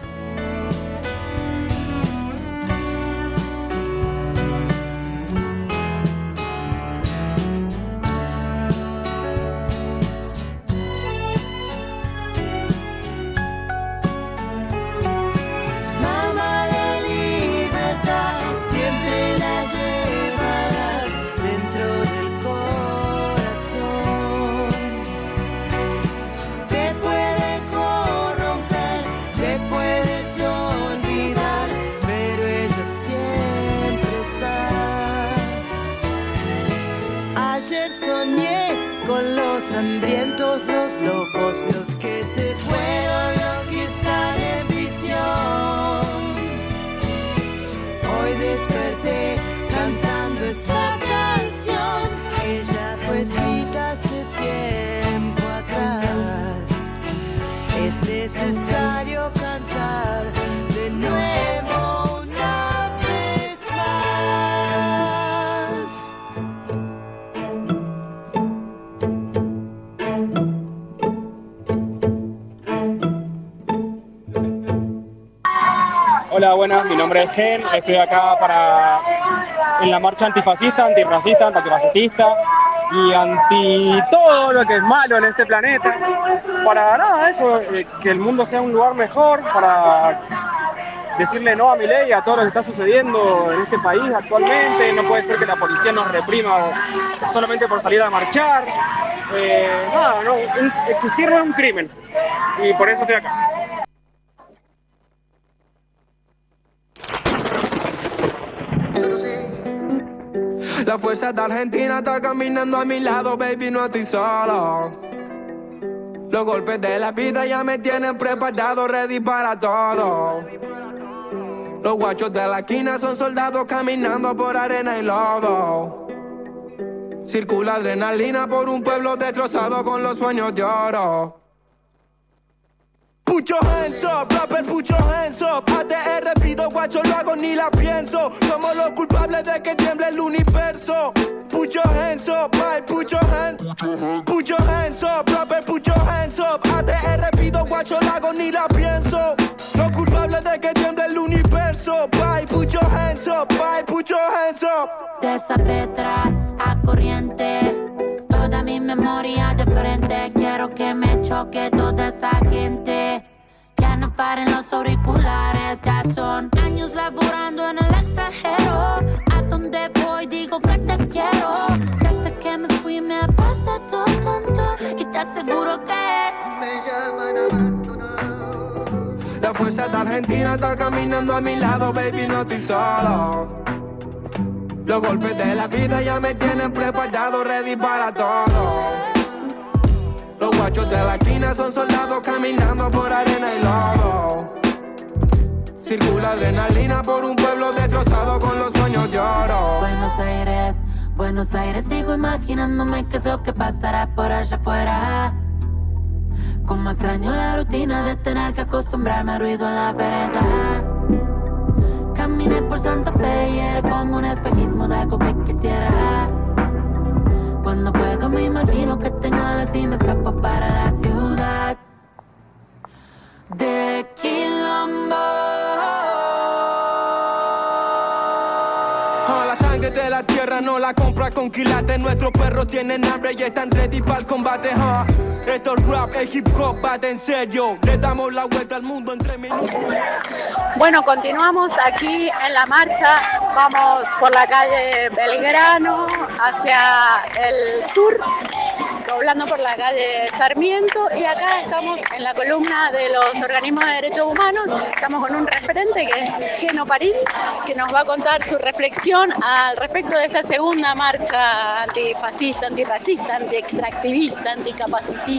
Hambrientos los locos, los que se fueron, los que están en prisión. Hoy desperté cantando esta canción que ya fue escrita hace tiempo atrás. Es necesario cantar de nuevo una vez más. Hola, buenas, mi nombre es Gen, estoy acá en la marcha antifascista, antirracista, antifascista y anti todo lo que es malo en este planeta. Para nada, eso, que el mundo sea un lugar mejor, para decirle no a Milei y a todo lo que está sucediendo en este país actualmente. No puede ser que la policía nos reprima solamente por salir a marchar. Nada, no, existir no es un crimen y por eso estoy acá. La fuerza de Argentina está caminando a mi lado, baby, no estoy solo. Los golpes de la vida ya me tienen preparado, ready para todo. Los guachos de la esquina son soldados caminando por arena y lodo. Circula adrenalina por un pueblo destrozado con los sueños de oro. Put your hands up, rapper, put your hands up. ATR pido, guacho, lo hago ni la pienso. Somos los culpables de que tiemble el universo. Put your hands up, Mike, put your hands. Put your hands up, rapper, put your hands up. ATR pido, guacho, lo hago ni la pienso. Los culpables de que tiemble el universo. Bye, put your hands up, bye, put your hands up. De esa letra a corriente, toda mi memoria de frente. Quiero que me choque toda esa gente. Que no paren los auriculares. Ya son años laburando en el extranjero. A donde voy digo que te quiero. Desde que me fui me ha pasado tanto. Y te aseguro que me llaman abandonado. La fuerza de Argentina está caminando a mi lado, baby, no estoy solo. Los golpes de la vida ya me tienen preparado, ready para todo. Los guachos de la esquina son soldados caminando por arena y lodo. Circula adrenalina por un pueblo destrozado con los sueños de oro. Buenos Aires, sigo imaginándome qué es lo que pasará por allá afuera. Como extraño la rutina de tener que acostumbrarme al ruido en la vereda. Caminé por Santa Fe y era como un espejismo de algo que quisiera. Cuando puedo me imagino que tengo alas y me escapo para la ciudad de Quilombo. La sangre de la tierra no la compra con quilates. Nuestros perros tienen hambre y están ready para el combate. Esto es rap, el hip hop va de en serio. Le damos la vuelta al mundo en 3 minutos. Bueno, continuamos aquí en la marcha. Vamos por la calle Belgrano hacia el sur, doblando por la calle Sarmiento, y acá estamos en la columna de los organismos de derechos humanos. Estamos con un referente que es Keno París, que nos va a contar su reflexión al respecto de esta segunda marcha antifascista, antirracista, antiextractivista, anticapacitista.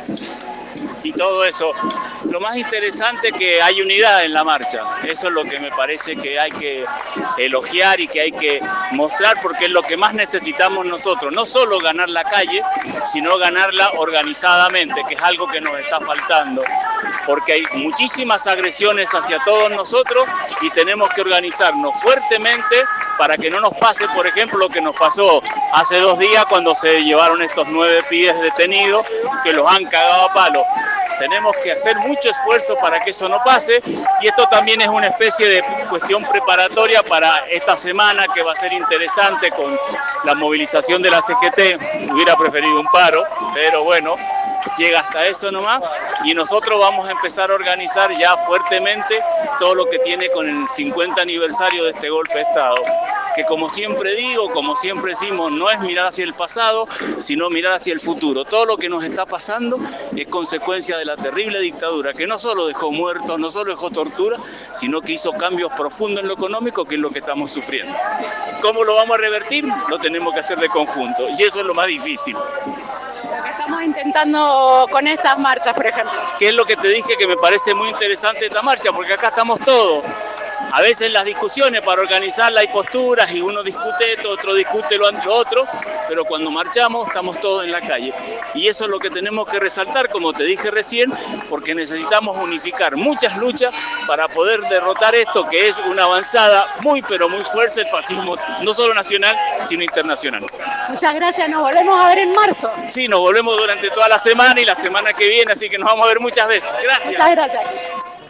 Y todo eso. Lo más interesante es que hay unidad en la marcha. Eso es lo que me parece que hay que elogiar y que hay que mostrar, porque es lo que más necesitamos nosotros. No solo ganar la calle, sino ganarla organizadamente, que es algo que nos está faltando. Porque hay muchísimas agresiones hacia todos nosotros y tenemos que organizarnos fuertemente para que no nos pase, por ejemplo, lo que nos pasó hace 2 días cuando se llevaron estos 9 pibes detenidos que los han cagado a palo. Tenemos que hacer mucho esfuerzo para que eso no pase, y esto también es una especie de cuestión preparatoria para esta semana, que va a ser interesante con la movilización de la CGT. Hubiera preferido un paro, pero bueno, llega hasta eso nomás, y nosotros vamos a empezar a organizar ya fuertemente todo lo que tiene con el 50 aniversario de este golpe de Estado, que como siempre digo, como siempre decimos, no es mirar hacia el pasado, sino mirar hacia el futuro. Todo lo que nos está pasando es consecuencia de la terrible dictadura, que no solo dejó muertos, no solo dejó tortura, sino que hizo cambios profundos en lo económico, que es lo que estamos sufriendo. ¿Cómo lo vamos a revertir? Lo tenemos que hacer de conjunto, y eso es lo más difícil. Lo que estamos intentando con estas marchas, por ejemplo. ¿Qué es lo que te dije que me parece muy interesante esta marcha? Porque acá estamos todos. A veces las discusiones para organizarla hay posturas y uno discute esto, otro discute lo otro, pero cuando marchamos estamos todos en la calle. Y eso es lo que tenemos que resaltar, como te dije recién, porque necesitamos unificar muchas luchas para poder derrotar esto, que es una avanzada muy pero muy fuerte, el fascismo, no solo nacional, sino internacional. Muchas gracias, nos volvemos a ver en marzo. Sí, nos volvemos durante toda la semana y la semana que viene, así que nos vamos a ver muchas veces. Gracias. Muchas gracias.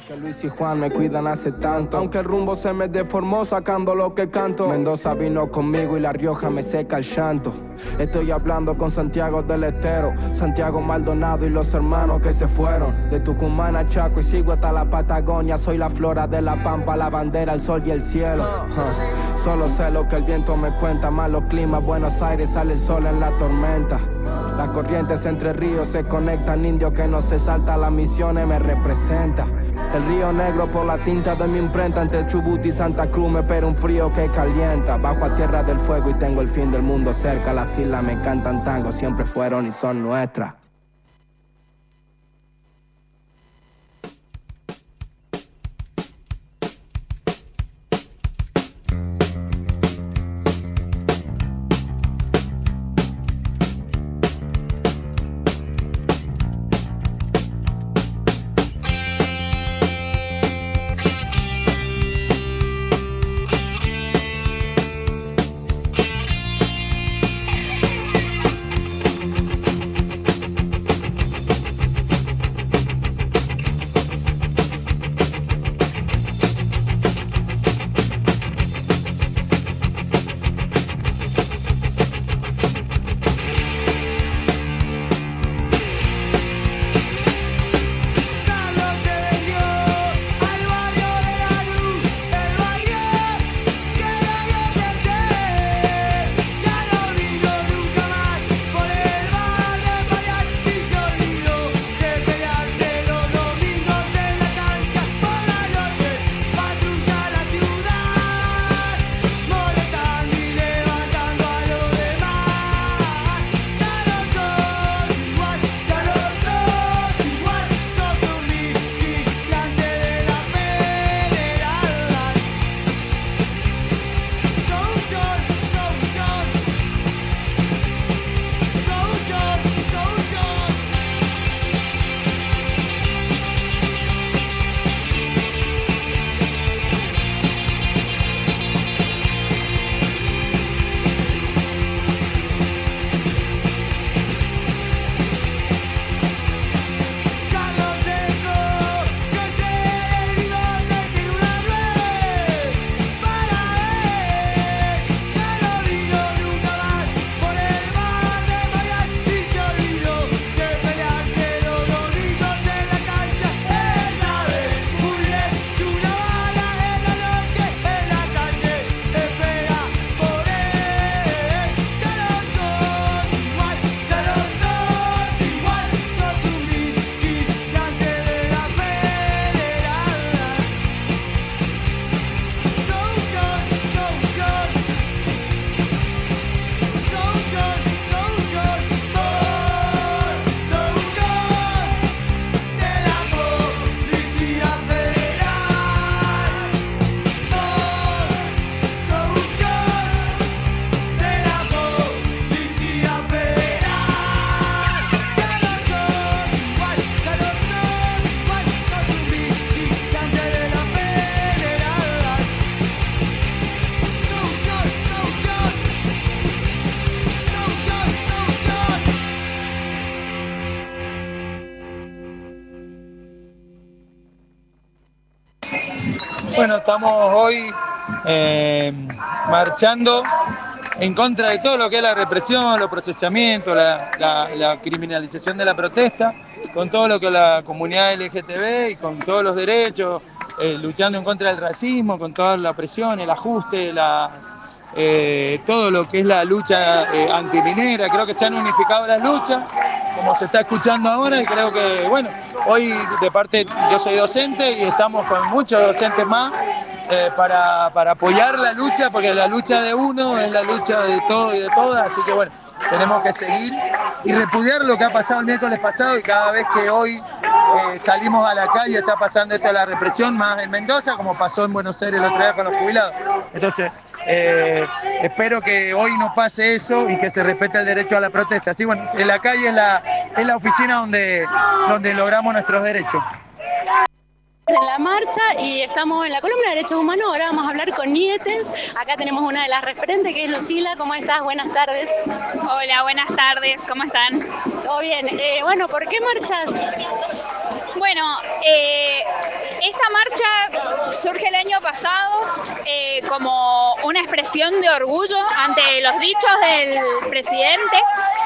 Que Luis y Juan me cuidan hace tanto. Aunque el rumbo se me deformó sacando lo que canto. Mendoza vino conmigo y La Rioja me seca el llanto. Estoy hablando con Santiago del Estero, Santiago Maldonado y los hermanos que se fueron. De Tucumán a Chaco y sigo hasta la Patagonia. Soy la flora de la pampa, la bandera, el sol y el cielo. Solo sé lo que el viento me cuenta. Malos climas, Buenos Aires, sale el sol en la tormenta. Las corrientes entre ríos se conectan. Indio que no se salta, las misiones me representa. El río Negro por la tinta de mi imprenta. Entre Chubut y Santa Cruz me espera un frío que calienta. Bajo a Tierra del Fuego y tengo el fin del mundo cerca. Las islas me cantan tango, siempre fueron y son nuestras. Bueno, estamos hoy marchando en contra de todo lo que es la represión, los procesamientos, la criminalización de la protesta, con todo lo que es la comunidad LGTB y con todos los derechos, luchando en contra del racismo, con toda la presión, el ajuste, todo lo que es la lucha antiminera. Creo que se han unificado las luchas, como se está escuchando ahora, y creo que, bueno, hoy de parte, yo soy docente y estamos con muchos docentes más para apoyar la lucha, porque la lucha de uno es la lucha de todos y de todas, así que bueno, tenemos que seguir y repudiar lo que ha pasado el miércoles pasado, y cada vez que hoy salimos a la calle está pasando esto de la represión, más en Mendoza, como pasó en Buenos Aires el otro día con los jubilados. Entonces, espero que hoy no pase eso y que se respete el derecho a la protesta. Así, bueno, en la calle es la oficina donde logramos nuestros derechos. En la marcha y estamos en la columna de Derechos Humanos. Ahora vamos a hablar con Nietes. Acá tenemos una de las referentes, que es Lucila. ¿Cómo estás? Buenas tardes. Hola, buenas tardes. ¿Cómo están? Todo bien. Bueno, ¿por qué marchas? Bueno, esta esta marcha surge el año pasado como una expresión de orgullo ante los dichos del presidente,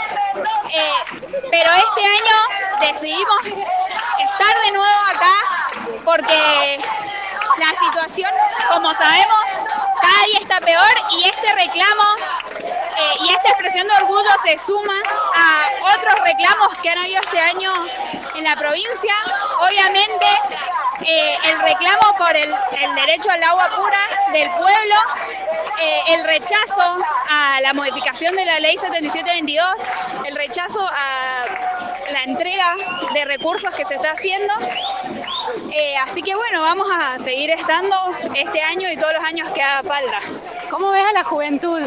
pero este año decidimos estar de nuevo acá porque la situación, como sabemos, cada día está peor y este reclamo y esta expresión de orgullo se suma a otros reclamos que han habido este año en la provincia. Obviamente, el reclamo por el derecho al agua pura del pueblo, el rechazo a la modificación de la ley 7722, el rechazo a la entrega de recursos que se está haciendo. Así que bueno, vamos a seguir estando este año y todos los años que haga falta. ¿Cómo ves a la juventud?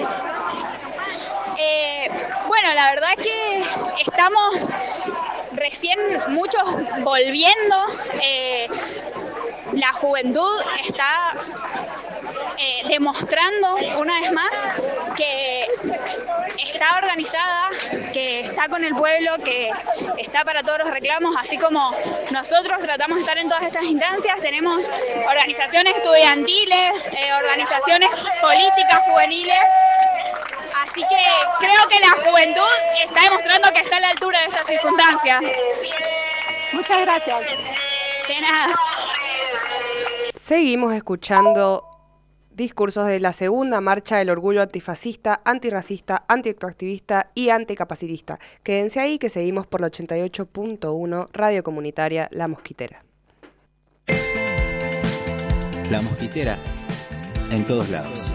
Bueno, la verdad que estamos recién muchos volviendo. La juventud está demostrando una vez más que está organizada, que está con el pueblo, que está para todos los reclamos, así como nosotros tratamos de estar en todas estas instancias. Tenemos organizaciones estudiantiles, organizaciones políticas juveniles, así que creo que la juventud está demostrando que está a la altura de estas circunstancias. Muchas gracias. De nada. Seguimos escuchando discursos de la segunda marcha del orgullo antifascista, antirracista, antiextractivista y anticapacitista. Quédense ahí que seguimos por la 88.1 Radio Comunitaria La Mosquitera. La Mosquitera, en todos lados.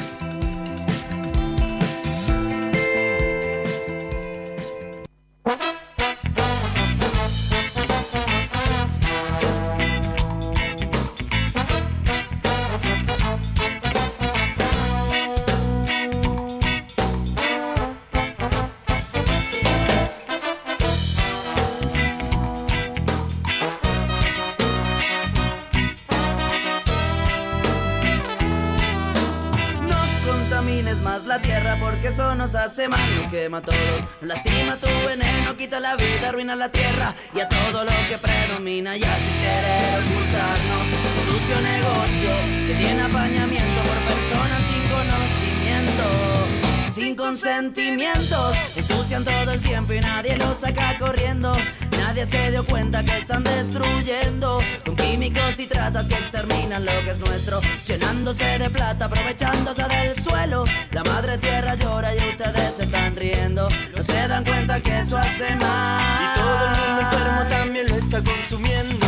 La tierra porque eso nos hace mal, nos quema a todos, nos lastima tu veneno, quita la vida, arruina la tierra y a todo lo que predomina ya sin querer ocultarnos, su sucio negocio que tiene apañamiento por personas sin conocimiento, sin consentimientos, ensucian todo el tiempo y nadie los saca corriendo, nadie se dio cuenta que están destruyendo con químicos y tratas que exterminan lo que es nuestro, llenándose de plata, aprovechándose del suelo. La madre tierra llora y ustedes se están riendo, no se dan cuenta que eso hace mal. Y todo el mundo enfermo también lo está consumiendo.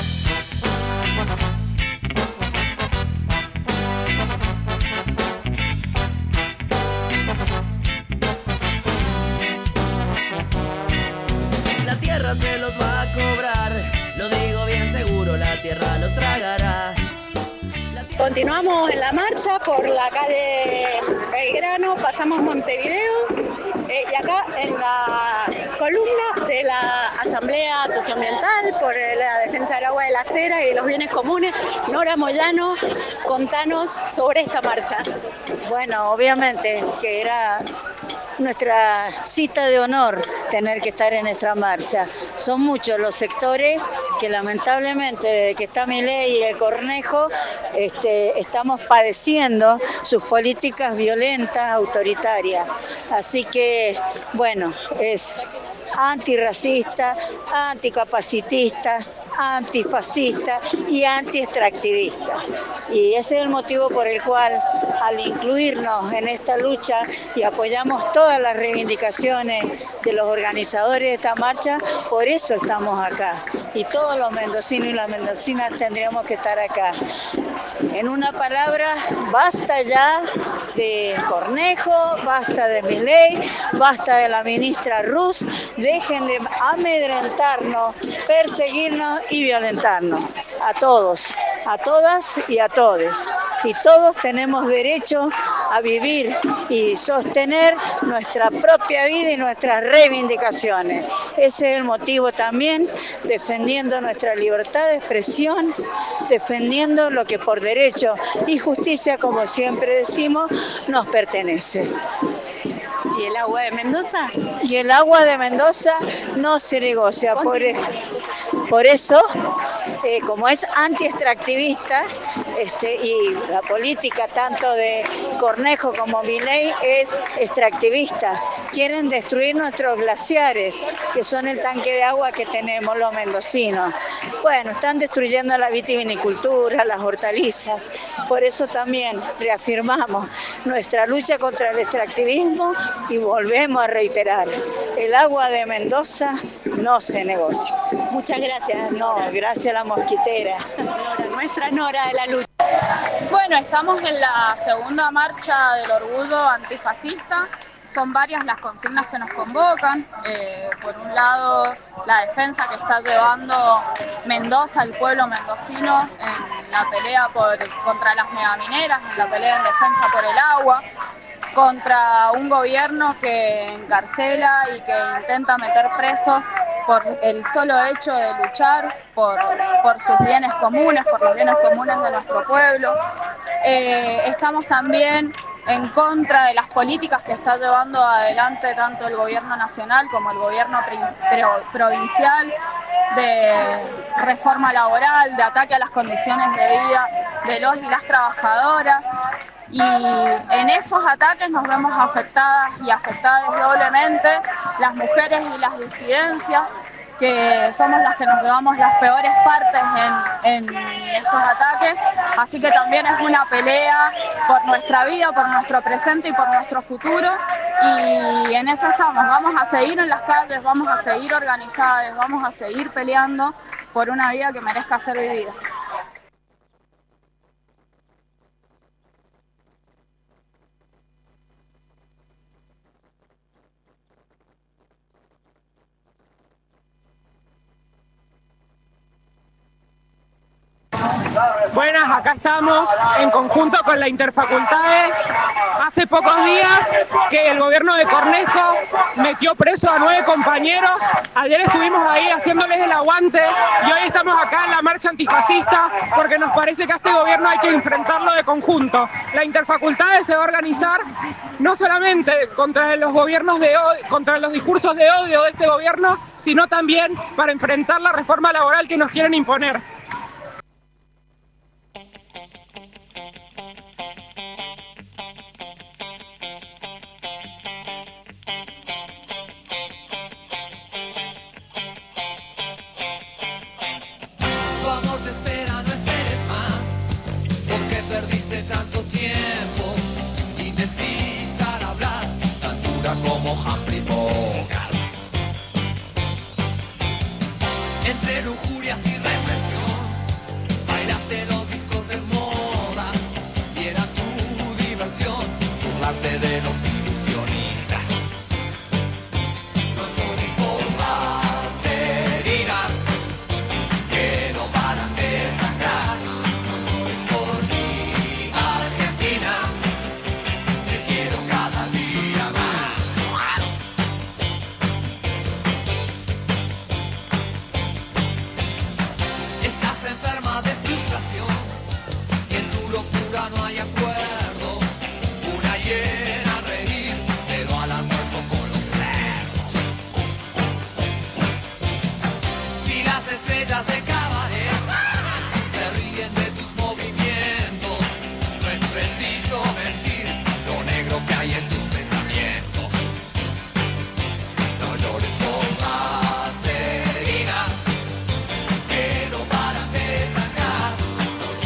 La tierra se los va a cobrar, lo digo bien seguro, la tierra los tragará. Continuamos en la marcha por la calle Belgrano, pasamos Montevideo y acá en la columna de la Asamblea Socioambiental por la defensa del agua de la acera y de los bienes comunes, Nora Moyano, contanos sobre esta marcha. Bueno, obviamente que era nuestra cita de honor tener que estar en esta marcha. Son muchos los sectores que lamentablemente desde que está Milei y el Cornejo estamos padeciendo sus políticas violentas, autoritarias. Así que, bueno, es antirracista, anticapacitista, antifascista y antiextractivista. Y ese es el motivo por el cual, al incluirnos en esta lucha y apoyamos todas las reivindicaciones de los organizadores de esta marcha, por eso estamos acá. Y todos los mendocinos y las mendocinas tendríamos que estar acá. En una palabra, basta ya de Cornejo, basta de Milei, basta de la ministra Ruz, dejen de amedrentarnos, perseguirnos y violentarnos. A todos, a todas y a todes. Y todos tenemos derecho a vivir y sostener nuestra propia vida y nuestras reivindicaciones. Ese es el motivo también, defendiendo nuestra libertad de expresión, defendiendo lo que por derecho y justicia, como siempre decimos, nos pertenece. ¿Y el agua de Mendoza? Y el agua de Mendoza no se negocia. Por eso como es anti-extractivista, y la política tanto de Cornejo como Milei es extractivista. Quieren destruir nuestros glaciares, que son el tanque de agua que tenemos los mendocinos. Bueno, están destruyendo la vitivinicultura, las hortalizas. Por eso también reafirmamos nuestra lucha contra el extractivismo y volvemos a reiterar, el agua de Mendoza no se negocia. Muchas gracias. No, gracias a la mosquitera. Nuestra Nora de la lucha. Bueno, estamos en la segunda marcha del orgullo antifascista. Son varias las consignas que nos convocan. Por un lado, la defensa que está llevando Mendoza, el pueblo mendocino, en la pelea contra las megamineras, en la pelea en defensa por el agua, contra un gobierno que encarcela y que intenta meter presos por el solo hecho de luchar por sus bienes comunes, por los bienes comunes de nuestro pueblo. Estamos también en contra de las políticas que está llevando adelante tanto el gobierno nacional como el gobierno provincial, de reforma laboral, de ataque a las condiciones de vida de los y las trabajadoras. Y en esos ataques nos vemos afectadas y afectadas doblemente las mujeres y las disidencias, que somos las que nos llevamos las peores partes en estos ataques. Así que también es una pelea por nuestra vida, por nuestro presente y por nuestro futuro. Y en eso estamos. Vamos a seguir en las calles, vamos a seguir organizadas, vamos a seguir peleando por una vida que merezca ser vivida. Buenas, acá estamos en conjunto con la Interfacultades. Hace pocos días que el gobierno de Cornejo metió preso a 9 compañeros. Ayer estuvimos ahí haciéndoles el aguante y hoy estamos acá en la marcha antifascista porque nos parece que a este gobierno hay que enfrentarlo de conjunto. La Interfacultades se va a organizar no solamente contra los gobiernos de odio, contra los discursos de odio de este gobierno, sino también para enfrentar la reforma laboral que nos quieren imponer. Tanto tiempo, indecisa al hablar, tan dura como Humphrey Bogart. Entre lujurias y represión, bailaste los discos de moda y era tu diversión burlarte de los ilusionistas. No llores por las heridas que no paran de sangrar. No llores por mí. Y en tu locura no hay acuerdo. Una hiena a reír, pero al almuerzo con los cerdos. Si las estrellas de cabaret se ríen de tus movimientos, no es preciso mentir lo negro que hay en tus pensamientos. No llores por las heridas que no paran de sacar. No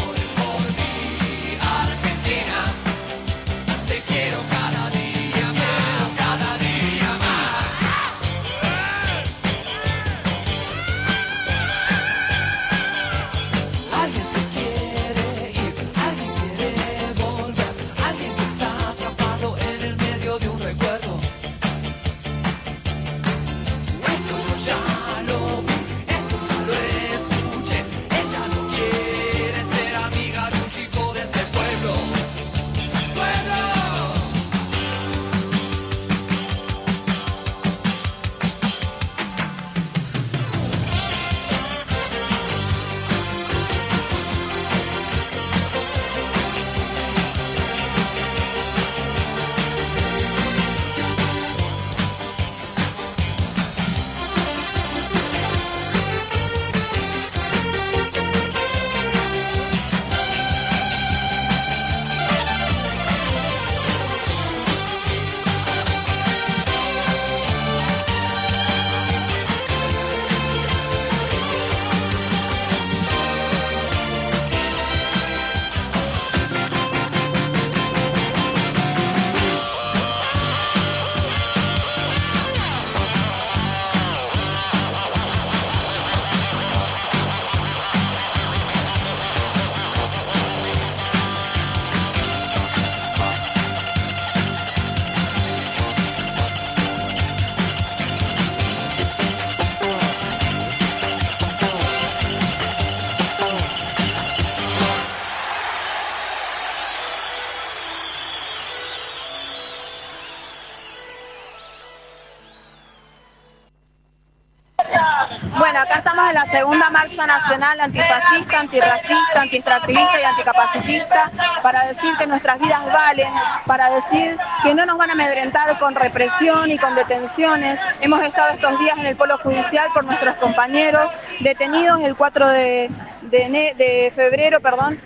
marcha nacional antifascista, antirracista, antiextractivista y anticapacitista para decir que nuestras vidas valen, para decir que no nos van a amedrentar con represión y con detenciones. Hemos estado estos días en el polo judicial por nuestros compañeros detenidos el 4 de febrero,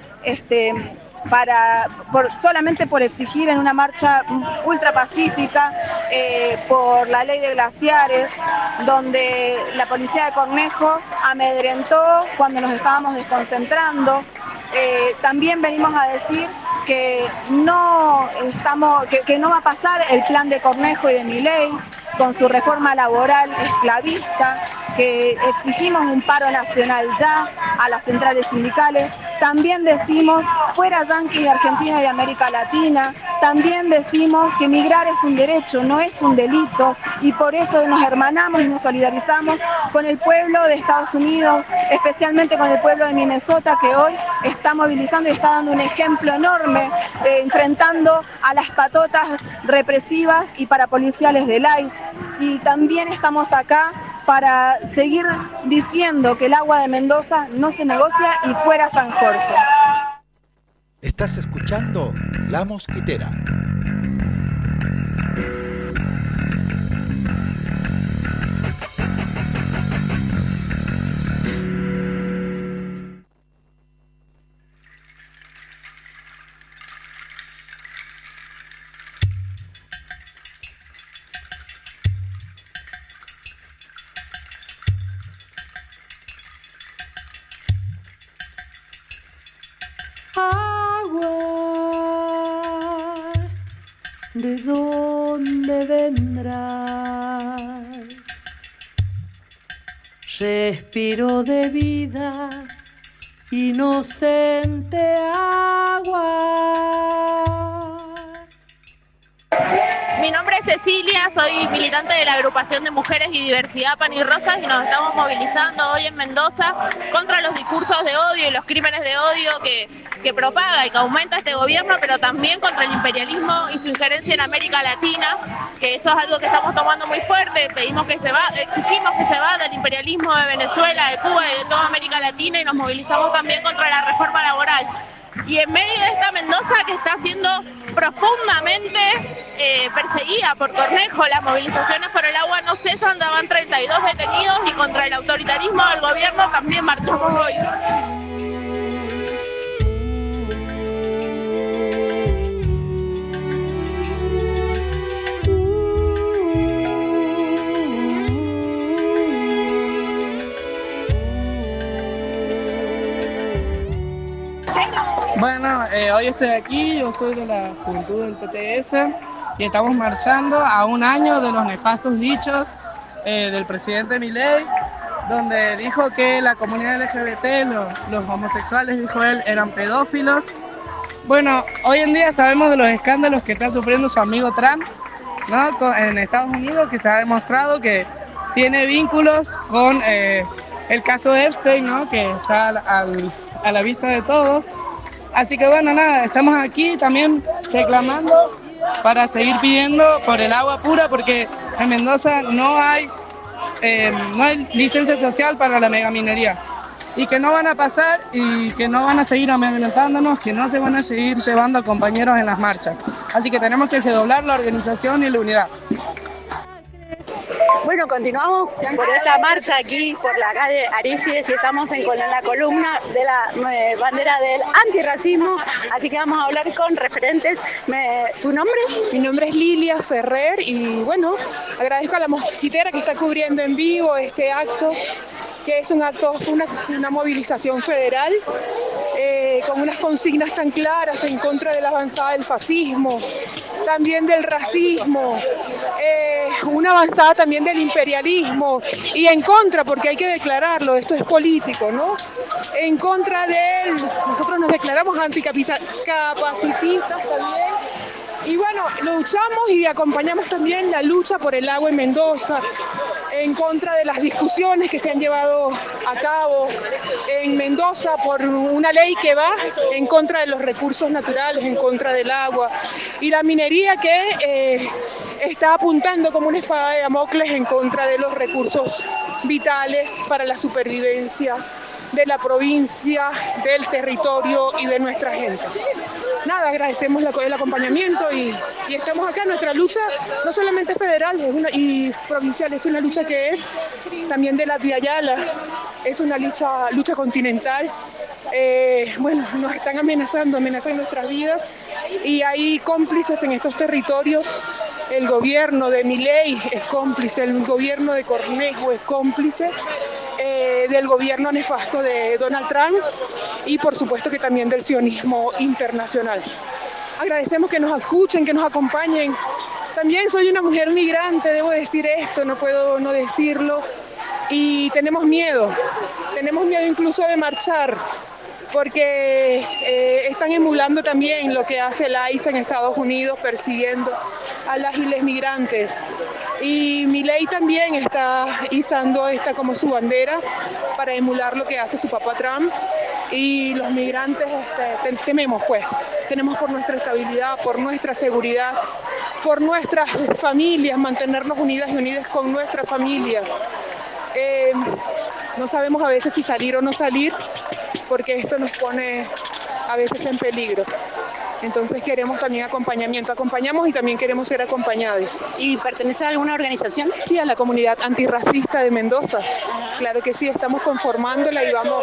solamente por exigir en una marcha ultra pacífica por la ley de glaciares, donde la policía de Cornejo amedrentó cuando nos estábamos desconcentrando. También venimos a decir que no va a pasar el plan de Cornejo y de Milei con su reforma laboral esclavista, que exigimos un paro nacional ya a las centrales sindicales. También decimos fuera yanquis de Argentina y de América Latina. También decimos que migrar es un derecho, no es un delito, y por eso nos hermanamos y nos solidarizamos con el pueblo de Estados Unidos, especialmente con el pueblo de Minnesota, que hoy está movilizando y está dando un ejemplo enorme, enfrentando a las patotas represivas y parapoliciales del ICE. Y también estamos acá para seguir diciendo que el agua de Mendoza no se negocia y fuera San Jorge. Estás escuchando La Mosquitera. ¿De dónde vendrás? Respiro de vida, inocente agua. Mi nombre es Cecilia, soy militante de la agrupación de Mujeres y Diversidad Pan y Rosas y nos estamos movilizando hoy en Mendoza contra los discursos de odio y los crímenes de odio que propaga y que aumenta este gobierno, pero también contra el imperialismo y su injerencia en América Latina, que eso es algo que estamos tomando muy fuerte. Exigimos que se vada el imperialismo de Venezuela, de Cuba y de toda América Latina, y nos movilizamos también contra la reforma laboral. Y en medio de esta Mendoza que está siendo profundamente perseguida por Cornejo, las movilizaciones por el agua no cesan, daban 32 detenidos, y contra el autoritarismo del gobierno también marchamos hoy. Bueno, hoy estoy aquí, yo soy de la juventud del PTS y estamos marchando a un año de los nefastos dichos del presidente Milei, donde dijo que la comunidad LGBT, los homosexuales, dijo él, eran pedófilos. Bueno, hoy en día sabemos de los escándalos que está sufriendo su amigo Trump, ¿no? En Estados Unidos, que se ha demostrado que tiene vínculos con el caso de Epstein, ¿no? Que está a la vista de todos. Así que bueno, nada, estamos aquí también reclamando para seguir pidiendo por el agua pura, porque en Mendoza no hay licencia social para la megaminería, y que no van a pasar y que no van a seguir amedrentándonos, que no se van a seguir llevando a compañeros en las marchas. Así que tenemos que redoblar la organización y la unidad. Bueno, continuamos por esta marcha aquí por la calle Aristides y estamos en la columna de la bandera del antirracismo, así que vamos a hablar con referentes. ¿Tu nombre? Mi nombre es Lilia Ferrer y bueno, agradezco a La Mosquitera que está cubriendo en vivo este acto, que es una movilización federal con unas consignas tan claras en contra de la avanzada del fascismo, también del racismo, una avanzada también del imperialismo, y en contra, porque hay que declararlo, esto es político, ¿no? En contra de él, nosotros nos declaramos anticapacitistas también. Y bueno, luchamos y acompañamos también la lucha por el agua en Mendoza, en contra de las discusiones que se han llevado a cabo en Mendoza por una ley que va en contra de los recursos naturales, en contra del agua, y la minería que está apuntando como una espada de Damocles en contra de los recursos vitales para la supervivencia de la provincia, del territorio y de nuestra gente. Nada, agradecemos el acompañamiento y estamos acá. Nuestra lucha no solamente federal y provincial, es una lucha que es también de la Via Yala, es una lucha continental. Bueno, nos están amenazan nuestras vidas y hay cómplices en estos territorios. El gobierno de Milei es cómplice, el gobierno de Cornejo es cómplice del gobierno nefasto de Donald Trump y por supuesto que también del sionismo internacional. Agradecemos que nos escuchen, que nos acompañen. También soy una mujer migrante, debo decir esto, no puedo no decirlo. Y tenemos miedo incluso de marchar, porque están emulando también lo que hace la ICE en Estados Unidos, persiguiendo a las y les migrantes. Y Milei también está izando esta como su bandera para emular lo que hace su papá Trump. Y los migrantes tememos por nuestra estabilidad, por nuestra seguridad, por nuestras familias, mantenernos unidas y unidas con nuestra familia. No sabemos a veces si salir o no salir, porque esto nos pone a veces en peligro. Entonces queremos también acompañamiento. Acompañamos y también queremos ser acompañados. ¿Y pertenece a alguna organización? Sí, a la comunidad antirracista de Mendoza. Claro que sí, estamos conformándola y vamos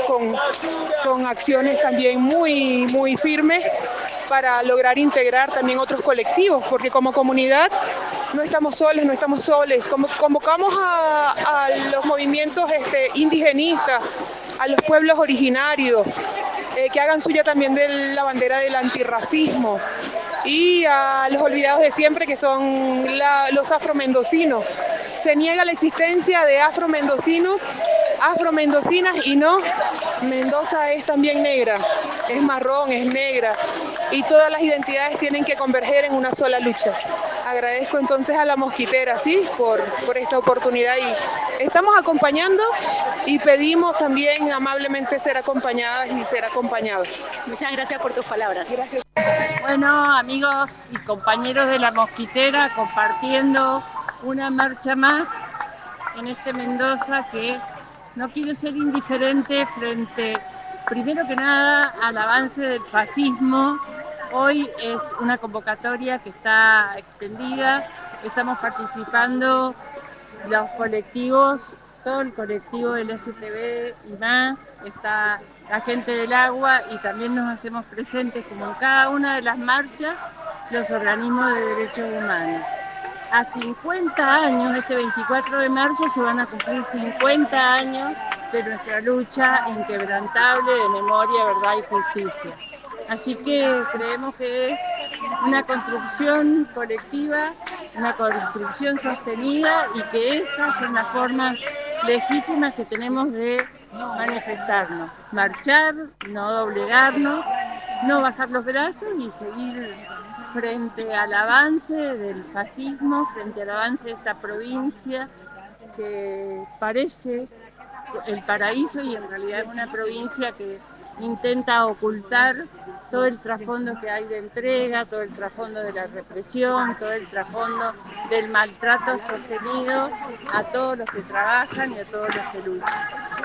con acciones también muy, muy firmes para lograr integrar también otros colectivos, porque como comunidad no estamos soles. Convocamos a los movimientos indigenistas, a los pueblos originarios, que hagan suya también de la bandera del antirracismo, y a los olvidados de siempre, que son los afromendocinos. Se niega la existencia de afromendocinos, afromendocinas, y no, Mendoza es también negra, es marrón, es negra, y todas las identidades tienen que converger en una sola lucha. Agradezco entonces a la Mosquitera, ¿sí?, por esta oportunidad, y estamos acompañando y pedimos también amablemente ser acompañadas y ser acompañados. Muchas gracias por tus palabras. Gracias. Bueno, amigos y compañeros de la Mosquitera, compartiendo una marcha más en este Mendoza que no quiere ser indiferente frente, primero que nada, al avance del fascismo. Hoy es una convocatoria que está extendida, estamos participando los colectivos, todo el colectivo del LGTB y más, está la gente del agua, y también nos hacemos presentes, como en cada una de las marchas, los organismos de derechos humanos. A 50 años, este 24 de marzo, se van a cumplir 50 años de nuestra lucha inquebrantable de memoria, verdad y justicia. Así que creemos que es una construcción colectiva, una construcción sostenida, y que estas son las formas legítimas que tenemos de manifestarnos. Marchar, no doblegarnos, no bajar los brazos y seguir frente al avance del fascismo, frente al avance de esta provincia que parece el paraíso y en realidad es una provincia que intenta ocultar todo el trasfondo que hay de entrega, todo el trasfondo de la represión, todo el trasfondo del maltrato sostenido a todos los que trabajan y a todos los que luchan.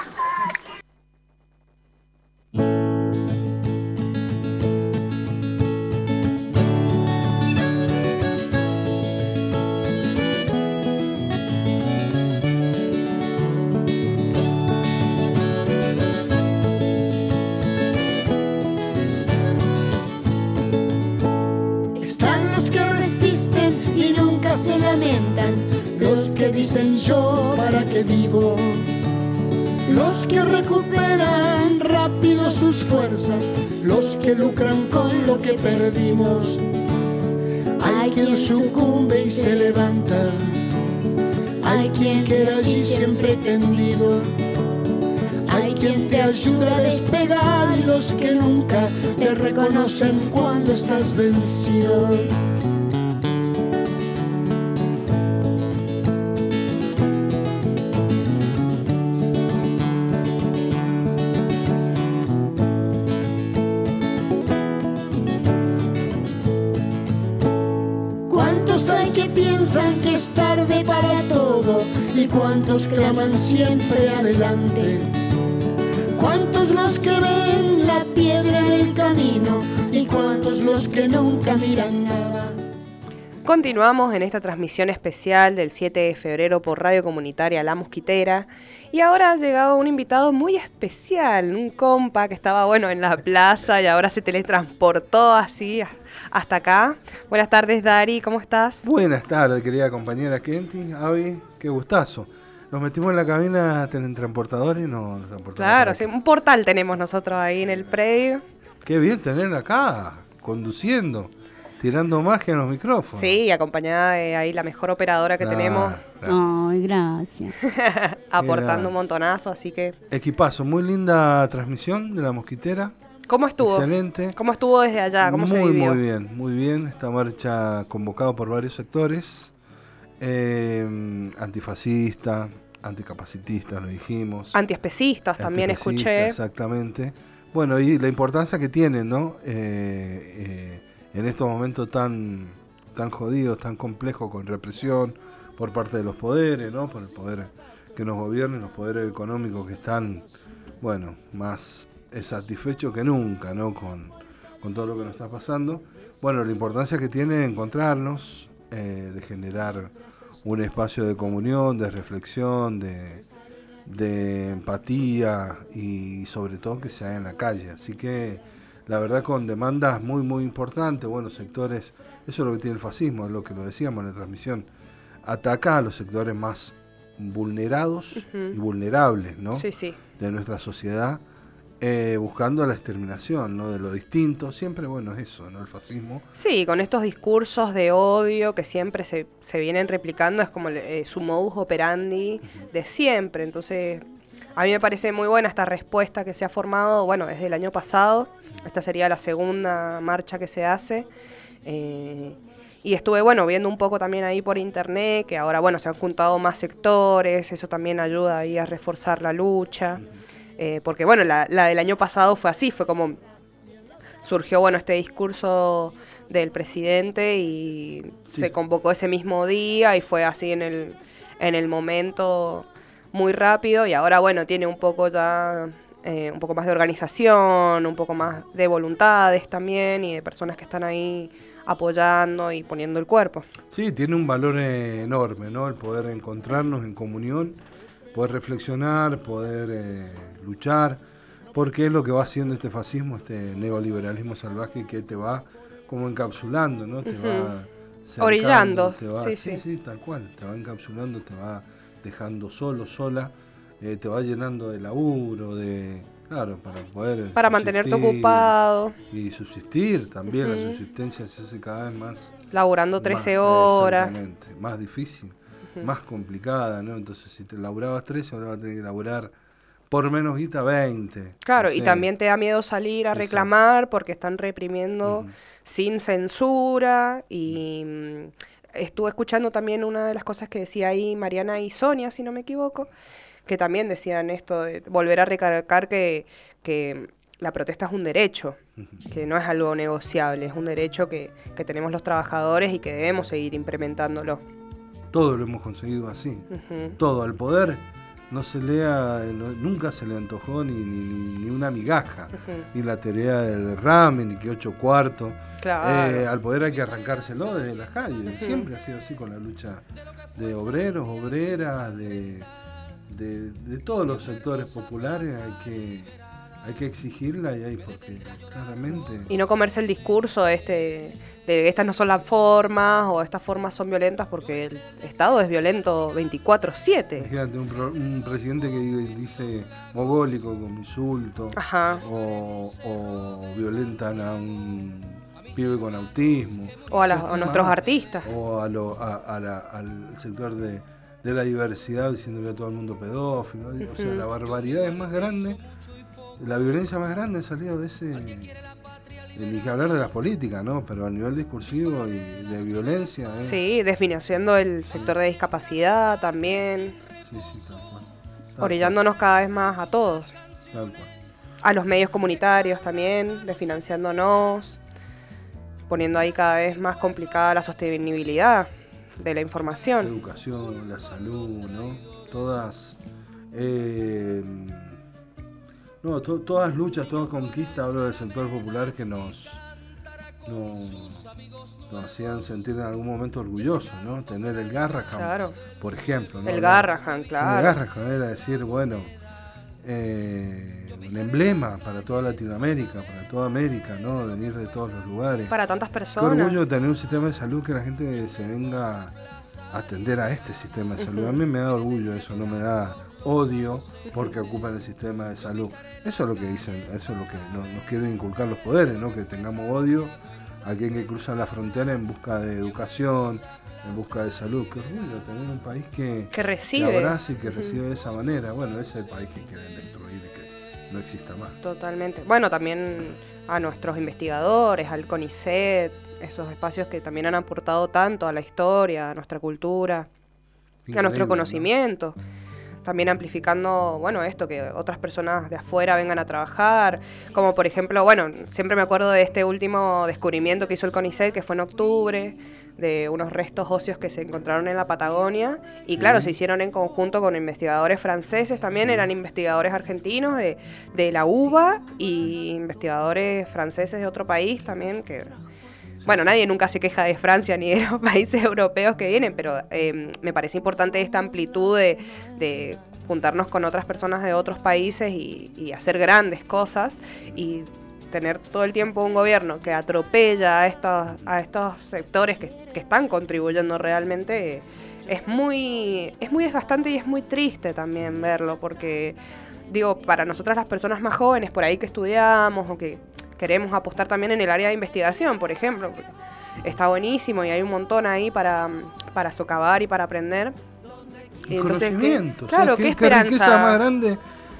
Se lamentan los que dicen yo para qué vivo, los que recuperan rápido sus fuerzas, los que lucran con lo que perdimos. Hay quien sucumbe y se levanta, hay quien queda allí siempre tendido, hay quien te ayuda a despegar y los que nunca te reconocen cuando estás vencido. Piensan que es tarde para todo y cuántos claman siempre adelante. ¿Cuántos los que ven la piedra en el camino y cuántos los que nunca miran nada? Continuamos en esta transmisión especial del 7 de febrero por Radio Comunitaria La Mosquitera. Y ahora ha llegado un invitado muy especial, un compa que estaba, bueno, en la plaza y ahora se teletransportó así hasta acá. Buenas tardes, Dari, ¿cómo estás? Buenas tardes, querida compañera Kenty, Avi, qué gustazo. Nos metimos en la cabina teletransportadora y nos transportamos. Claro, sí, un portal tenemos nosotros ahí en el predio. Qué bien tenerla acá, conduciendo, tirando magia en los micrófonos. Sí, acompañada de ahí la mejor operadora que tenemos. Ay, gracias. Aportando un montonazo, así que... Equipazo, muy linda transmisión de La Mosquitera. ¿Cómo estuvo? Excelente. ¿Cómo estuvo desde allá? ¿Cómo se vivió? Muy bien. Esta marcha convocada por varios sectores. Antifascista, anticapacitista, lo dijimos. Antiespecistas también escuché. Exactamente. Bueno, y la importancia que tienen, ¿no? En estos momentos tan jodidos, tan complejos, con represión por parte de los poderes, ¿no? Por el poder que nos gobierna, los poderes económicos que están, bueno, más satisfechos que nunca, ¿no? Con todo lo que nos está pasando. Bueno, la importancia que tiene encontrarnos, de generar un espacio de comunión, de reflexión, de empatía y sobre todo que se haga en la calle. Así que la verdad con demandas muy importantes, bueno, sectores, eso es lo que tiene el fascismo, es lo que lo decíamos en la transmisión, ataca a los sectores más vulnerados y vulnerables, ¿no? Sí. De nuestra sociedad, buscando la exterminación, ¿no? De lo distinto, siempre, bueno, es eso, ¿no? El fascismo. Sí, con estos discursos de odio que siempre se vienen replicando, es como su modus operandi de siempre. Entonces, a mí me parece muy buena esta respuesta que se ha formado, bueno, desde el año pasado. Esta sería la segunda marcha que se hace. Y estuve, bueno, viendo un poco también ahí por internet, que ahora, bueno, se han juntado más sectores, eso también ayuda ahí a reforzar la lucha. Porque, bueno, la del año pasado fue así, fue como surgió, bueno, este discurso del presidente y se convocó ese mismo día y fue así en el momento muy rápido y ahora, bueno, tiene un poco ya, un poco más de organización, un poco más de voluntades también y de personas que están ahí apoyando y poniendo el cuerpo. Sí, tiene un valor enorme, ¿no? El poder encontrarnos en comunión, poder reflexionar, poder luchar, porque es lo que va haciendo este fascismo, este neoliberalismo salvaje que te va como encapsulando, ¿no? Te va cercando, orillando, te va, sí, tal cual, te va encapsulando, te va dejando solo, sola, te va llenando de laburo, claro, para poder para mantenerte ocupado y subsistir también. La subsistencia se hace cada vez más laburando 13 horas, exactamente, más difícil, más complicada, ¿no? Entonces si te laburabas 13, ahora vas a tener que laburar por menos guita 20. Claro, no sé. Y también te da miedo salir a reclamar porque están reprimiendo sin censura y estuve escuchando también una de las cosas que decía ahí Mariana y Sonia, si no me equivoco, que también decían esto de volver a recalcar que la protesta es un derecho, que no es algo negociable, es un derecho que tenemos los trabajadores y que debemos seguir implementándolo. Todo lo hemos conseguido así, todo, al poder nunca se le antojó ni una migaja, ni la teoría del derrame, ni que 8 cuartos. Claro. Al poder hay que arrancárselo desde las calles, siempre ha sido así con la lucha de obreros, obreras, de todos los sectores populares, hay que exigirla y hay porque claramente... Y no comerse el discurso de que estas no son las formas o estas formas son violentas porque el Estado es violento 24/7. Imagínate un presidente que dice mogólico con insulto o violentan a un pibe con autismo. O a nuestros artistas. O al sector de la diversidad diciéndole a todo el mundo pedófilo. O sea, la barbaridad es más grande. La violencia más grande ha salido de ese, ni que hablar de las políticas, ¿no? Pero a nivel discursivo y de violencia. Sí, desfinanciando el sector de discapacidad también. Sí, tal cual. Orillándonos cada vez más a todos. Tal cual. A los medios comunitarios también, desfinanciándonos, poniendo ahí cada vez más complicada la sostenibilidad de la información. La educación, la salud, ¿no? Todas... No, todas luchas, todas conquistas, hablo del sector popular, que nos hacían sentir en algún momento orgullosos, ¿no? Tener el Garrahan, claro, por ejemplo, ¿no? El Garrahan, claro. El Garrahan era decir, bueno, un emblema para toda Latinoamérica, para toda América, ¿no? Venir de todos los lugares. Para tantas personas. Qué orgullo tener un sistema de salud que la gente se venga a atender a este sistema de salud. A mí me da orgullo eso, no me da odio porque ocupan el sistema de salud. Eso es lo que dicen, eso es lo que nos quieren inculcar los poderes, ¿no? Que tengamos odio a alguien que cruza la frontera en busca de educación, en busca de salud. Qué orgullo tener un país que recibe, que abraza y que recibe de esa manera. Bueno, ese es el país que quieren destruir y que no exista más. Totalmente. Bueno, también a nuestros investigadores, al CONICET, esos espacios que también han aportado tanto a la historia, a nuestra cultura, a nuestro conocimiento. ¿No? También amplificando, bueno, esto, que otras personas de afuera vengan a trabajar, como por ejemplo, bueno, siempre me acuerdo de este último descubrimiento que hizo el CONICET, que fue en octubre, de unos restos óseos que se encontraron en la Patagonia, y claro, se hicieron en conjunto con investigadores franceses, también eran investigadores argentinos de la UBA, y investigadores franceses de otro país también, que... Bueno, nadie nunca se queja de Francia ni de los países europeos que vienen, pero me parece importante esta amplitud de juntarnos con otras personas de otros países y hacer grandes cosas, y tener todo el tiempo un gobierno que atropella a estos sectores que están contribuyendo realmente. Es muy desgastante y es muy triste también verlo, porque digo, para nosotras las personas más jóvenes por ahí que estudiamos o que queremos apostar también en el área de investigación, por ejemplo, está buenísimo y hay un montón ahí para socavar y para aprender. Y entonces, conocimiento, claro, ¿qué esperanza? ¿Qué riqueza más grande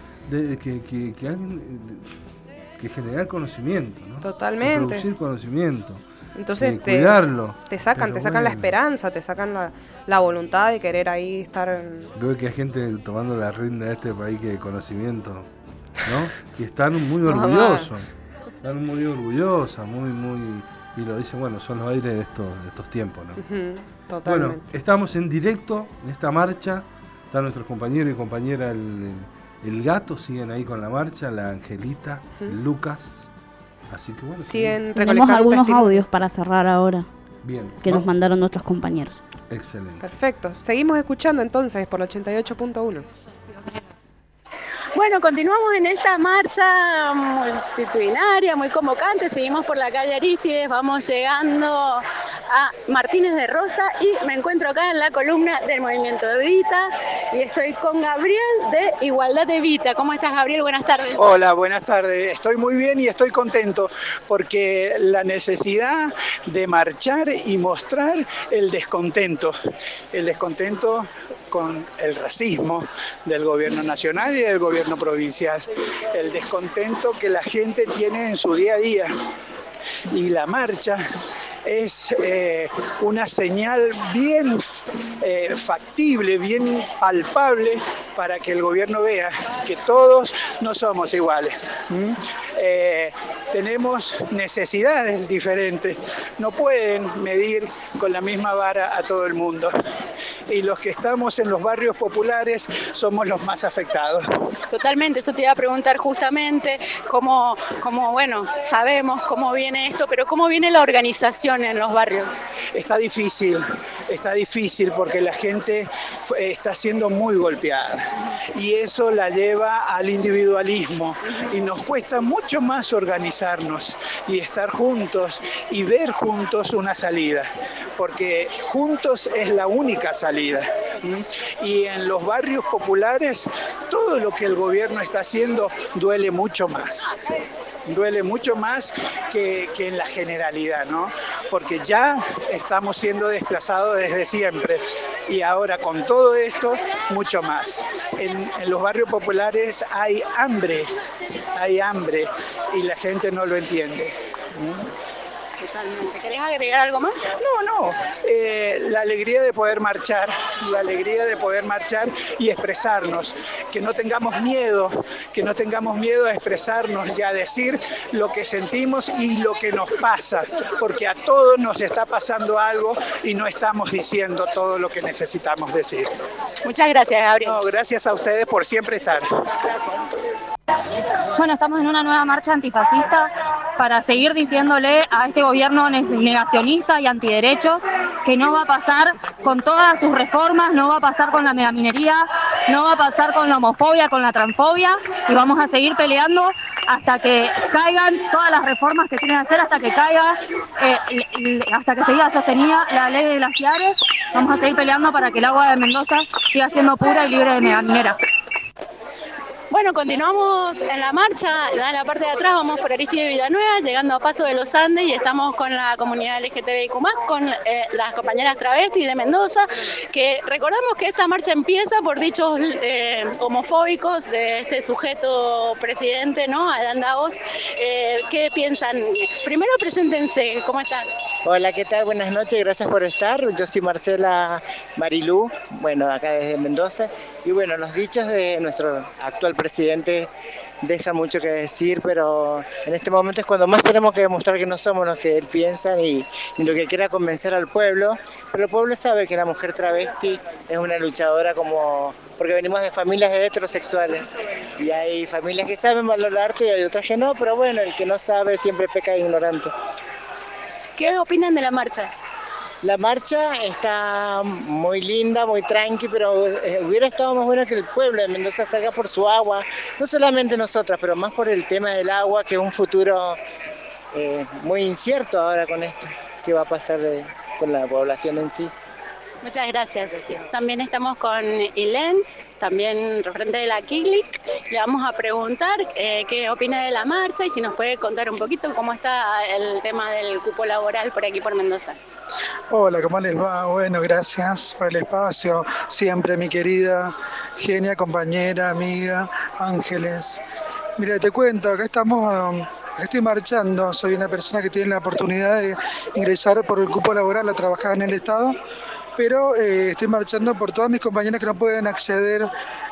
que generar conocimiento, ¿no? Totalmente. Que producir conocimiento. Entonces cuidarlo. Te sacan la esperanza, te sacan la voluntad de querer ahí estar. Veo que hay gente tomando la rienda de este país que de conocimiento, ¿no? Y están muy orgullosos. Están muy orgullosas, y lo dicen, bueno, son los aires de estos tiempos, ¿no? Totalmente. Bueno, estamos en directo en esta marcha, están nuestros compañeros y compañeras, el gato, siguen ahí con la marcha, la Angelita, el Lucas, así que bueno. Tenemos algunos audios para cerrar ahora. Bien. Que nos mandaron nuestros compañeros. Excelente. Perfecto, seguimos escuchando entonces por el 88.1. Bueno, continuamos en esta marcha multitudinaria, muy convocante, seguimos por la calle Arístides, vamos llegando a Martínez de Rosa y me encuentro acá en la columna del Movimiento Evita y estoy con Gabriel de Igualdad Evita. ¿Cómo estás, Gabriel? Buenas tardes. Hola, buenas tardes. Estoy muy bien y estoy contento porque la necesidad de marchar y mostrar el descontento con el racismo del gobierno nacional y del gobierno provincial, el descontento que la gente tiene en su día a día. Y la marcha es una señal bien factible, bien palpable para que el gobierno vea que todos no somos iguales. Tenemos necesidades diferentes, no pueden medir con la misma vara a todo el mundo. Y los que estamos en los barrios populares somos los más afectados. Totalmente, eso te iba a preguntar justamente, cómo bueno, sabemos cómo viene esto, pero cómo viene la organización en los barrios. Está difícil porque la gente está siendo muy golpeada y eso la lleva al individualismo y nos cuesta mucho más organizarnos y estar juntos y ver juntos una salida, porque juntos es la única salida. Y en los barrios populares todo lo que el gobierno está haciendo duele mucho más que en la generalidad, ¿no? Porque ya estamos siendo desplazados desde siempre y ahora con todo esto mucho más. En los barrios populares hay hambre y la gente no lo entiende. Totalmente. ¿Querés agregar algo más? No. La alegría de poder marchar y expresarnos, que no tengamos miedo a expresarnos y a decir lo que sentimos y lo que nos pasa, porque a todos nos está pasando algo y no estamos diciendo todo lo que necesitamos decir. Muchas gracias, Gabriel. No, gracias a ustedes por siempre estar. Gracias. Bueno, estamos en una nueva marcha antifascista para seguir diciéndole a este gobierno negacionista y antiderechos que no va a pasar con todas sus reformas, no va a pasar con la megaminería, no va a pasar con la homofobia, con la transfobia, y vamos a seguir peleando hasta que caigan todas las reformas que tienen que hacer, hasta que caiga, hasta que se siga sostenida la ley de glaciares. Vamos a seguir peleando para que el agua de Mendoza siga siendo pura y libre de megamineras. Bueno, continuamos en la marcha, en la parte de atrás vamos por Aristides Villanueva, llegando a Paso de los Andes y estamos con la comunidad LGTBIQ+, con las compañeras travestis de Mendoza, que recordamos que esta marcha empieza por dichos homofóbicos de este sujeto presidente, ¿no? Adán Davos. ¿Qué piensan? Primero preséntense, ¿cómo están? Hola, ¿qué tal? Buenas noches, gracias por estar. Yo soy Marcela Marilú, bueno, acá desde Mendoza, y bueno, los dichos de nuestro actual presidente dejan mucho que decir, pero en este momento es cuando más tenemos que demostrar que no somos los que él piensa ni lo que quiera convencer al pueblo, pero el pueblo sabe que la mujer travesti es una luchadora porque venimos de familias heterosexuales y hay familias que saben valorarte y hay otras que no, pero bueno, el que no sabe siempre peca de ignorante. ¿Qué opinan de la marcha? La marcha está muy linda, muy tranqui, pero hubiera estado más bueno que el pueblo de Mendoza salga por su agua, no solamente nosotras, pero más por el tema del agua, que es un futuro muy incierto ahora con esto, que va a pasar con la población en sí. Muchas gracias. También estamos con Ilén, también referente de la KIGLIC. Le vamos a preguntar qué opina de la marcha y si nos puede contar un poquito cómo está el tema del cupo laboral por aquí por Mendoza. Hola, ¿cómo les va? Bueno, gracias por el espacio. Siempre mi querida, genia, compañera, amiga, Ángeles. Mira, te cuento, acá estoy marchando. Soy una persona que tiene la oportunidad de ingresar por el cupo laboral a trabajar en el Estado, pero estoy marchando por todas mis compañeras que no pueden acceder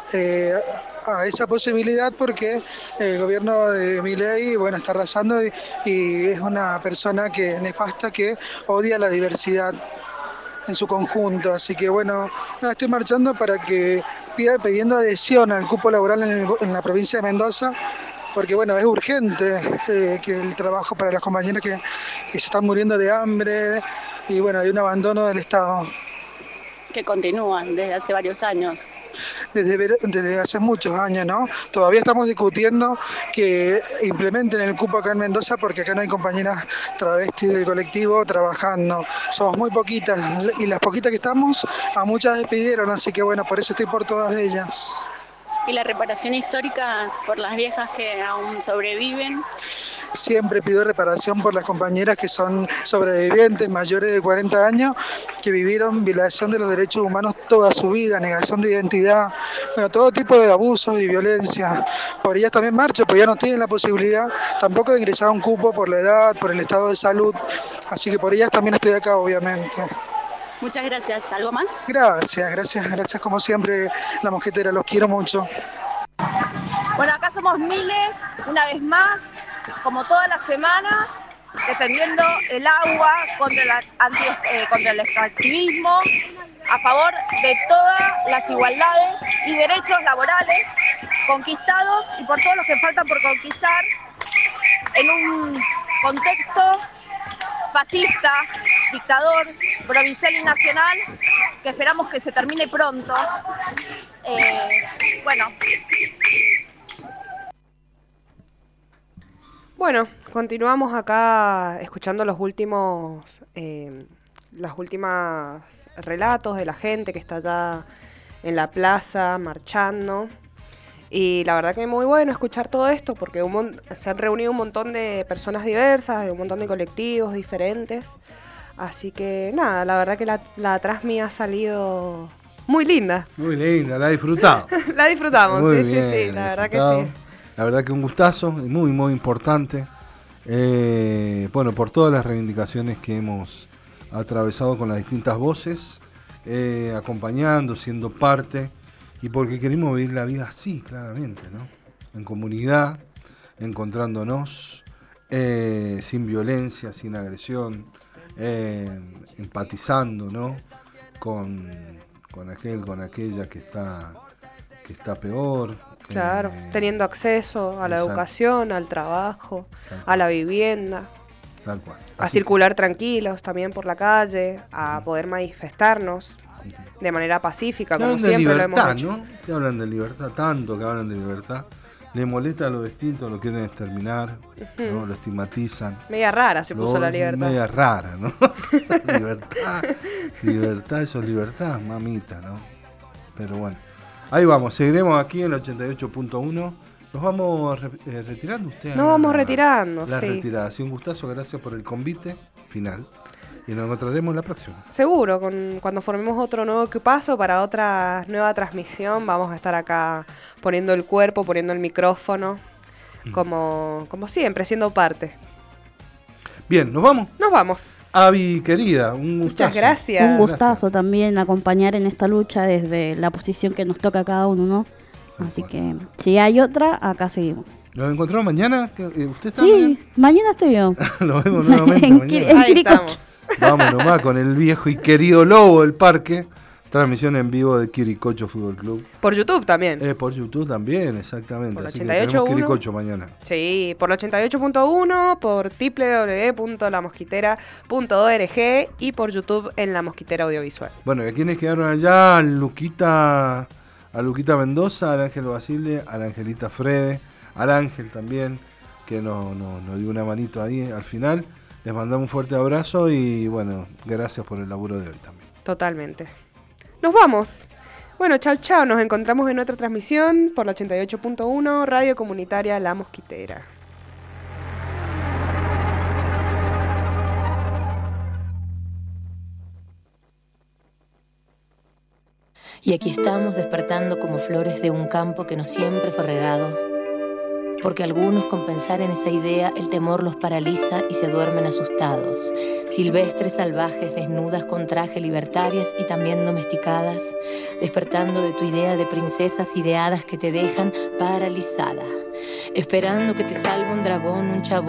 a esa posibilidad porque el gobierno de Milei, bueno, está arrasando y es una persona nefasta que odia la diversidad en su conjunto. Así que bueno, estoy marchando para que pidiendo adhesión al cupo laboral en la provincia de Mendoza, porque bueno, es urgente que el trabajo para las compañeras que se están muriendo de hambre y bueno, hay un abandono del Estado. Que continúan desde hace varios años. Desde hace muchos años, ¿no? Todavía estamos discutiendo que implementen el cupo acá en Mendoza porque acá no hay compañeras travestis del colectivo trabajando. Somos muy poquitas y las poquitas que estamos, a muchas despidieron, así que bueno, por eso estoy por todas ellas. ¿Y la reparación histórica por las viejas que aún sobreviven? Siempre pido reparación por las compañeras que son sobrevivientes mayores de 40 años, que vivieron violación de los derechos humanos toda su vida, negación de identidad, bueno, todo tipo de abusos y violencia. Por ellas también marcho, porque ya no tienen la posibilidad tampoco de ingresar a un cupo por la edad, por el estado de salud, así que por ellas también estoy acá, obviamente. Muchas gracias. ¿Algo más? Gracias como siempre, La Mosquitera, los quiero mucho. Bueno, acá somos miles, una vez más, como todas las semanas, defendiendo el agua contra el extractivismo, a favor de todas las igualdades y derechos laborales conquistados y por todos los que faltan por conquistar en un contexto fascista, dictador, provincial y nacional, que esperamos que se termine pronto. Bueno, continuamos acá escuchando los últimos relatos de la gente que está allá en la plaza marchando. Y la verdad que es muy bueno escuchar todo esto porque se han reunido un montón de personas diversas, de un montón de colectivos diferentes. Así que nada, la verdad que la Trasmi ha salido muy linda. Muy linda, la he disfrutado. La disfrutamos, muy sí, bien, sí, la verdad que sí. La verdad que un gustazo, muy, muy importante. Bueno, por todas las reivindicaciones que hemos atravesado con las distintas voces, acompañando, siendo parte. Y porque queremos vivir la vida así, claramente, ¿no? En comunidad, encontrándonos, sin violencia, sin agresión, empatizando, ¿no? Con aquel, con aquella que está peor, Claro, teniendo acceso a la educación, al trabajo, a la vivienda. Tal cual. A circular tranquilos también por la calle, a poder manifestarnos de manera pacífica, como siempre lo hemos hecho. ¿No? Que hablan de libertad, tanto que hablan de libertad. Le molesta lo distinto, lo quieren exterminar, ¿no? Lo estigmatizan. Media rara se puso la libertad. Media rara, ¿no? libertad, eso es libertad, mamita, ¿no? Pero bueno, ahí vamos, seguiremos aquí en el 88.1. Nos vamos retirando ustedes. Nos vamos retirando, la sí. retirada. Así un gustazo, gracias por el convite final. Y nos encontraremos la próxima. Seguro, cuando formemos otro nuevo equipazo para otra nueva transmisión, vamos a estar acá poniendo el cuerpo, poniendo el micrófono, como siempre, siendo parte. Bien, ¿nos vamos? Nos vamos. Avi, querida, un gustazo. Muchas gracias. Un gustazo también acompañar en esta lucha desde la posición que nos toca a cada uno, ¿no? Así que si hay otra, acá seguimos. ¿Nos encontramos mañana? ¿Usted está Sí, mañana estoy yo. Lo vemos nuevamente en mañana. Quiricocho. Vamos nomás con el viejo y querido Lobo del Parque. Transmisión en vivo de Quiricocho Fútbol Club. Por YouTube también. Por YouTube también, exactamente. Por Así que tenemos Quiricocho mañana. Sí, por el 88.1, por www.lamosquitera.org y por YouTube en La Mosquitera Audiovisual. Bueno, ¿y a quiénes quedaron allá? A Luquita Mendoza, al Ángel Basile, a la Angelita Frede, al Ángel también, que nos dio una manito ahí al final. Les mandamos un fuerte abrazo y bueno, gracias por el laburo de hoy también. Totalmente. Nos vamos. Bueno, chau, nos encontramos en otra transmisión por la 88.1, Radio Comunitaria La Mosquitera. Y aquí estamos despertando como flores de un campo que no siempre fue regado. Porque algunos, con pensar en esa idea, el temor los paraliza y se duermen asustados. Silvestres, salvajes, desnudas con traje, libertarias y también domesticadas, despertando de tu idea de princesas ideadas que te dejan paralizada, esperando que te salve un dragón, un chabón.